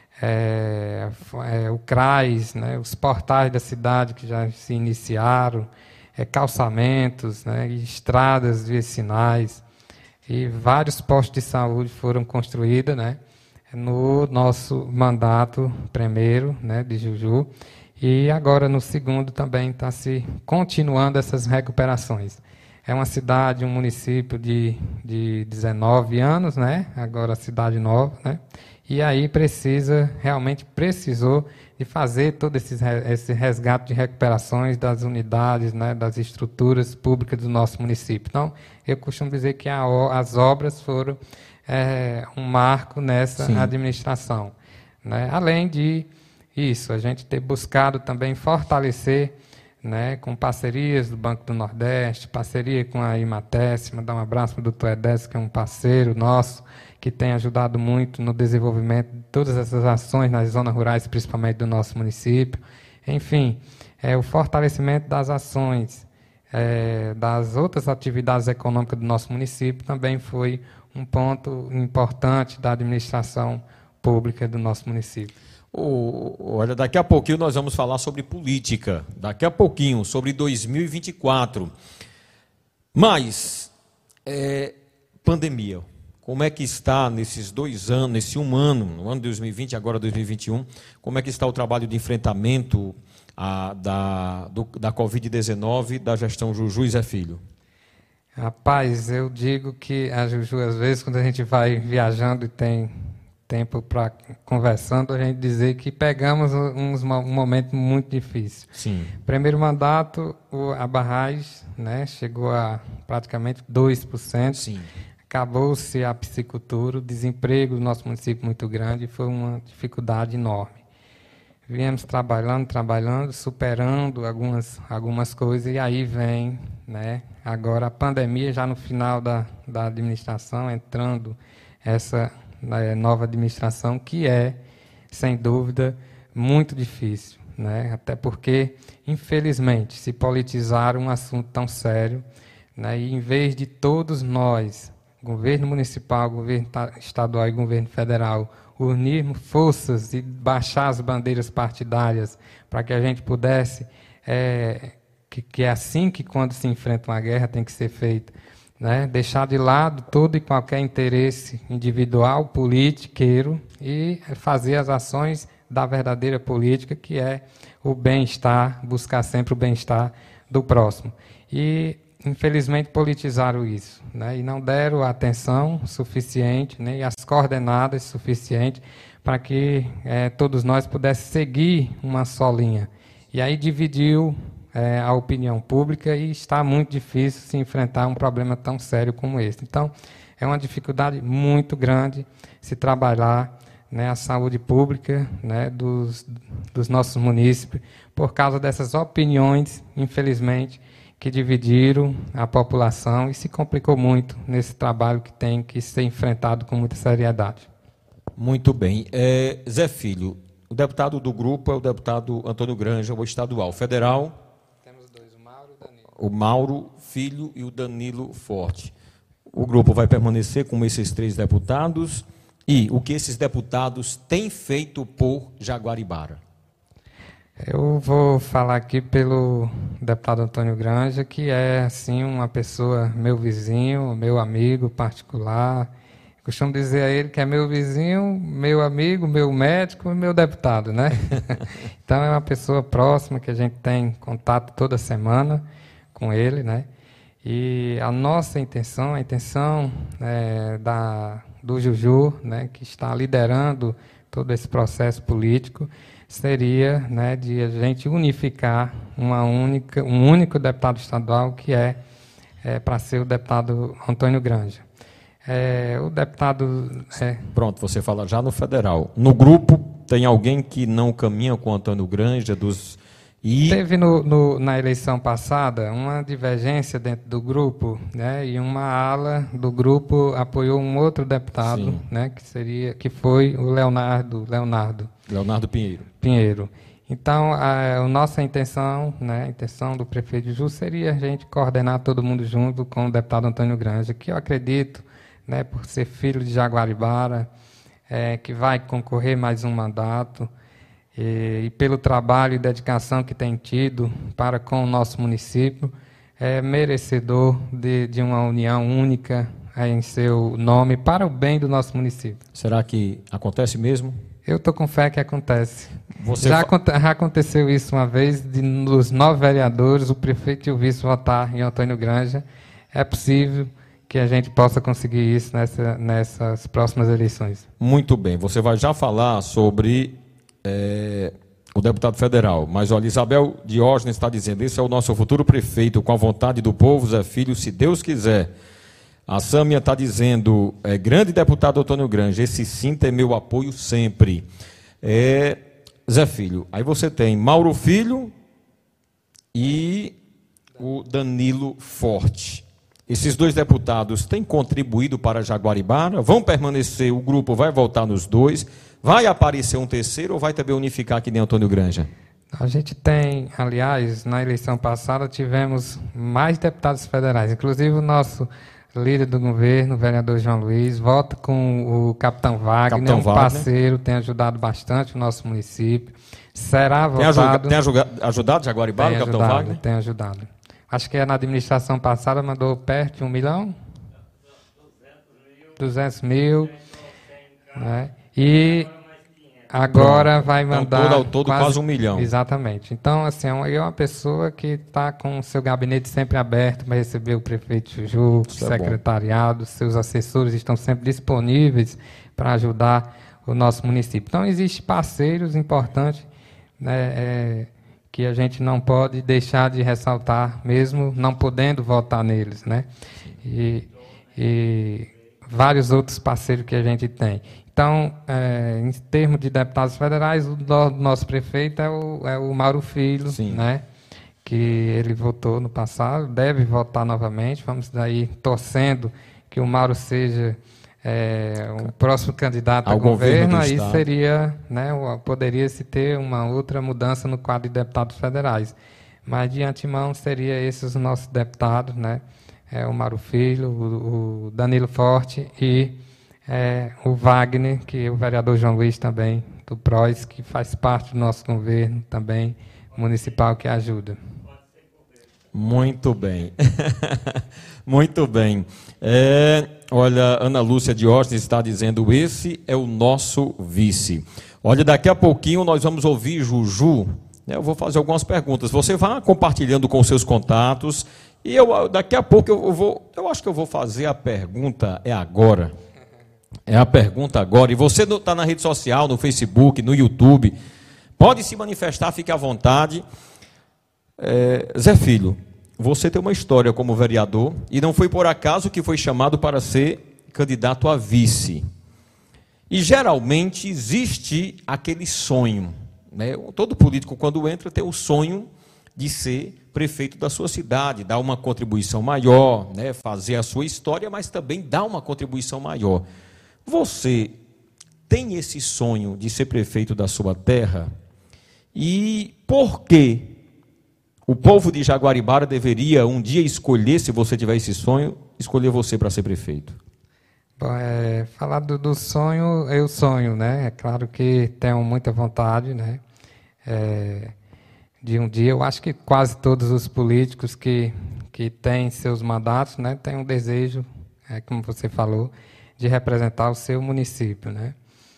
é, é, o CRAS, né? Os portais da cidade que já se iniciaram, é, calçamentos, né? Estradas vicinais. E vários postos de saúde foram construídos, né, no nosso mandato primeiro, né, de Juju, e agora no segundo também está se continuando essas recuperações. É uma cidade, um município de, de dezenove anos, né, agora cidade nova, né, e aí precisa, realmente precisou de fazer todo esse, esse resgate de recuperações das unidades, né, das estruturas públicas do nosso município. Então, eu costumo dizer que a, as obras foram é, um marco nessa Sim. administração, né? Além de isso, a gente ter buscado também fortalecer, né, com parcerias do Banco do Nordeste, parceria com a Imates, mandar um abraço para o doutor Edésio, que é um parceiro nosso, que tem ajudado muito no desenvolvimento de todas essas ações nas zonas rurais, principalmente do nosso município. Enfim, é, o fortalecimento das ações, é, das outras atividades econômicas do nosso município também foi um ponto importante da administração pública do nosso município. Oh, olha, daqui a pouquinho nós vamos falar sobre política, daqui a pouquinho, sobre dois mil e vinte e quatro. Mas, é, pandemia, como é que está nesses dois anos, nesse um ano, no ano de dois mil e vinte, agora dois mil e vinte e um, como é que está o trabalho de enfrentamento a, da, do, da covid dezenove da gestão Juju e Zé Filho? Rapaz, eu digo que a Juju, às vezes, quando a gente vai viajando e tem tempo para conversando, a gente dizer que pegamos uns, um momento muito difícil. Sim. Primeiro mandato, o, a barragem, né, chegou a praticamente dois por cento. Sim. Acabou-se a piscicultura, o desemprego do nosso município muito grande, foi uma dificuldade enorme. Viemos trabalhando, trabalhando, superando algumas, algumas coisas, e aí vem, né, agora a pandemia, já no final da, da administração, entrando essa né, nova administração, que é, sem dúvida, muito difícil, né, até porque, infelizmente, se politizaram um assunto tão sério, né, e em vez de todos nós, governo municipal, governo estadual e governo federal, unirmos forças e baixar as bandeiras partidárias para que a gente pudesse, é, que, que é assim que quando se enfrenta uma guerra tem que ser feita, né? Deixar de lado todo e qualquer interesse individual, politiqueiro, e fazer as ações da verdadeira política, que é o bem-estar, buscar sempre o bem-estar do próximo. E, infelizmente, politizaram isso, né? E não deram a atenção suficiente, né? E as coordenadas suficientes para que é, todos nós pudéssemos seguir uma só linha. E aí dividiu é, a opinião pública e está muito difícil se enfrentar um problema tão sério como esse. Então, é uma dificuldade muito grande se trabalhar, né, a saúde pública, né, dos, dos nossos munícipes, por causa dessas opiniões, infelizmente, que dividiram a população e se complicou muito nesse trabalho que tem que ser enfrentado com muita seriedade. Muito bem. É, Zé Filho, o deputado do grupo é o deputado Antônio Granja, o estadual. Federal? Temos dois, o Mauro e o Danilo. O Mauro Filho e o Danilo Forte. O grupo vai permanecer com esses três deputados e o que esses deputados têm feito por Jaguaribara? Eu vou falar aqui pelo deputado Antônio Granja, que é assim uma pessoa, meu vizinho, meu amigo particular. Eu costumo dizer a ele que é meu vizinho, meu amigo, meu médico e meu deputado, né? Então é uma pessoa próxima que a gente tem contato toda semana com ele, né? E a nossa intenção, a intenção é, da, do Juju, né, que está liderando todo esse processo político, seria, né, de a gente unificar uma única, um único deputado estadual, que é, é para ser o deputado Antônio Granja. É, o deputado... É... Pronto, você fala já no federal. No grupo, tem alguém que não caminha com o Antônio Granja dos... E... Teve no, no, na eleição passada uma divergência dentro do grupo, né, e uma ala do grupo apoiou um outro deputado, né, que, seria, que foi o Leonardo, Leonardo. Leonardo Pinheiro. Pinheiro. Então, a, a nossa intenção, né, a intenção do prefeito Ju seria a gente coordenar todo mundo junto com o deputado Antônio Granja, que eu acredito, né, por ser filho de Jaguaribara, é, que vai concorrer mais um mandato, e, e pelo trabalho e dedicação que tem tido para com o nosso município, é merecedor de, de uma união única é, em seu nome para o bem do nosso município. Será que acontece mesmo? Eu estou com fé que acontece. Você já, fa... já aconteceu isso uma vez, de, dos nove vereadores, o prefeito e o vice votar em Antônio Granja. É possível que a gente possa conseguir isso nessa, nessas próximas eleições. Muito bem. Você vai já falar sobre é, o deputado federal, mas olha, Isabel Diógenes está dizendo, esse é o nosso futuro prefeito, com a vontade do povo, Zé Filho, se Deus quiser. A Sâmia está dizendo, é, grande deputado Antônio Granja, esse sim tem meu apoio sempre. É, Zé Filho, aí você tem Mauro Filho e o Danilo Forte. Esses dois deputados têm contribuído para Jaguaribara? Vão permanecer, o grupo vai voltar nos dois? Vai aparecer um terceiro ou vai também unificar que nem Antônio Granja? A gente tem, aliás, na eleição passada tivemos mais deputados federais, inclusive o nosso líder do governo, o vereador João Luiz, vota com o capitão Wagner, Capitão um Wagner. parceiro, tem ajudado bastante o nosso município. Será tem votado... Tem ajudado Jaguaribara, o capitão ajudado, Wagner? Tem ajudado. Acho que na administração passada mandou perto de um milhão? duzentos mil. Né? E agora Pronto. vai mandar... Então, todo, ao todo quase, quase um milhão. Exatamente. Então, assim, é uma pessoa que está com o seu gabinete sempre aberto para receber o prefeito Juju, o secretariado, é seus assessores estão sempre disponíveis para ajudar o nosso município. Então, existem parceiros importantes, né, é, que a gente não pode deixar de ressaltar, mesmo não podendo votar neles, né? E, e vários outros parceiros que a gente tem. Então, é, em termos de deputados federais, o nosso prefeito é o, é o Mauro Filho, né, que ele votou no passado, deve votar novamente. Vamos daí torcendo que o Mauro seja é, o próximo candidato ao governo, governo aí seria, né, poderia se ter uma outra mudança no quadro de deputados federais. Mas, de antemão, seria esses os nossos deputados, né, é, o Mauro Filho, o, o Danilo Forte e é o Wagner, que é o vereador João Luiz também, do P R O S, que faz parte do nosso governo também, municipal, que ajuda. Muito bem. Muito bem. É, olha, Ana Lúcia Diógenes está dizendo, esse é o nosso vice. Olha, daqui a pouquinho nós vamos ouvir Juju, né, eu vou fazer algumas perguntas. Você vai compartilhando com seus contatos e eu, daqui a pouco eu vou, eu acho que eu vou fazer a pergunta, é agora. É a pergunta agora. E você está na rede social, no Facebook, no YouTube, pode se manifestar, fique à vontade. É, Zé Filho, você tem uma história como vereador e não foi por acaso que foi chamado para ser candidato a vice. E geralmente existe aquele sonho, né? Todo político, quando entra, tem o sonho de ser prefeito da sua cidade, dar uma contribuição maior, né? Fazer a sua história, mas também dar uma contribuição maior. Você tem esse sonho de ser prefeito da sua terra? E por que o povo de Jaguaribara deveria um dia escolher, se você tiver esse sonho, escolher você para ser prefeito? Bom, é, falar do, do sonho, eu sonho, né? É claro que tenho muita vontade, né? É, de um dia, eu acho que quase todos os políticos que, que têm seus mandatos, né, têm um desejo, é, como você falou, de representar o seu município, né?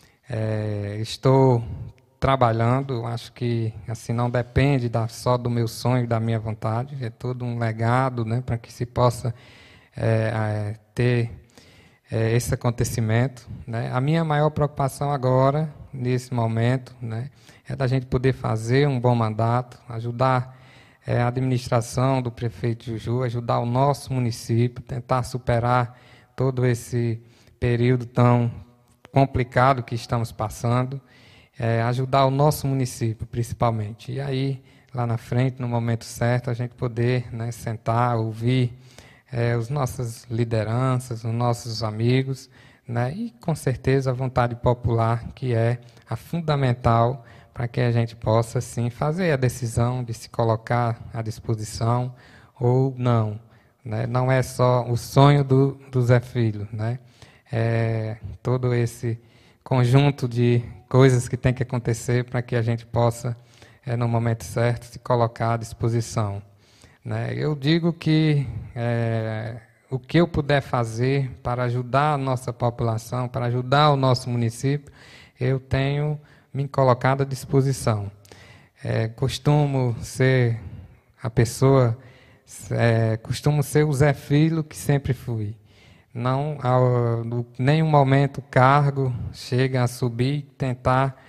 É, estou trabalhando, acho que assim não depende da, só do meu sonho e da minha vontade, é todo um legado, né, para que se possa é, é, ter é, esse acontecimento, né? A minha maior preocupação agora, nesse momento, né, é da gente poder fazer um bom mandato, ajudar é, a administração do prefeito Juju, ajudar o nosso município, tentar superar todo esse período tão complicado que estamos passando, é, ajudar o nosso município, principalmente. E aí, lá na frente, no momento certo, a gente poder, né, sentar, ouvir é, as nossas lideranças, os nossos amigos, né, e, com certeza, a vontade popular, que é a fundamental para que a gente possa, sim, fazer a decisão de se colocar à disposição ou não. Né? Não é só o sonho do, do Zé Filho, né? É todo esse conjunto de coisas que tem que acontecer para que a gente possa, é, no momento certo, se colocar à disposição. Né? Eu digo que é, o que eu puder fazer para ajudar a nossa população, para ajudar o nosso município, eu tenho me colocado à disposição. É, costumo ser a pessoa, é, costumo ser o Zé Filho que sempre fui. Não, ao, no, nenhum momento o cargo chega a subir e tentar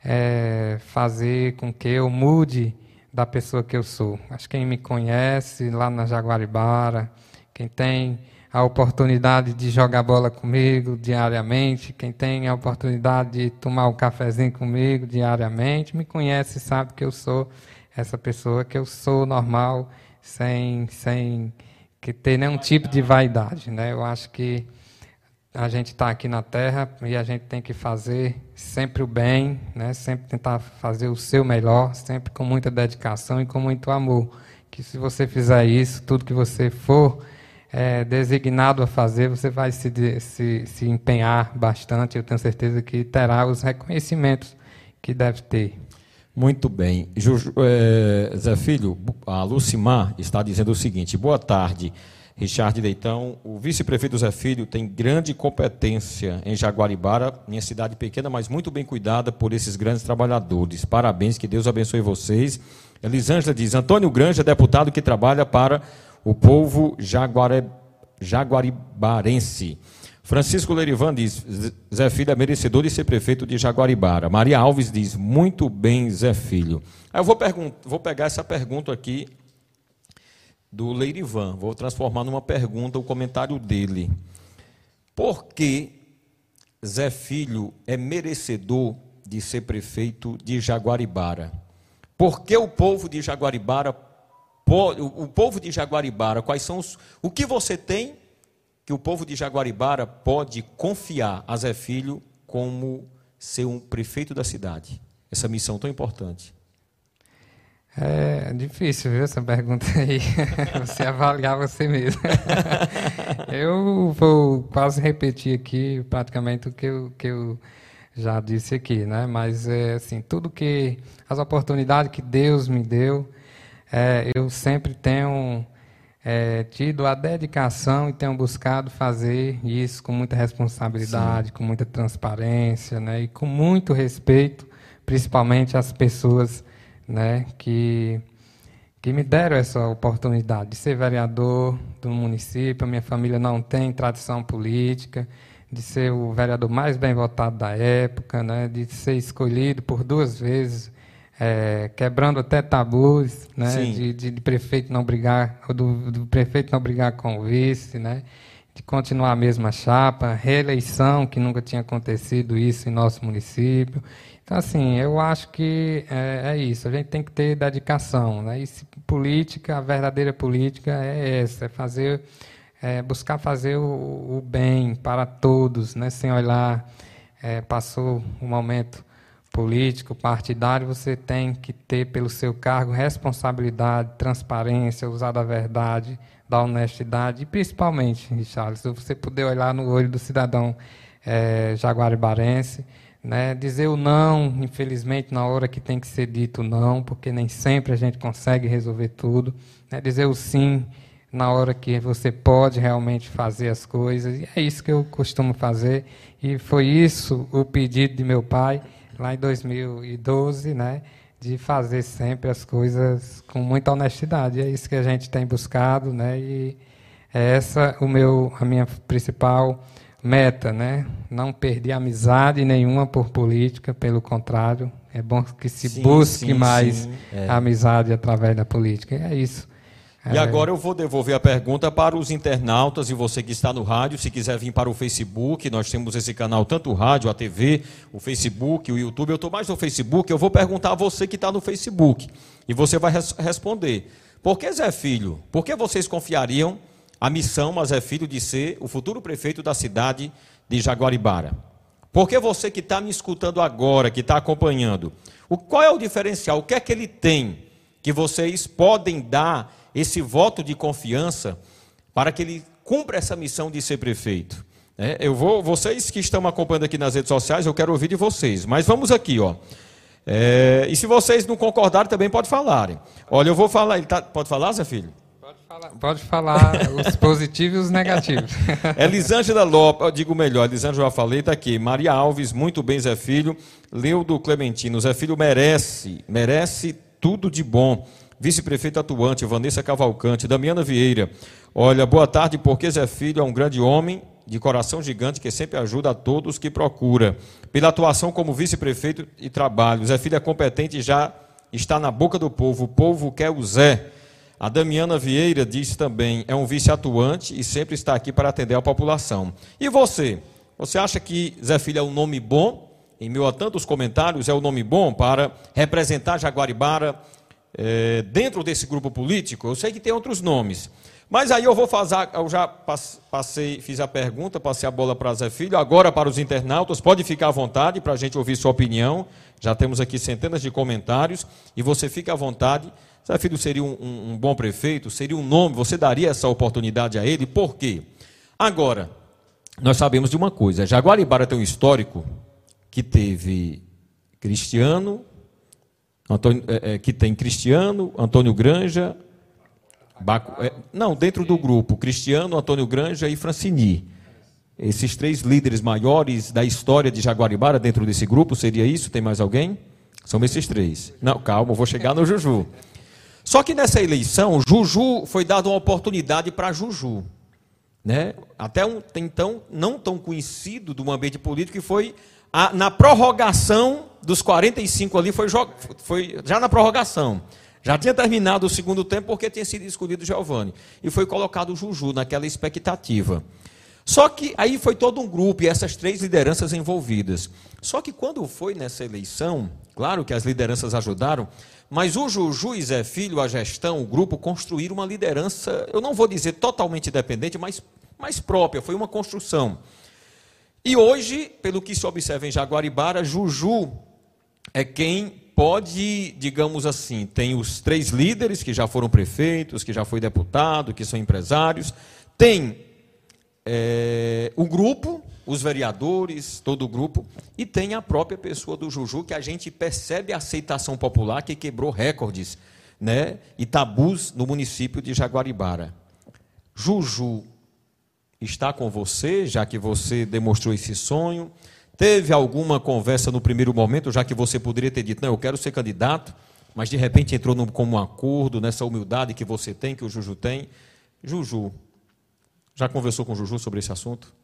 é, fazer com que eu mude da pessoa que eu sou. Acho que quem me conhece lá na Jaguaribara, quem tem a oportunidade de jogar bola comigo diariamente, quem tem a oportunidade de tomar um cafezinho comigo diariamente, me conhece e sabe que eu sou essa pessoa, que eu sou normal, sem... sem que ter nenhum tipo de vaidade, né? Eu acho que a gente está aqui na Terra e a gente tem que fazer sempre o bem, né? Sempre tentar fazer o seu melhor, sempre com muita dedicação e com muito amor. Que se você fizer isso, tudo que você for é, designado a fazer, você vai se, se, se empenhar bastante. Eu tenho certeza que terá os reconhecimentos que deve ter. Muito bem. Juju, é, Zé Filho, a Lucimar está dizendo o seguinte: boa tarde, Richard Leitão. O vice-prefeito Zé Filho tem grande competência em Jaguaribara, minha cidade pequena, mas muito bem cuidada por esses grandes trabalhadores. Parabéns, que Deus abençoe vocês. Elisângela diz: Antônio Granja, deputado que trabalha para o povo jaguare, jaguaribarense. Francisco Lerivan diz: Zé Filho é merecedor de ser prefeito de Jaguaribara. Maria Alves diz: muito bem, Zé Filho. Aí eu vou, vou pegar essa pergunta aqui do Leirivan, vou transformar numa pergunta o comentário dele. Por que Zé Filho é merecedor de ser prefeito de Jaguaribara? Por que o povo de Jaguaribara, o povo de Jaguaribara, quais são os, o que você tem que o povo de Jaguaribara pode confiar a Zé Filho como ser um prefeito da cidade? Essa missão tão importante. É difícil, viu, essa pergunta aí. Você avaliar você mesmo. Eu vou quase repetir aqui praticamente o que eu, que eu já disse aqui, né? Mas, é, assim, tudo que... As oportunidades que Deus me deu, é, eu sempre tenho é, tido a dedicação e tenho buscado fazer isso com muita responsabilidade, Sim. com muita transparência, né? E com muito respeito, principalmente às pessoas, né, que, que me deram essa oportunidade de ser vereador do município. A minha família não tem tradição política, de ser o vereador mais bem votado da época, né, de ser escolhido por duas vezes, é, quebrando até tabus, né, de, de, de prefeito não brigar, do, do prefeito não brigar com o vice, né, de continuar a mesma chapa, reeleição, que nunca tinha acontecido isso em nosso município. Então, assim, eu acho que é, é isso, a gente tem que ter dedicação, né? E se política, a verdadeira política é essa, é fazer, é buscar fazer o, o bem para todos, né? Sem olhar, é, passou um momento político, partidário, você tem que ter pelo seu cargo responsabilidade, transparência, usar da verdade, da honestidade, e principalmente, Richard, se você puder olhar no olho do cidadão é, jaguaribarense, né, dizer o não, infelizmente, na hora que tem que ser dito não, porque nem sempre a gente consegue resolver tudo, né, dizer o sim na hora que você pode realmente fazer as coisas, e é isso que eu costumo fazer, e foi isso o pedido de meu pai, lá em dois mil e doze, né, de fazer sempre as coisas com muita honestidade, é isso que a gente tem buscado, né, e é essa o meu, a minha principal meta, né? Não perder amizade nenhuma por política, pelo contrário, é bom que se sim, busque sim, mais sim, é. amizade através da política. É isso. E é... agora eu vou devolver a pergunta para os internautas e você que está no rádio, se quiser vir para o Facebook, nós temos esse canal, tanto o rádio, a T V, o Facebook, o YouTube. Eu estou mais no Facebook, eu vou perguntar a você que está no Facebook e você vai res responder. Por que, Zé Filho, por que vocês confiariam a missão a Zé Filho de ser o futuro prefeito da cidade de Jaguaribara? Porque você que está me escutando agora, que está acompanhando, o, qual é o diferencial? O que é que ele tem que vocês podem dar esse voto de confiança para que ele cumpra essa missão de ser prefeito? É, eu vou, vocês que estão acompanhando aqui nas redes sociais, eu quero ouvir de vocês. Mas vamos aqui, ó. É, e se vocês não concordarem, também pode falarem. Olha, eu vou falar. Ele tá, pode falar, Zé Filho? Pode falar os positivos e os negativos. Elisângela Lopes, eu digo melhor, Elisângela já falei, está aqui. Maria Alves, muito bem, Zé Filho. Leudo Clementino, Zé Filho merece, merece tudo de bom. Vice-prefeito atuante, Vanessa Cavalcante, Damiana Vieira. Olha, boa tarde, porque Zé Filho é um grande homem de coração gigante que sempre ajuda a todos que procura. Pela atuação como vice-prefeito e trabalho, Zé Filho é competente e já está na boca do povo. O povo quer o Zé. A Damiana Vieira diz também, é um vice-atuante e sempre está aqui para atender a população. E você? Você acha que Zé Filho é um nome bom? Em meio a tantos comentários, é um nome bom para representar Jaguaribara é, dentro desse grupo político? Eu sei que tem outros nomes. Mas aí eu vou fazer, eu já passei, fiz a pergunta, passei a bola para Zé Filho, agora para os internautas, pode ficar à vontade para a gente ouvir sua opinião. Já temos aqui centenas de comentários e você fica à vontade. Zé Filho seria um, um, um bom prefeito, seria um nome, você daria essa oportunidade a ele, por quê? Agora, nós sabemos de uma coisa, Jaguaribara tem um histórico que teve Cristiano, Antônio, é, é, que tem Cristiano, Antônio Granja, Baco, é, não, dentro do grupo, Cristiano, Antônio Granja e Francini. Esses três líderes maiores da história de Jaguaribara dentro desse grupo, seria isso? Tem mais alguém? São esses três. Não, calma, eu vou chegar no Juju. Só que nessa eleição, Juju foi dada uma oportunidade para Juju, né? Até um então não tão conhecido do ambiente político, que foi a, na prorrogação dos quarenta e cinco ali, foi, foi já na prorrogação. Já tinha terminado o segundo tempo porque tinha sido escolhido Giovanni. E foi colocado o Juju naquela expectativa. Só que aí foi todo um grupo e essas três lideranças envolvidas. Só que quando foi nessa eleição, claro que as lideranças ajudaram, mas o Juju e Zé Filho, a gestão, o grupo, construíram uma liderança, eu não vou dizer totalmente independente, mas mais própria, foi uma construção. E hoje, pelo que se observa em Jaguaribara, Juju é quem pode, digamos assim, tem os três líderes que já foram prefeitos, que já foi deputado, que são empresários, tem é, o grupo, os vereadores, todo o grupo, e tem a própria pessoa do Juju, que a gente percebe a aceitação popular, que quebrou recordes, né, e tabus no município de Jaguaribara. Juju está com você, já que você demonstrou esse sonho. Teve alguma conversa no primeiro momento, já que você poderia ter dito, não, eu quero ser candidato, mas de repente entrou num, como um acordo, nessa humildade que você tem, que o Juju tem. Juju, já conversou com o Juju sobre esse assunto?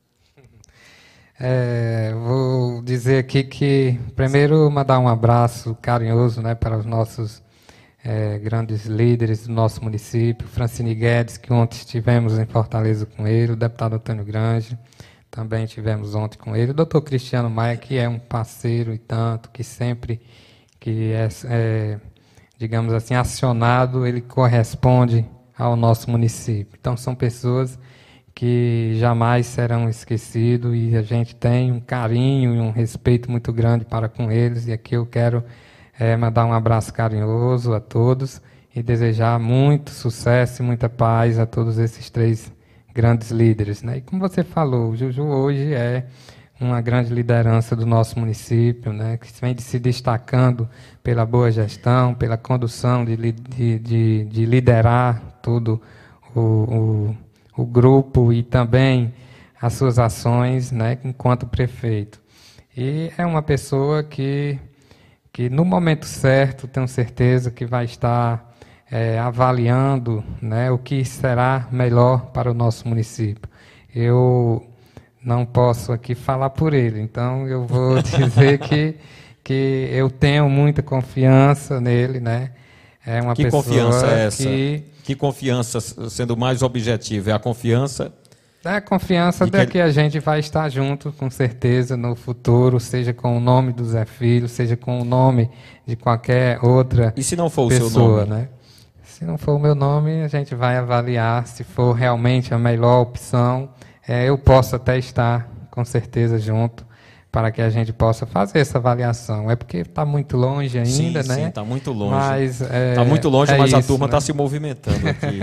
É, vou dizer aqui que, primeiro, mandar um abraço carinhoso, né, para os nossos é, grandes líderes do nosso município, Francine Guedes, que ontem estivemos em Fortaleza com ele, o deputado Antônio Grange, também tivemos ontem com ele, o doutor Cristiano Maia, que é um parceiro e tanto, que sempre que é, é, digamos assim, acionado, ele corresponde ao nosso município. Então, são pessoas que jamais serão esquecidos e a gente tem um carinho e um respeito muito grande para com eles. E aqui eu quero é, mandar um abraço carinhoso a todos e desejar muito sucesso e muita paz a todos esses três grandes líderes, né? E como você falou, o Juju hoje é uma grande liderança do nosso município, né? Que vem se destacando pela boa gestão, pela condução de, de, de, de liderar todo o, o o grupo e também as suas ações, né, enquanto prefeito. E é uma pessoa que, que no momento certo, tenho certeza que vai estar é, avaliando, né, o que será melhor para o nosso município. Eu não posso aqui falar por ele, então eu vou dizer que, que eu tenho muita confiança nele, né? É uma que pessoa confiança é essa? que... Que confiança, sendo mais objetivo, é a confiança? É a confiança de que, que a gente vai estar junto, com certeza, no futuro, seja com o nome do Zé Filho, seja com o nome de qualquer outra pessoa. E se não for o pessoa, seu nome? Né? Se não for o meu nome, a gente vai avaliar se for realmente a melhor opção. É, eu posso até estar, com certeza, junto, para que a gente possa fazer essa avaliação. É porque está muito longe ainda, sim, né? Sim, está muito longe. Mas, é, está muito longe, é mas isso, a turma está né? se movimentando aqui.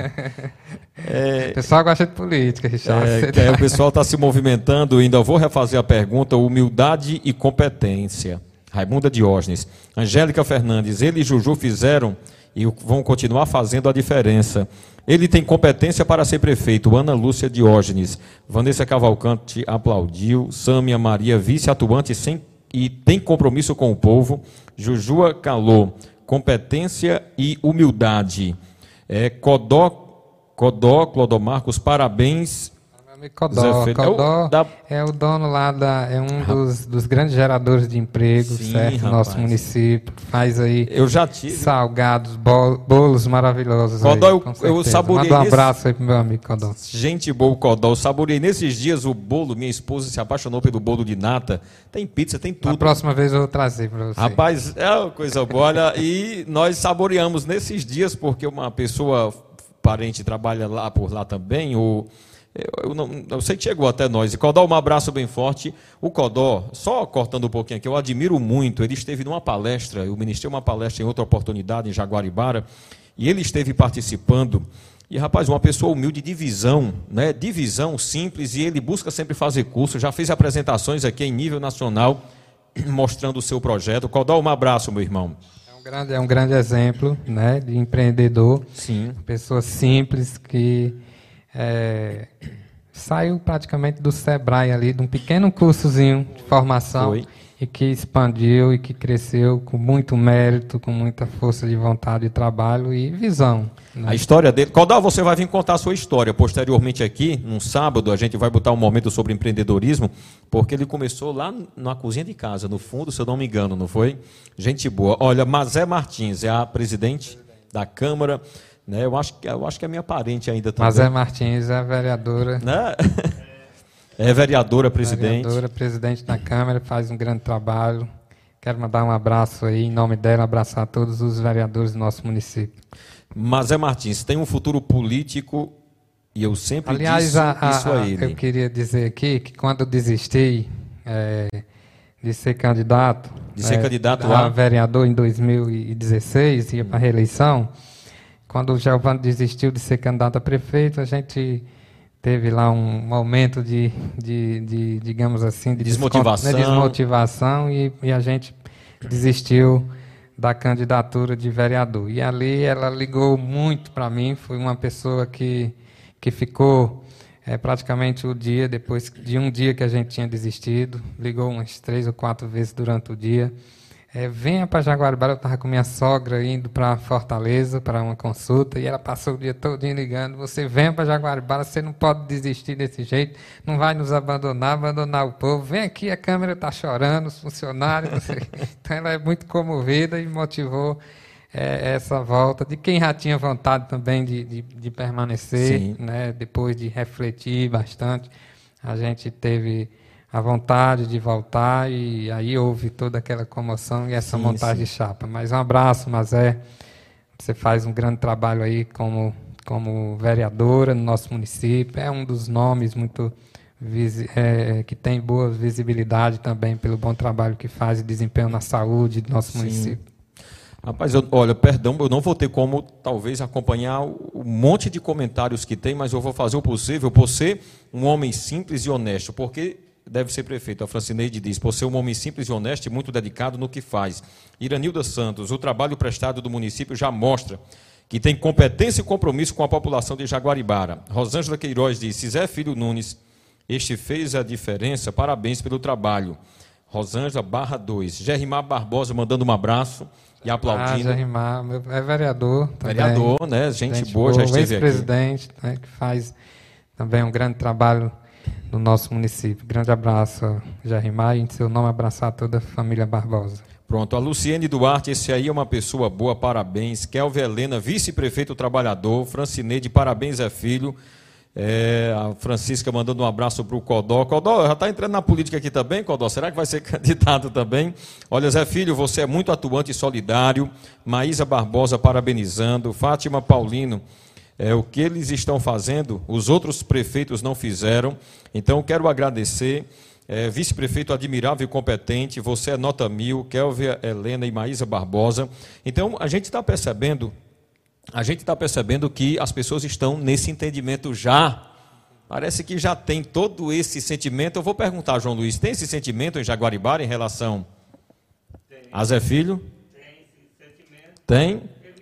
É, o pessoal gosta de política, Richard. É, é, o pessoal está se movimentando. Ainda vou refazer a pergunta. Humildade e competência. Raimunda Diógenes. Angélica Fernandes. Ele e Juju fizeram e vão continuar fazendo a diferença. Ele tem competência para ser prefeito. Ana Lúcia Diógenes. Vanessa Cavalcante aplaudiu. Sâmia Maria, vice-atuante sem, e tem compromisso com o povo. Jujua calou. Competência e humildade. É, Codó, Codó, Clodomarcos, parabéns. Codó, Codó é o, da... é o dono lá, da, é um dos, dos grandes geradores de emprego, sim, certo? Do nosso município. Faz aí eu já tive. salgados, bolos maravilhosos. Codó, aí, eu, eu saboreei. Manda um nesse... abraço aí pro meu amigo Codó. Gente boa, o Codó. Eu saboreei nesses dias o bolo. Minha esposa se apaixonou pelo bolo de nata. Tem pizza, tem tudo. Na próxima vez eu vou trazer para você. Rapaz, é uma coisa boa. Olha, e nós saboreamos nesses dias, porque uma pessoa parente trabalha lá por lá também, ou. Eu, não, eu sei que chegou até nós. E Codó, um abraço bem forte. O Codó, só cortando um pouquinho aqui, eu admiro muito. Ele esteve numa palestra, eu ministrei uma palestra em outra oportunidade, em Jaguaribara, e ele esteve participando. E, rapaz, uma pessoa humilde de visão, né? De visão simples, e ele busca sempre fazer curso. Já fez apresentações aqui em nível nacional, mostrando o seu projeto. Codó, um abraço, meu irmão. É um grande, é um grande exemplo, né, de empreendedor. Sim. Pessoa simples que. É, saiu praticamente do Sebrae ali, de um pequeno cursozinho de formação. Foi. E que expandiu e que cresceu com muito mérito, com muita força de vontade de trabalho e visão. Né? A história dele... Codó, você vai vir contar a sua história posteriormente aqui, num sábado, a gente vai botar um momento sobre empreendedorismo, porque ele começou lá na cozinha de casa, no fundo, se eu não me engano, não foi? Gente boa. Olha, Mazé Martins é a presidente da Câmara... Né, eu, acho, eu acho que é minha parente ainda também. Mazé Martins é a vereadora. Né? É vereadora, presidente. Vereadora, presidente da Câmara, faz um grande trabalho. Quero mandar um abraço aí, em nome dela, abraçar todos os vereadores do nosso município. Mazé Martins, tem um futuro político e eu sempre Aliás, disse a, a, isso a ele. Eu queria dizer aqui que quando eu desisti é, de ser candidato. De ser é, candidato a a vereador em dois mil e dezesseis, ia para a reeleição. Quando o Geovando desistiu de ser candidato a prefeito, a gente teve lá um momento de, de, de digamos assim, de desmotivação, descont... né, desmotivação e, e a gente desistiu da candidatura de vereador. E ali ela ligou muito para mim, foi uma pessoa que, que ficou é, praticamente o dia, depois de um dia que a gente tinha desistido, ligou umas três ou quatro vezes durante o dia. É, venha para Jaguaribara, eu estava com minha sogra indo para Fortaleza para uma consulta e ela passou o dia todo ligando, você venha para Jaguaribara, você não pode desistir desse jeito, não vai nos abandonar, abandonar o povo, vem aqui, a Câmara está chorando, os funcionários, você... Então ela é muito comovida e motivou é, essa volta, de quem já tinha vontade também de, de, de permanecer, né, depois de refletir bastante, a gente teve a vontade de voltar e aí houve toda aquela comoção e essa sim, montagem sim. de chapa. Mas um abraço, Mazé, você faz um grande trabalho aí como, como vereadora no nosso município, é um dos nomes muito é, que tem boa visibilidade também pelo bom trabalho que faz e desempenho na saúde do nosso sim. município. Rapaz, eu, olha, perdão, eu não vou ter como talvez acompanhar o monte de comentários que tem, mas eu vou fazer o possível por ser um homem simples e honesto, porque deve ser prefeito. A Francineide diz, por ser um homem simples e honesto e muito dedicado no que faz. Iranilda Santos, o trabalho prestado do município já mostra que tem competência e compromisso com a população de Jaguaribara. Rosângela Queiroz diz, se Zé Filho Nunes, este fez a diferença, parabéns pelo trabalho. Rosângela Barra dois. Gerimar Barbosa mandando um abraço e aplaudindo. Ah, Gerimar, é vereador também. Vereador, né? Gente, gente boa, boa, já esteve aqui. Ex-presidente, né, que faz também um grande trabalho no nosso município. Grande abraço, Gerimar, e em seu nome abraçar toda a família Barbosa. Pronto, a Luciene Duarte, esse aí é uma pessoa boa, parabéns. Kelvin Helena, vice-prefeito trabalhador. Francineide, parabéns, é filho. É, a Francisca mandando um abraço para o Codó. Codó, já está entrando na política aqui também, Codó? Será que vai ser candidato também? Olha, Zé Filho, você é muito atuante e solidário. Maísa Barbosa parabenizando. Fátima Paulino, é, o que eles estão fazendo, os outros prefeitos não fizeram. Então, quero agradecer. É, vice-prefeito admirável e competente, você é nota mil, Kelvia Helena e Maísa Barbosa. Então, a gente está percebendo... A gente está percebendo que as pessoas estão nesse entendimento já. Parece que já tem todo esse sentimento. Eu vou perguntar, João Luiz, tem esse sentimento em Jaguaribara em relação tem. a Zé Filho? Tem esse sentimento. Tem?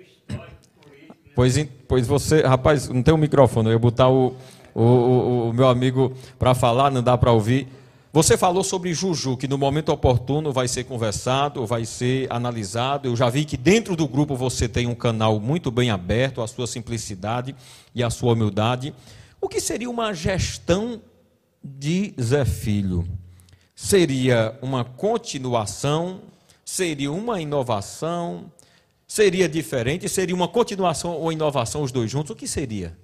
Pois, pois você, rapaz, não tem um microfone, eu ia botar o, o, o, o meu amigo para falar, não dá para ouvir. Você falou sobre Juju, que no momento oportuno vai ser conversado, vai ser analisado. Eu já vi que dentro do grupo você tem um canal muito bem aberto, a sua simplicidade e a sua humildade. O que seria uma gestão de Zé Filho? Seria uma continuação? Seria uma inovação? Seria diferente? Seria uma continuação ou inovação os dois juntos? O que seria?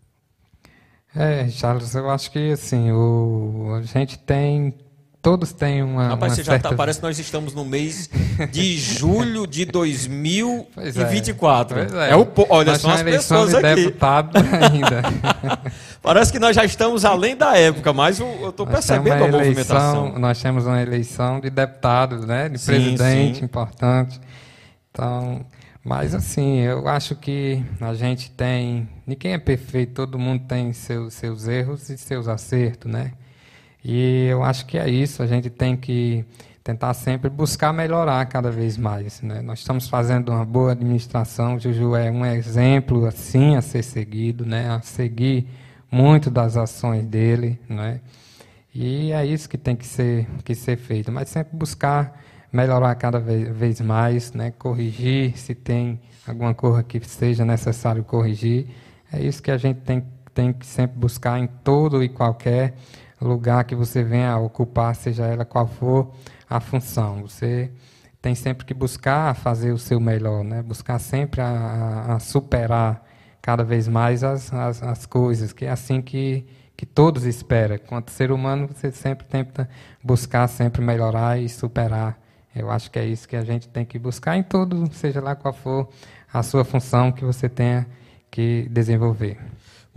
É, Charles, eu acho que assim, o, a gente tem, todos têm uma, Rapaz, uma você certa... já tá, parece que nós estamos no mês de julho de dois mil e vinte e quatro. Pois é. É o, olha, nós são as pessoas de aqui. Deputado ainda. Parece que nós já estamos além da época, mas eu estou percebendo a eleição, movimentação. Nós temos uma eleição de deputados, né, de sim, presidente sim. importante. Então... Mas, assim, eu acho que a gente tem... Ninguém é perfeito, todo mundo tem seus, seus erros e seus acertos, né? E eu acho que é isso, a gente tem que tentar sempre buscar melhorar cada vez mais, né? Nós estamos fazendo uma boa administração, o Juju é um exemplo, assim, a ser seguido, né? A seguir muito das ações dele, né? E é isso que tem que ser, que ser feito, mas sempre buscar... melhorar cada vez mais, né? Corrigir se tem alguma coisa que seja necessário corrigir. É isso que a gente tem, tem que sempre buscar em todo e qualquer lugar que você venha a ocupar, seja ela qual for a função. Você tem sempre que buscar fazer o seu melhor, né? Buscar sempre a, a superar cada vez mais as, as, as coisas, que é assim que, que todos esperam. Quanto ser humano, você sempre tenta buscar sempre melhorar e superar. Eu acho que é isso que a gente tem que buscar em todo, seja lá qual for a sua função que você tenha que desenvolver.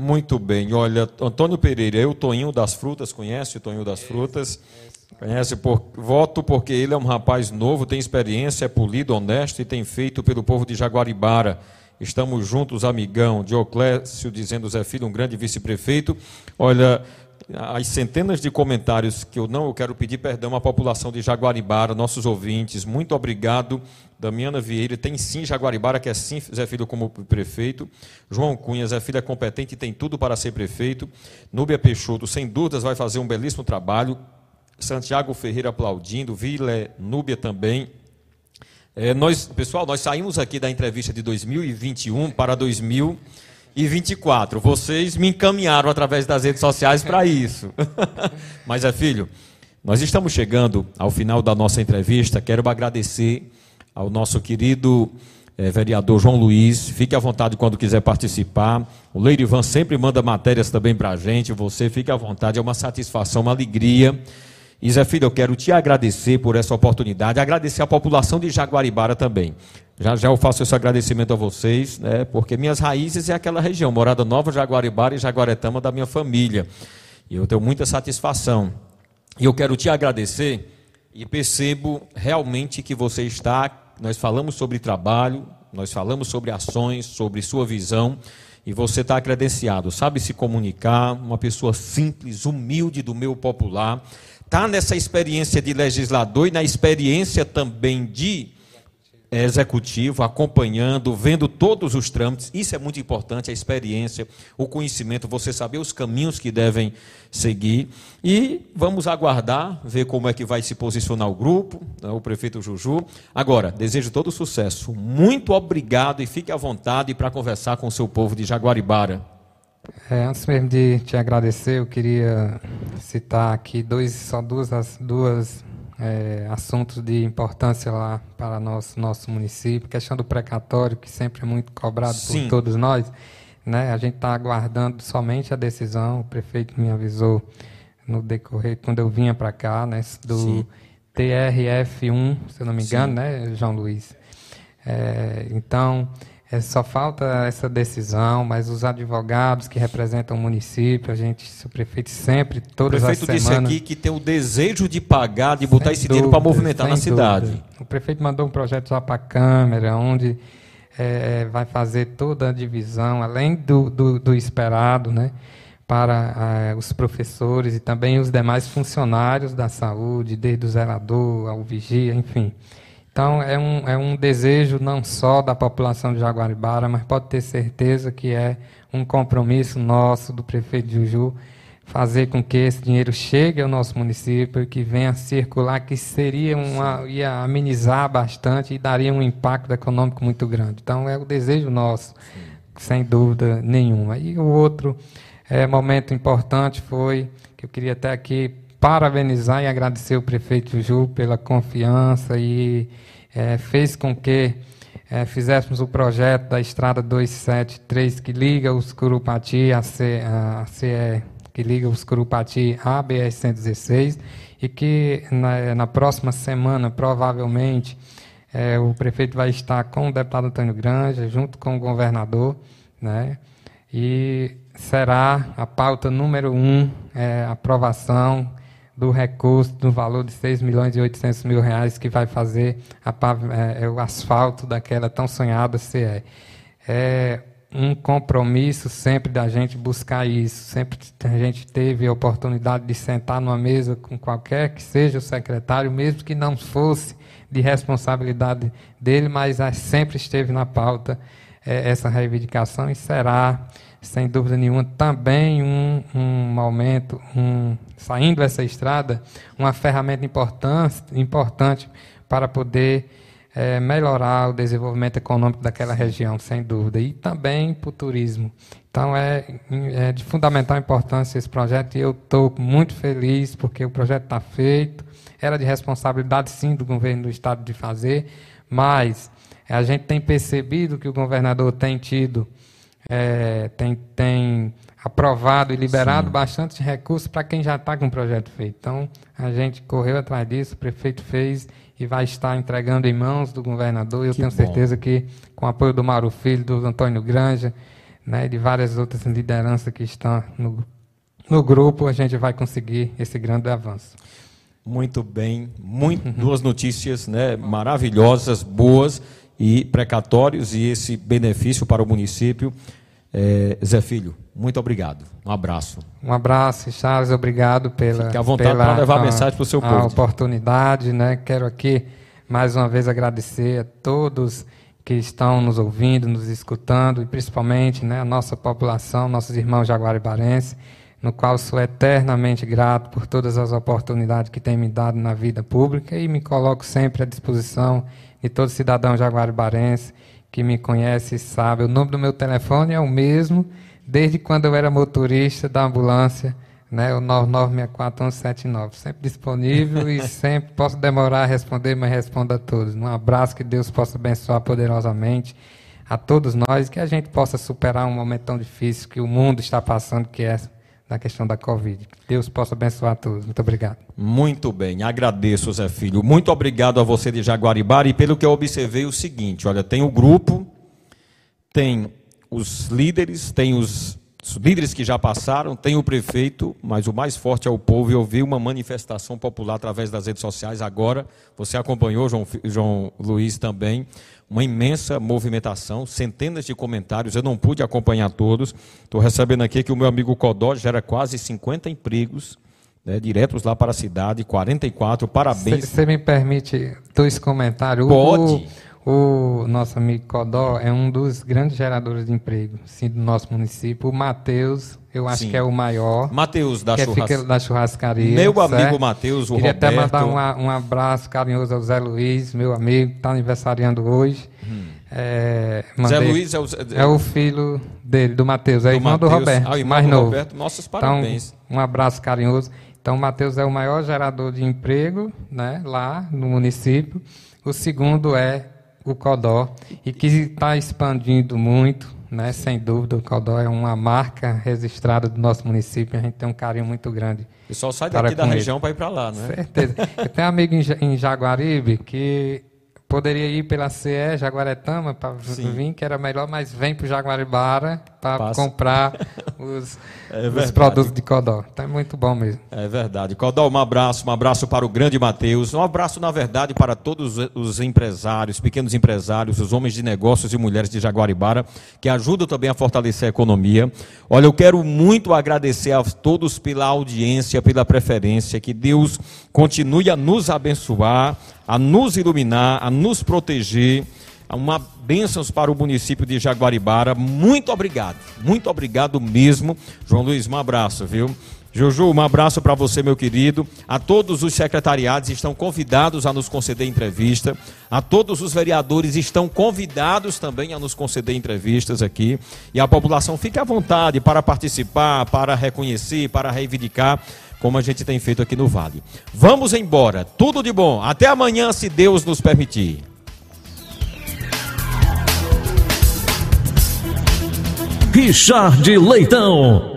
Muito bem. Olha, Antônio Pereira, eu, Toninho das Frutas, conhece o Toninho das Frutas? Conhece, por, voto porque ele é um rapaz novo, tem experiência, é polido, honesto e tem feito pelo povo de Jaguaribara. Estamos juntos, amigão. Dioclésio dizendo, Zé Filho, um grande vice-prefeito. Olha, as centenas de comentários que eu não eu quero pedir perdão à população de Jaguaribara, nossos ouvintes. Muito obrigado. Damiana Vieira, tem sim Jaguaribara, que é sim Zé Filho como prefeito. João Cunha, Zé Filho é competente e tem tudo para ser prefeito. Núbia Peixoto, sem dúvidas, vai fazer um belíssimo trabalho. Santiago Ferreira aplaudindo, Vila Núbia também. É, nós, pessoal, nós saímos aqui da entrevista de dois mil e vinte e um para dois mil e vinte e quatro. Vocês me encaminharam através das redes sociais para isso. Mas, é filho, nós estamos chegando ao final da nossa entrevista. Quero agradecer ao nosso querido é, vereador João Luiz. Fique à vontade quando quiser participar. O Leirivan sempre manda matérias também para a gente. Você fique à vontade, é uma satisfação, uma alegria. E Zé Filho, eu quero te agradecer por essa oportunidade, agradecer a população de Jaguaribara também. Já já eu faço esse agradecimento a vocês, né, porque minhas raízes é aquela região, Morada Nova, Jaguaribara e Jaguaretama da minha família. E eu tenho muita satisfação. E eu quero te agradecer e percebo realmente que você está, nós falamos sobre trabalho, nós falamos sobre ações, sobre sua visão, e você está credenciado, sabe se comunicar, uma pessoa simples, humilde do meio popular, está nessa experiência de legislador e na experiência também de executivo, acompanhando, vendo todos os trâmites. Isso é muito importante, a experiência, o conhecimento, você saber os caminhos que devem seguir. E vamos aguardar, ver como é que vai se posicionar o grupo, o prefeito Juju. Agora, desejo todo sucesso. Muito obrigado e fique à vontade para conversar com o seu povo de Jaguaribara. É, antes mesmo de te agradecer, eu queria citar aqui dois, só duas, duas é, assuntos de importância lá para nosso, nosso município. A questão do precatório, que sempre é muito cobrado Sim. por todos nós, né? A gente está aguardando somente a decisão. O prefeito me avisou no decorrer, quando eu vinha para cá, né, do Sim. T R F um, se eu não me engano, Sim. né, João Luiz? É, então... É, só falta essa decisão, mas os advogados que representam o município, a gente, o prefeito sempre, todas as semanas... O prefeito disse aqui que tem o desejo de pagar, de botar esse dinheiro para movimentar na cidade. O prefeito mandou um projeto já para a Câmara, onde é, vai fazer toda a divisão, além do, do, do esperado, né, para é, os professores e também os demais funcionários da saúde, desde o zelador ao vigia, enfim... Então, é um, é um desejo não só da população de Jaguaribara, mas pode ter certeza que é um compromisso nosso, do prefeito Juju, fazer com que esse dinheiro chegue ao nosso município, que venha circular, que seria uma, ia amenizar bastante e daria um impacto econômico muito grande. Então, é o desejo nosso, sem dúvida nenhuma. E o outro é, momento importante foi, que eu queria até aqui parabenizar e agradecer o prefeito Juju pela confiança e é, fez com que é, fizéssemos o projeto da estrada duzentos e setenta e três que liga os Curupati a C, a C E, que liga os Curupati à B R cento e dezesseis e que na, na próxima semana provavelmente é, o prefeito vai estar com o deputado Antônio Granja junto com o governador, né, e será a pauta número um, é, aprovação do recurso do valor de seis milhões e oitocentos mil reais que vai fazer a, é, o asfalto daquela tão sonhada C E. É um compromisso sempre da gente buscar isso. Sempre a gente teve a oportunidade de sentar numa mesa com qualquer que seja o secretário, mesmo que não fosse de responsabilidade dele, mas sempre esteve na pauta é, essa reivindicação e será, sem dúvida nenhuma, também um, um momento, um, saindo essa estrada, uma ferramenta importante, importante para poder é, melhorar o desenvolvimento econômico daquela região, sem dúvida, e também para o turismo. Então, é, é de fundamental importância esse projeto, e eu estou muito feliz porque o projeto está feito, era de responsabilidade, sim, do governo do Estado de fazer, mas a gente tem percebido que o governador tem tido É, tem, tem aprovado e liberado Sim. bastante recursos para quem já está com o projeto feito. Então, a gente correu atrás disso, o prefeito fez e vai estar entregando em mãos do governador. Eu que tenho bom. certeza que, com o apoio do Mauro Filho, do Antônio Granja, né, e de várias outras lideranças que estão no, no grupo, a gente vai conseguir esse grande avanço. Muito bem, muito, uhum. duas notícias, né, maravilhosas, boas e precatórios, e esse benefício para o município. É, Zé Filho, muito obrigado. Um abraço. Um abraço, Charles, obrigado pela, Fique à vontade pela para levar a, a mensagem para o seu a povo. oportunidade, né? Quero aqui mais uma vez agradecer a todos que estão nos ouvindo, nos escutando, e principalmente, né, a nossa população, nossos irmãos jaguaribarenses, no qual sou eternamente grato por todas as oportunidades que tem me dado na vida pública, e me coloco sempre à disposição de todo cidadão jaguaribarense que me conhece e sabe. O número do meu telefone é o mesmo desde quando eu era motorista da ambulância, né, o nove nove seis quatro um sete nove. Sempre disponível e sempre posso demorar a responder, mas respondo a todos. Um abraço, que Deus possa abençoar poderosamente a todos nós, que a gente possa superar um momento tão difícil que o mundo está passando, que é na questão da Covid. Que Deus possa abençoar a todos. Muito obrigado. Muito bem, agradeço, Zé Filho. Muito obrigado a você de Jaguaribara. E pelo que eu observei, o seguinte, olha, tem o grupo, tem os líderes, tem os, os líderes que já passaram, tem o prefeito, mas o mais forte é o povo. E eu vi uma manifestação popular através das redes sociais agora. Você acompanhou, João, João Luiz, também. Uma imensa movimentação, centenas de comentários, eu não pude acompanhar todos. Estou recebendo aqui que o meu amigo Codó gera quase cinquenta empregos, né, diretos lá para a cidade, quarenta e quatro, parabéns. Você me permite dois comentários? Pode. O, o nosso amigo Codó é um dos grandes geradores de emprego, sim, do nosso município. O Matheus, eu acho sim. que é o maior. Matheus da, que churras... fica da churrascaria. Meu certo? amigo Matheus, o Queria Roberto. até mandar um, um abraço carinhoso ao Zé Luiz, meu amigo, que está aniversariando hoje. Hum. É, mandei... Zé Luiz é o... é o filho dele, do Matheus, é do irmão Mateus, do Roberto, ah, irmão mais do novo. Roberto, nossos parabéns. Então, um abraço carinhoso. Então, o Matheus é o maior gerador de emprego, né, lá no município. O segundo é o Codó, e que está expandindo muito, né, sem dúvida. O Codó é uma marca registrada do nosso município, a gente tem um carinho muito grande. O pessoal sai daqui da região para ir para lá, né? Certeza. Eu tenho um amigo em Jaguaribe que poderia ir pela C E Jaguaretama para vir, que era melhor, mas vem para o Jaguaribara para comprar os, é os produtos de Codó. Então é muito bom mesmo. É verdade. Codó, um abraço, um abraço para o grande Matheus, um abraço, na verdade, para todos os empresários, pequenos empresários, os homens de negócios e mulheres de Jaguaribara, que ajudam também a fortalecer a economia. Olha, eu quero muito agradecer a todos pela audiência, pela preferência, que Deus continue a nos abençoar, a nos iluminar, a nos proteger. Uma bênçãos para o município de Jaguaribara. Muito obrigado, muito obrigado mesmo. João Luiz, um abraço, viu? Juju, um abraço para você, meu querido. A todos os secretariados estão convidados a nos conceder entrevista. A todos os vereadores estão convidados também a nos conceder entrevistas aqui. E a população fique à vontade para participar, para reconhecer, para reivindicar, como a gente tem feito aqui no Vale. Vamos embora. Tudo de bom. Até amanhã, se Deus nos permitir. Richard Leitão.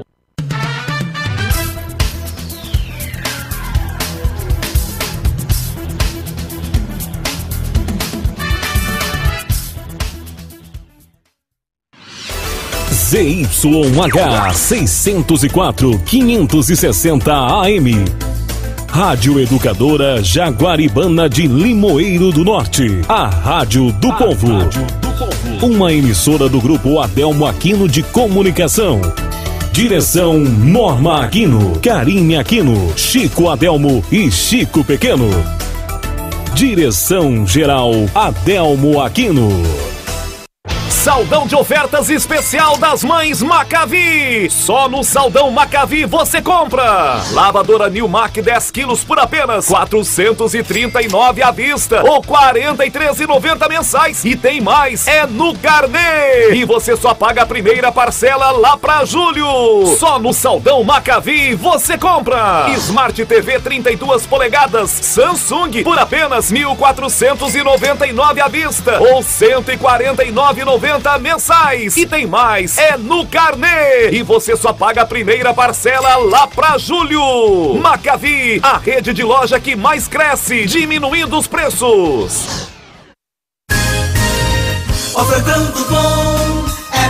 Z Y H seiscentos e quatro, quinhentos e sessenta A M. Rádio Educadora Jaguaribana de Limoeiro do Norte. A Rádio do a Povo. Rádio do Povo. Uma emissora do Grupo Adelmo Aquino de Comunicação. Direção Norma Aquino, Karine Aquino, Chico Adelmo e Chico Pequeno. Direção Geral Adelmo Aquino. Saldão de ofertas especial das Mães Macavi. Só no Saldão Macavi você compra lavadora Nilmac dez quilos por apenas quatrocentos e trinta e nove reais à vista ou quarenta e três reais e noventa centavos mensais. E tem mais, é no carnê. E você só paga a primeira parcela lá pra julho. Só no Saldão Macavi você compra Smart T V trinta e duas polegadas Samsung por apenas mil quatrocentos e noventa e nove reais à vista ou cento e quarenta e nove reais e noventa centavos mensais. E tem mais, é no carnê. E você só paga a primeira parcela lá pra julho. Macavi, a rede de loja que mais cresce, diminuindo os preços. Ofertando bom, é bom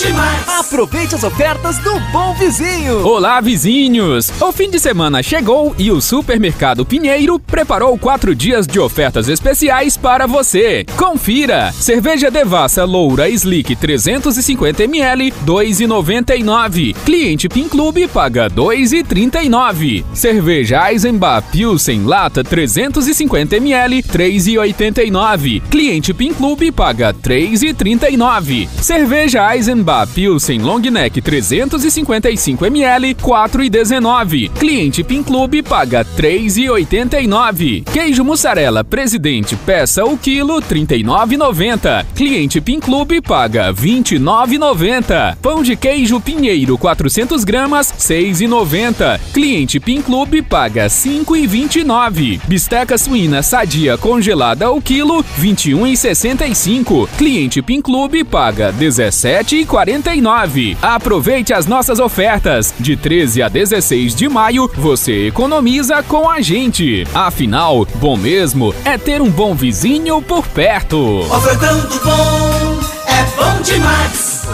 demais. Aproveite as ofertas do Bom Vizinho. Olá, vizinhos! O fim de semana chegou e o Supermercado Pinheiro preparou quatro dias de ofertas especiais para você. Confira! Cerveja Devassa Loura Slick trezentos e cinquenta mililitros, dois reais e noventa e nove centavos. Cliente Pin Clube paga dois reais e trinta e nove centavos. Cerveja Eisenbach Pilsen Lata trezentos e cinquenta mililitros, três reais e oitenta e nove centavos. Cliente Pin Clube paga três reais e trinta e nove centavos. Cerveja Eisenbach Pilsen Long Neck trezentos e cinquenta e cinco mililitros, quatro reais e dezenove centavos. Cliente Pin Clube paga três reais e oitenta e nove centavos. Queijo mussarela Presidente peça o quilo trinta e nove reais e noventa centavos. Cliente Pin Clube paga vinte e nove reais e noventa centavos. Pão de queijo Pinheiro quatrocentas gramas, seis reais e noventa centavos. Cliente Pin Clube paga cinco reais e vinte e nove centavos. Bisteca suína Sadia congelada o quilo, vinte e um reais e sessenta e cinco centavos. Cliente Pin Clube paga dezessete reais e quarenta e nove centavos. Aproveite as nossas ofertas. De treze a dezesseis de maio, você economiza com a gente. Afinal, bom mesmo é ter um bom vizinho por perto. Ofertão do bom é bom demais.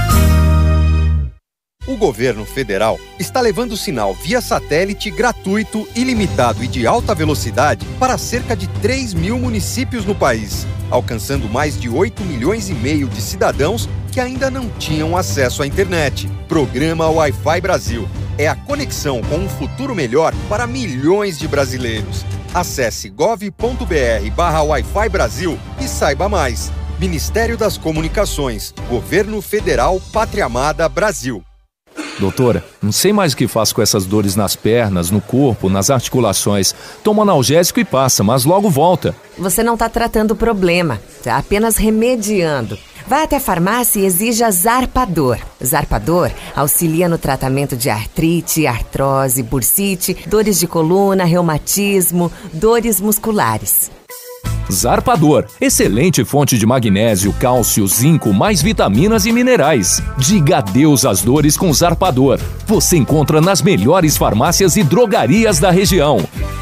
O governo federal está levando sinal via satélite gratuito, ilimitado e de alta velocidade para cerca de três mil municípios no país, alcançando mais de oito milhões e meio de cidadãos que ainda não tinham acesso à internet. Programa Wi-Fi Brasil é a conexão com um futuro melhor para milhões de brasileiros. Acesse gov ponto br barra Wi-Fi Brasil e saiba mais. Ministério das Comunicações, Governo Federal, Pátria Amada, Brasil. Doutora, não sei mais o que faço com essas dores nas pernas, no corpo, nas articulações. Toma analgésico e passa, mas logo volta. Você não está tratando o problema, está apenas remediando. Vá até a farmácia e exija Zarpador. Zarpador auxilia no tratamento de artrite, artrose, bursite, dores de coluna, reumatismo, dores musculares. Zarpador, excelente fonte de magnésio, cálcio, zinco, mais vitaminas e minerais. Diga adeus às dores com Zarpador. Você encontra nas melhores farmácias e drogarias da região.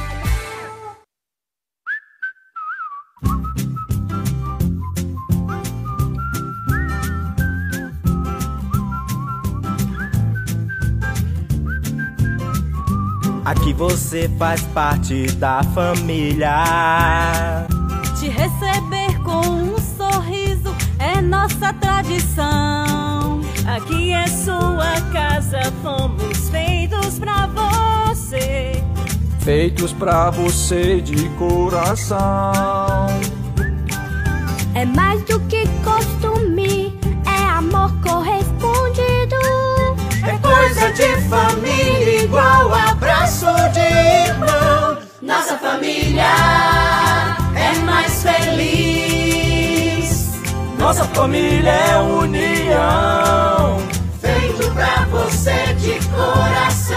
Aqui você faz parte da família. Te receber com um sorriso é nossa tradição. Aqui é sua casa, fomos feitos pra você. Feitos pra você de coração. É mais do que costume, é amor correspondido. É coisa de família, igual abraço de irmão. Nossa família é mais feliz. Nossa família é união. Feito pra você de coração.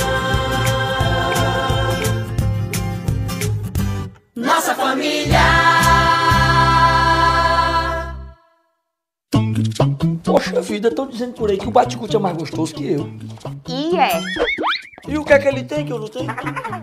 Nossa família. Poxa vida, estão dizendo por aí que o Bate-Guti é mais gostoso que eu. E é. E o que é que ele tem que eu não tenho?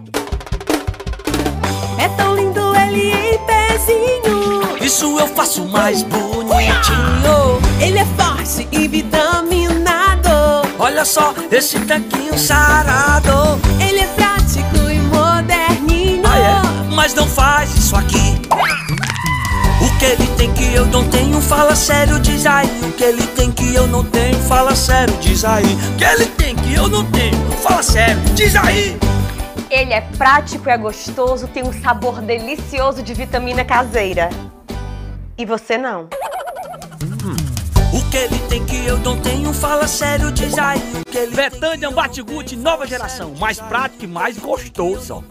É tão lindo ele em pezinho. Isso eu faço mais bonitinho. Ele é forte e vitaminado. Olha só esse tanquinho sarado. Ele é prático e moderninho. Ah, é? Mas não faz isso aqui. O que ele tem que eu não tenho, fala sério, diz aí. O que ele tem que eu não tenho, fala sério, diz aí. O que ele tem que eu não tenho, fala sério, diz aí. Ele é prático e é gostoso, tem um sabor delicioso de vitamina caseira. E você não. Hum. O que ele tem que eu não tenho, fala sério, diz aí. O que ele Betânia Bate-Guti, nova geração, mais prático e mais gostoso.